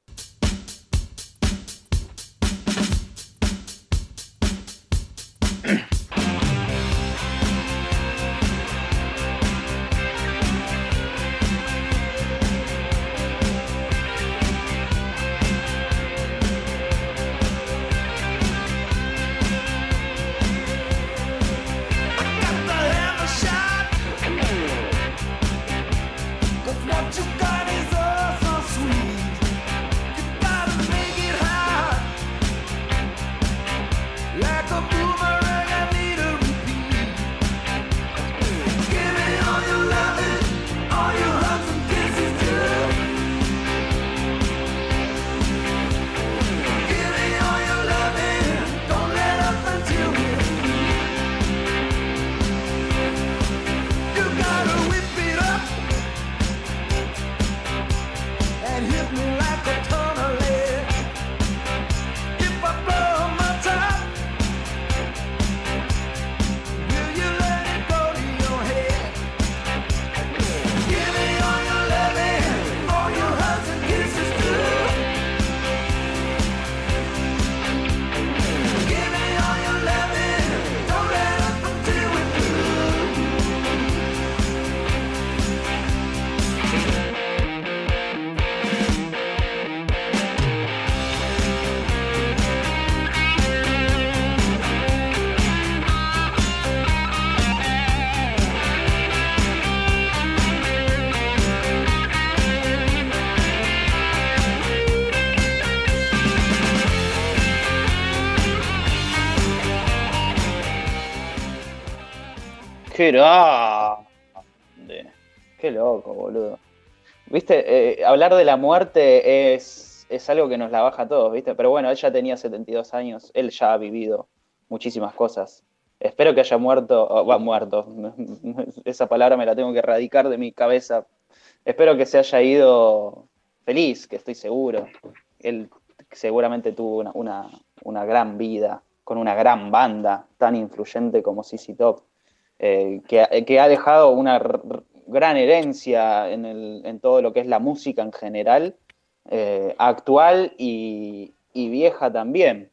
¡Qué grande! ¡Qué loco, boludo! Viste, eh, hablar de la muerte es, es algo que nos la baja a todos, ¿viste? Pero bueno, él ya tenía setenta y dos años, él ya ha vivido muchísimas cosas. Espero que haya muerto, o va, muerto, esa palabra me la tengo que erradicar de mi cabeza. Espero que se haya ido feliz, que estoy seguro. Él seguramente tuvo una, una, una gran vida con una gran banda tan influyente como Z Z Top, eh, que, que ha dejado una r- gran herencia en, el, en todo lo que es la música en general, eh, actual y, y vieja también.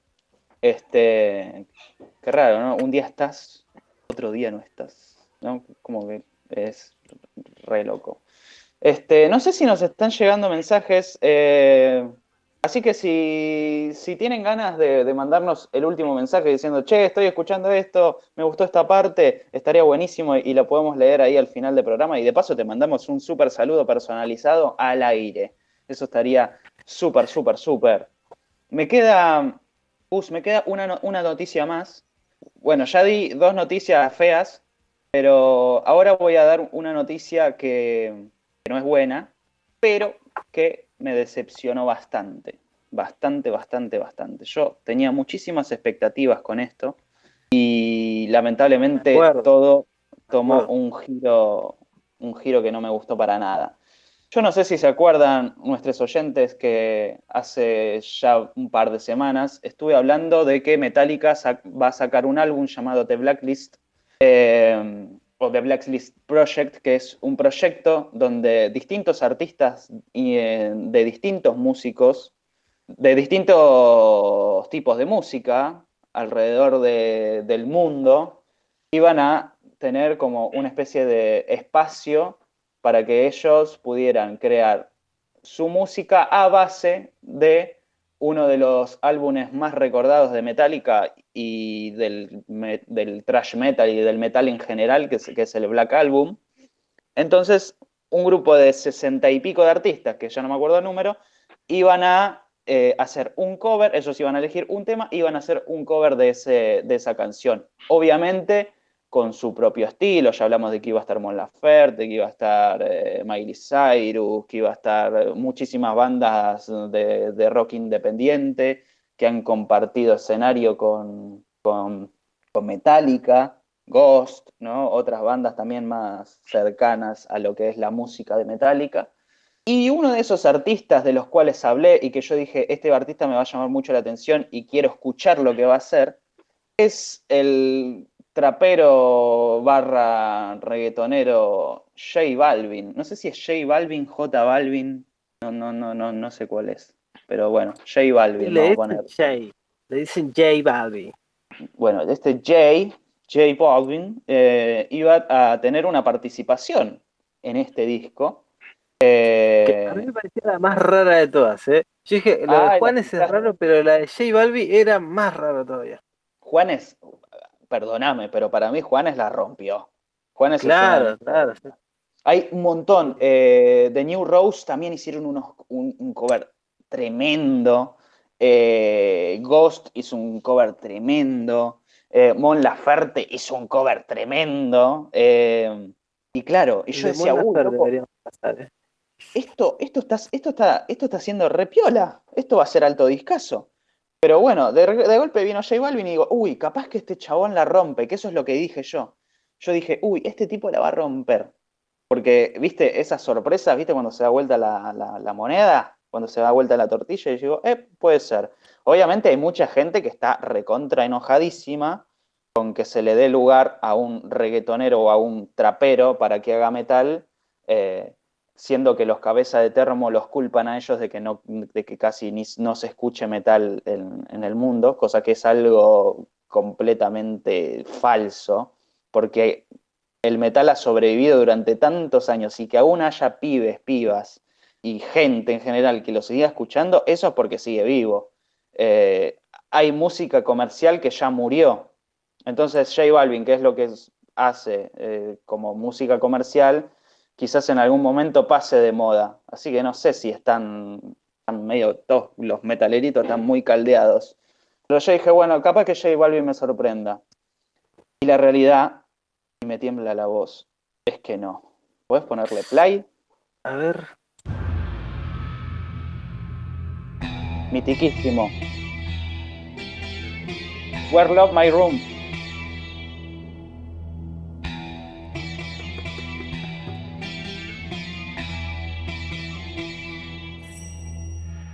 Este, qué raro, ¿no? Un día estás, otro día no estás, ¿no? Como que es re loco. Este, no sé si nos están llegando mensajes, eh, así que si, si tienen ganas de, de mandarnos el último mensaje diciendo, che, estoy escuchando esto, me gustó esta parte, estaría buenísimo y, y lo podemos leer ahí al final del programa y de paso te mandamos un súper saludo personalizado al aire. Eso estaría súper, súper, súper. Me queda, Gus, me queda una, no- una noticia más. Bueno, ya di dos noticias feas, pero ahora voy a dar una noticia que, que no es buena, pero que me decepcionó bastante. Bastante, bastante, bastante. Yo tenía muchísimas expectativas con esto y lamentablemente acuerdo. todo tomó acuerdo. un giro, un giro que no me gustó para nada. Yo no sé si se acuerdan nuestros oyentes que hace ya un par de semanas estuve hablando de que Metallica sac- va a sacar un álbum llamado The Blacklist, eh, o The Blacklist Project, que es un proyecto donde distintos artistas y, eh, de distintos músicos, de distintos tipos de música alrededor de- del mundo, iban a tener como una especie de espacio para que ellos pudieran crear su música a base de uno de los álbumes más recordados de Metallica y del, me- del thrash metal y del metal en general, que es, que es el Black Album. Entonces, un grupo de sesenta y pico de artistas, que ya no me acuerdo el número, iban a eh, hacer un cover, ellos iban a elegir un tema, iban a hacer un cover de, ese, de esa canción. Obviamente con su propio estilo, ya hablamos de que iba a estar Mon Laferte, de que iba a estar eh, Miley Cyrus, que iba a estar eh, muchísimas bandas de, de rock independiente que han compartido escenario con, con, con Metallica, Ghost, ¿no? Otras bandas también más cercanas a lo que es la música de Metallica. Y uno de esos artistas de los cuales hablé y que yo dije, este artista me va a llamar mucho la atención y quiero escuchar lo que va a hacer, es el trapero barra reggaetonero J Balvin. No sé si es J Balvin, J Balvin, no, no, no, no, no sé cuál es. Pero bueno, J Balvin, Le vamos a dicen poner. Jay, le dicen J Balvin. Bueno, este J, J Balvin, eh, iba a tener una participación en este disco. Que a mí me parecía la más rara de todas, ¿eh? Yo dije, lo de Ah, la Juanes es escuchaste. raro, pero la de J Balvin era más raro todavía. Juanes, perdóname, pero para mí Juanes la rompió. Juanes es una de Claro, mis claro. favoritas. Hay un montón. Eh, The New Rose también hicieron unos, un, un cover tremendo. Eh, Ghost hizo un cover tremendo. Eh, Mon Laferte hizo un cover tremendo. Eh, y claro, y El yo de decía, Mon uy, Laferte loco, deberíamos pasar, ¿eh? esto, esto, está, esto, está, esto está haciendo repiola. Esto va a ser alto discazo. Pero bueno, de, de golpe vino J Balvin y digo, uy, capaz que este chabón la rompe, que eso es lo que dije yo. Yo dije, uy, este tipo la va a romper. Porque, viste, esas sorpresas, viste, cuando se da vuelta la, la, la moneda, cuando se da vuelta la tortilla, y digo, eh, puede ser. Obviamente hay mucha gente que está recontra enojadísima con que se le dé lugar a un reggaetonero o a un trapero para que haga metal, eh, siendo que los cabezas de termo los culpan a ellos de que, no, de que casi ni, no se escuche metal en, en el mundo, cosa que es algo completamente falso, porque el metal ha sobrevivido durante tantos años y que aún haya pibes, pibas y gente en general que lo siga escuchando, eso es porque sigue vivo. Eh, hay música comercial que ya murió. Entonces J Balvin, que es lo que es, hace eh, como música comercial, quizás en algún momento pase de moda. Así que no sé si están, están medio, todos los metaleritos están muy caldeados. Pero yo dije, bueno, capaz que J Balvin me sorprenda. Y la realidad, y me tiembla la voz, es que no. ¿Puedes ponerle play? A ver. Mitiquísimo. Where Love My Room.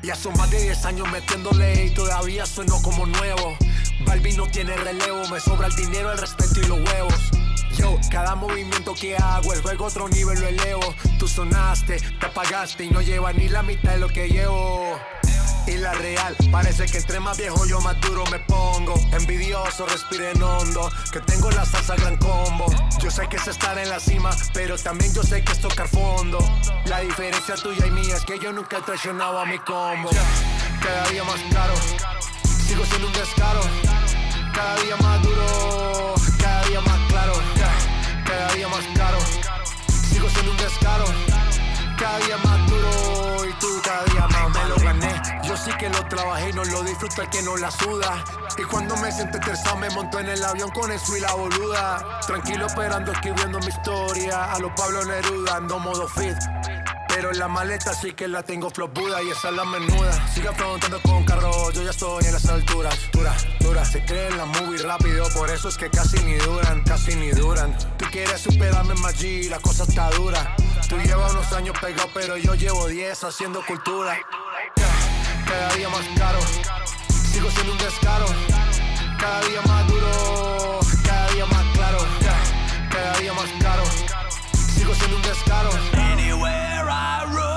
Ya son más de diez años metiéndole y todavía sueno como nuevo. Balvin no tiene relevo, me sobra el dinero, el respeto y los huevos. Yo, cada movimiento que hago, el juego a otro nivel lo elevo. Tú sonaste, te apagaste y no lleva ni la mitad de lo que llevo. Y la real, parece que entre más viejo yo más duro me pongo. Envidioso, respiren hondo, que tengo la salsa gran combo. Yo sé que es estar en la cima, pero también yo sé que es tocar fondo. La diferencia tuya y mía es que yo nunca he traicionado a mi combo. Cada día más caro, sigo siendo un descaro. Cada día más duro, cada día más claro. Cada día más caro, sigo siendo un descaro. Cada día más duro y tú cada día más me lo gané. Yo sí que lo trabajé y no lo disfruto el que no la suda. Y cuando me siento estresado me monto en el avión con eso y la boluda. Tranquilo esperando escribiendo mi historia. A los Pablo Neruda ando modo fit. Pero en la maleta sí que la tengo flop Buda y esa es la menuda. Siga preguntando con carro, yo ya estoy en las alturas. Dura, dura, se creen las movies rápido, por eso es que casi ni duran, casi ni duran. Tú quieres superarme más G, la cosa está dura. Tú llevas unos años pegado, pero yo llevo diez haciendo cultura. Cada día más caro, sigo siendo un descaro. Cada día más duro, cada día más claro. Cada día más caro, sigo siendo un descaro. Anywhere I roam.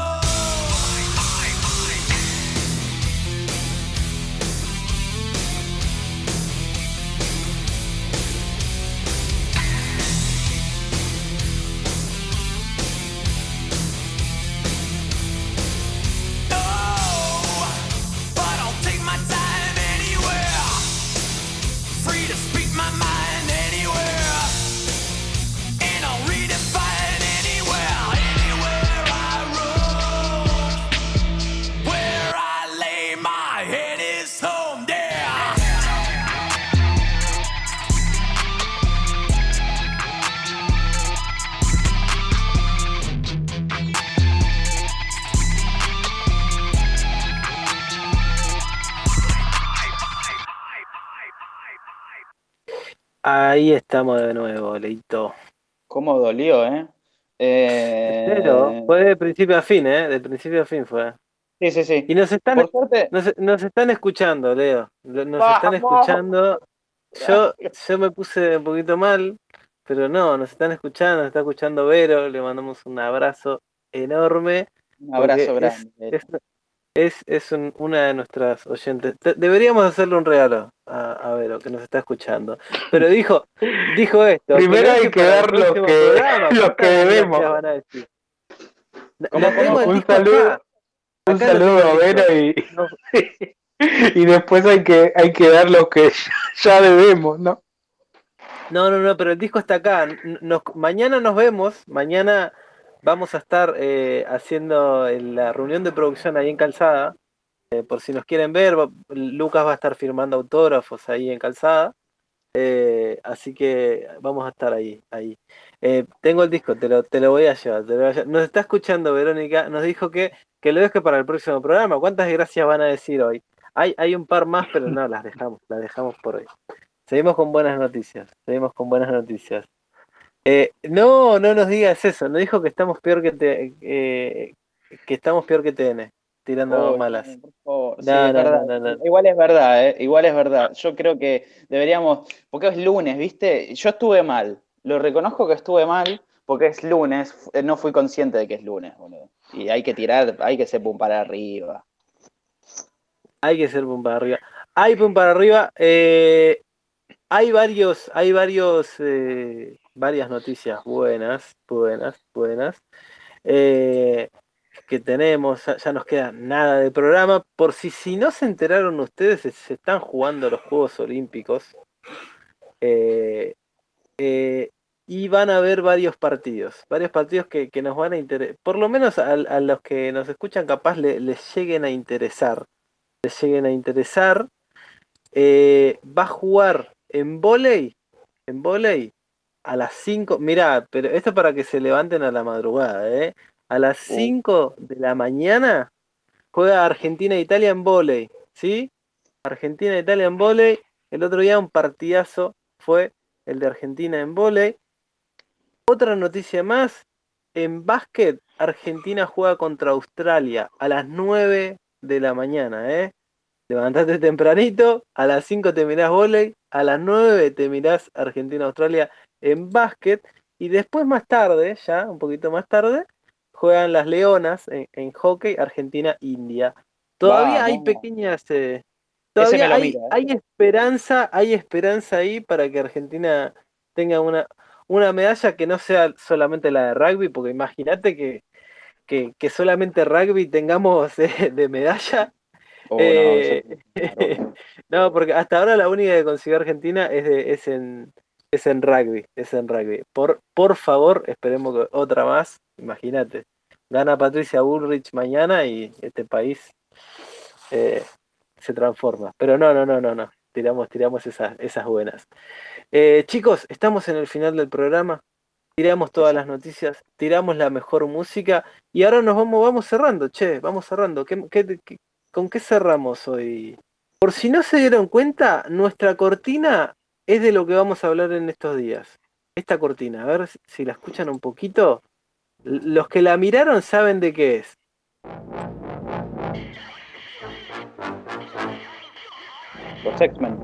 Ahí estamos de nuevo, Leito. ¿Cómo dolió, eh? eh... Pero fue de principio a fin, ¿eh? De principio a fin fue. Sí, sí, sí. Y nos están, Por suerte... nos, nos están escuchando, Leo. Nos están escuchando. Yo, yo me puse un poquito mal, pero no, nos están escuchando, nos está escuchando Vero. Le mandamos un abrazo enorme. Un abrazo grande. Es, es, es, es un, una de nuestras oyentes. Deberíamos hacerle un regalo a, a Vero, que nos está escuchando. Pero dijo, dijo esto. Primero hay que dar lo que, programa, lo que debemos. Van a decir. ¿Cómo, cómo? Un saludo, acá. un acá saludo a Vero y, no. y después hay que, hay que dar lo que ya debemos, ¿no? No, no, no, pero el disco está acá. Nos, mañana nos vemos, mañana vamos a estar eh, haciendo la reunión de producción ahí en Calzada. Eh, por si nos quieren ver, Lucas va a estar firmando autógrafos ahí en Calzada. Eh, así que vamos a estar ahí. ahí. Eh, tengo el disco, te lo, te lo voy a llevar, te lo voy a llevar. Nos está escuchando Verónica, nos dijo que, que lo deje para el próximo programa. ¿Cuántas gracias van a decir hoy? Hay, hay un par más, pero no, las dejamos, las dejamos por hoy. Seguimos con buenas noticias, seguimos con buenas noticias. Eh, no, no nos digas eso, nos dijo que estamos peor que te, eh, que estamos peor que T N, tirando oh, malas. Oh, sí, no, es no, verdad. No, no, no. Igual es verdad, eh, igual es verdad. Yo creo que deberíamos, porque es lunes, ¿viste? Yo estuve mal, lo reconozco que estuve mal, porque es lunes, no fui consciente de que es lunes, boludo. Y hay que tirar, hay que ser pum para arriba. Hay que ser pum para arriba. Hay pum para arriba, eh... Hay varios, hay varios, eh, varias noticias buenas, buenas, buenas, eh, que tenemos, ya, ya nos queda nada de programa, por si, si no se enteraron ustedes, se, se están jugando los Juegos Olímpicos, eh, eh, y van a haber varios partidos, varios partidos que, que nos van a interesar, por lo menos a, a los que nos escuchan capaz le, les lleguen a interesar, les lleguen a interesar, eh, va a jugar en vóley, en vóley, a las cinco, mirá, pero esto para que se levanten a la madrugada, ¿eh? A las cinco de la mañana juega Argentina e Italia en vóley, ¿sí? Argentina e Italia en vóley, el otro día un partidazo fue el de Argentina en vóley. Otra noticia más, en básquet, Argentina juega contra Australia a las nueve de la mañana, ¿eh? Levantate tempranito, a las cinco te mirás vóley, a las nueve te mirás Argentina-Australia en básquet, y después más tarde, ya un poquito más tarde, juegan las Leonas en, en hockey Argentina-India. Todavía Vamos. hay pequeñas... Eh, Ese todavía me lo hay, miro, ¿eh? hay esperanza, hay esperanza ahí para que Argentina tenga una, una medalla que no sea solamente la de rugby, porque imagínate que, que, que solamente rugby tengamos eh, de medalla. Oh, Eh, no, no, porque hasta ahora la única que consiguió Argentina es, de, es, en, es en rugby, es en rugby. Por, por favor, esperemos que otra más. Imagínate, gana Patricia Bullrich mañana y este país eh, se transforma. Pero no, no, no, no, no. Tiramos, tiramos esas, esas buenas. Eh, chicos, estamos en el final del programa. Tiramos todas las noticias, tiramos la mejor música y ahora nos vamos, vamos cerrando, che, vamos cerrando. ¿Qué, qué, qué, ¿Con qué cerramos hoy? Por si no se dieron cuenta, nuestra cortina es de lo que vamos a hablar en estos días. Esta cortina, a ver si la escuchan un poquito. Los que la miraron saben de qué es. Los X-Men.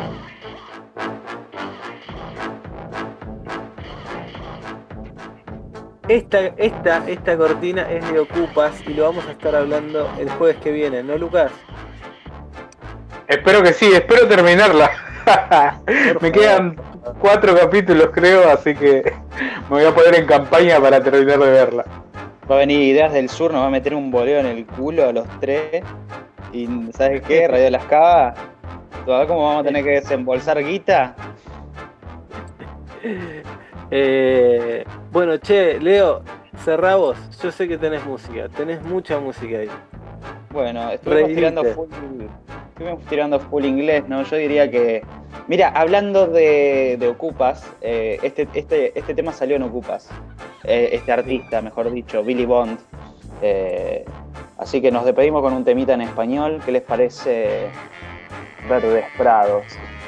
Esta, esta, esta cortina es de Ocupas y lo vamos a estar hablando el jueves que viene, ¿no, Lucas? Espero que sí, espero terminarla. Me quedan cuatro capítulos creo, así que me voy a poner en campaña para terminar de verla. Va a venir Ideas del Sur, nos va a meter un boleo en el culo a los tres. Y ¿sabes qué? Radio Las Cavas. ¿Sabes cómo vamos a tener que desembolsar guita? Eh, bueno, che, Leo, cerrá vos. Yo sé que tenés música, tenés mucha música ahí. Bueno, estuvimos tirando full, estuvimos tirando full inglés, ¿no? Yo diría que... Mira, hablando de, de Ocupas, eh, este, este, este tema salió en Ocupas. Eh, este artista, mejor dicho, Billy Bond. Eh, así que nos despedimos con un temita en español. ¿Qué les parece? Verdes Prados.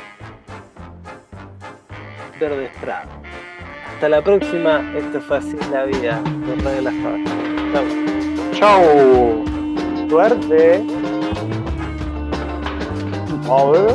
Verdes Prados. Hasta la próxima. Esto fue Así es la Vida de Radio Las Cavas. Chau. Chau. Suerte. A ver.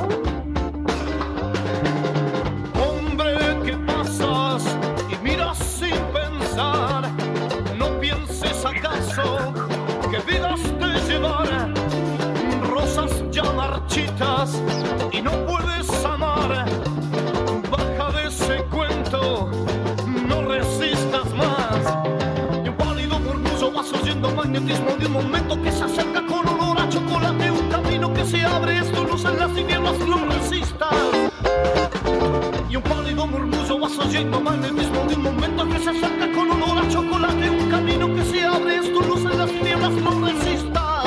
Hombre, ¿qué pasas? Y miras sin pensar. No pienses acaso que vidas de llevar rosas ya marchitas y no puedes amar. Baja de ese cuento, no resistas más. Y un pálido murmullo vas oyendo magnetismo de un momento que se acerca con olor a chocolate. Un camino que se abre, es tu luz en las tinieblas, no resistas. Y un pálido murmullo vas oyendo magnetismo de un momento que se acerca con olor a chocolate. Un camino que se abre, es tu luz en las tinieblas, no resistas.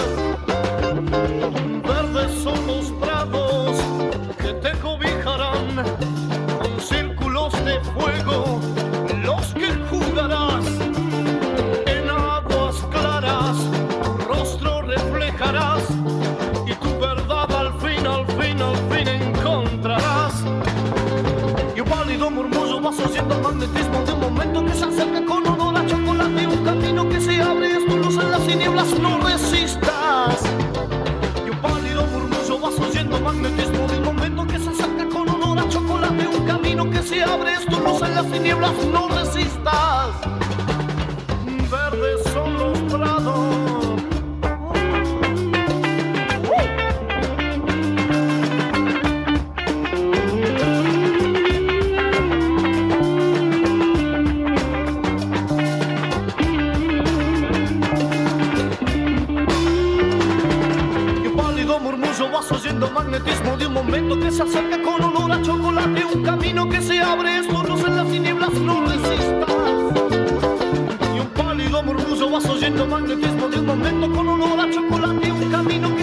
Verdes son los prados que te cobijarán con círculos de fuego, los que jugarás en aguas claras, tu rostro reflejarás y tu verdad al fin, al fin, al fin encontrarás. Y un pálido murmullo vas oyendo magnetismo de un momento que se acerca con olor a chocolate. Un camino que se abre, es tu luz en las tinieblas, no resistas. Y un pálido murmullo vas oyendo magnetismo de un momento que se acerca con olor a chocolate. Un camino que se abre, es tu luz en las tinieblas, no resistas. Verdes son los prados. Vas oyendo magnetismo de un momento que se acerca con olor a chocolate. Un camino que se abre, es tu luz en las tinieblas, no resistas. Y un pálido murmullo vas oyendo magnetismo de un momento con olor a chocolate. Un camino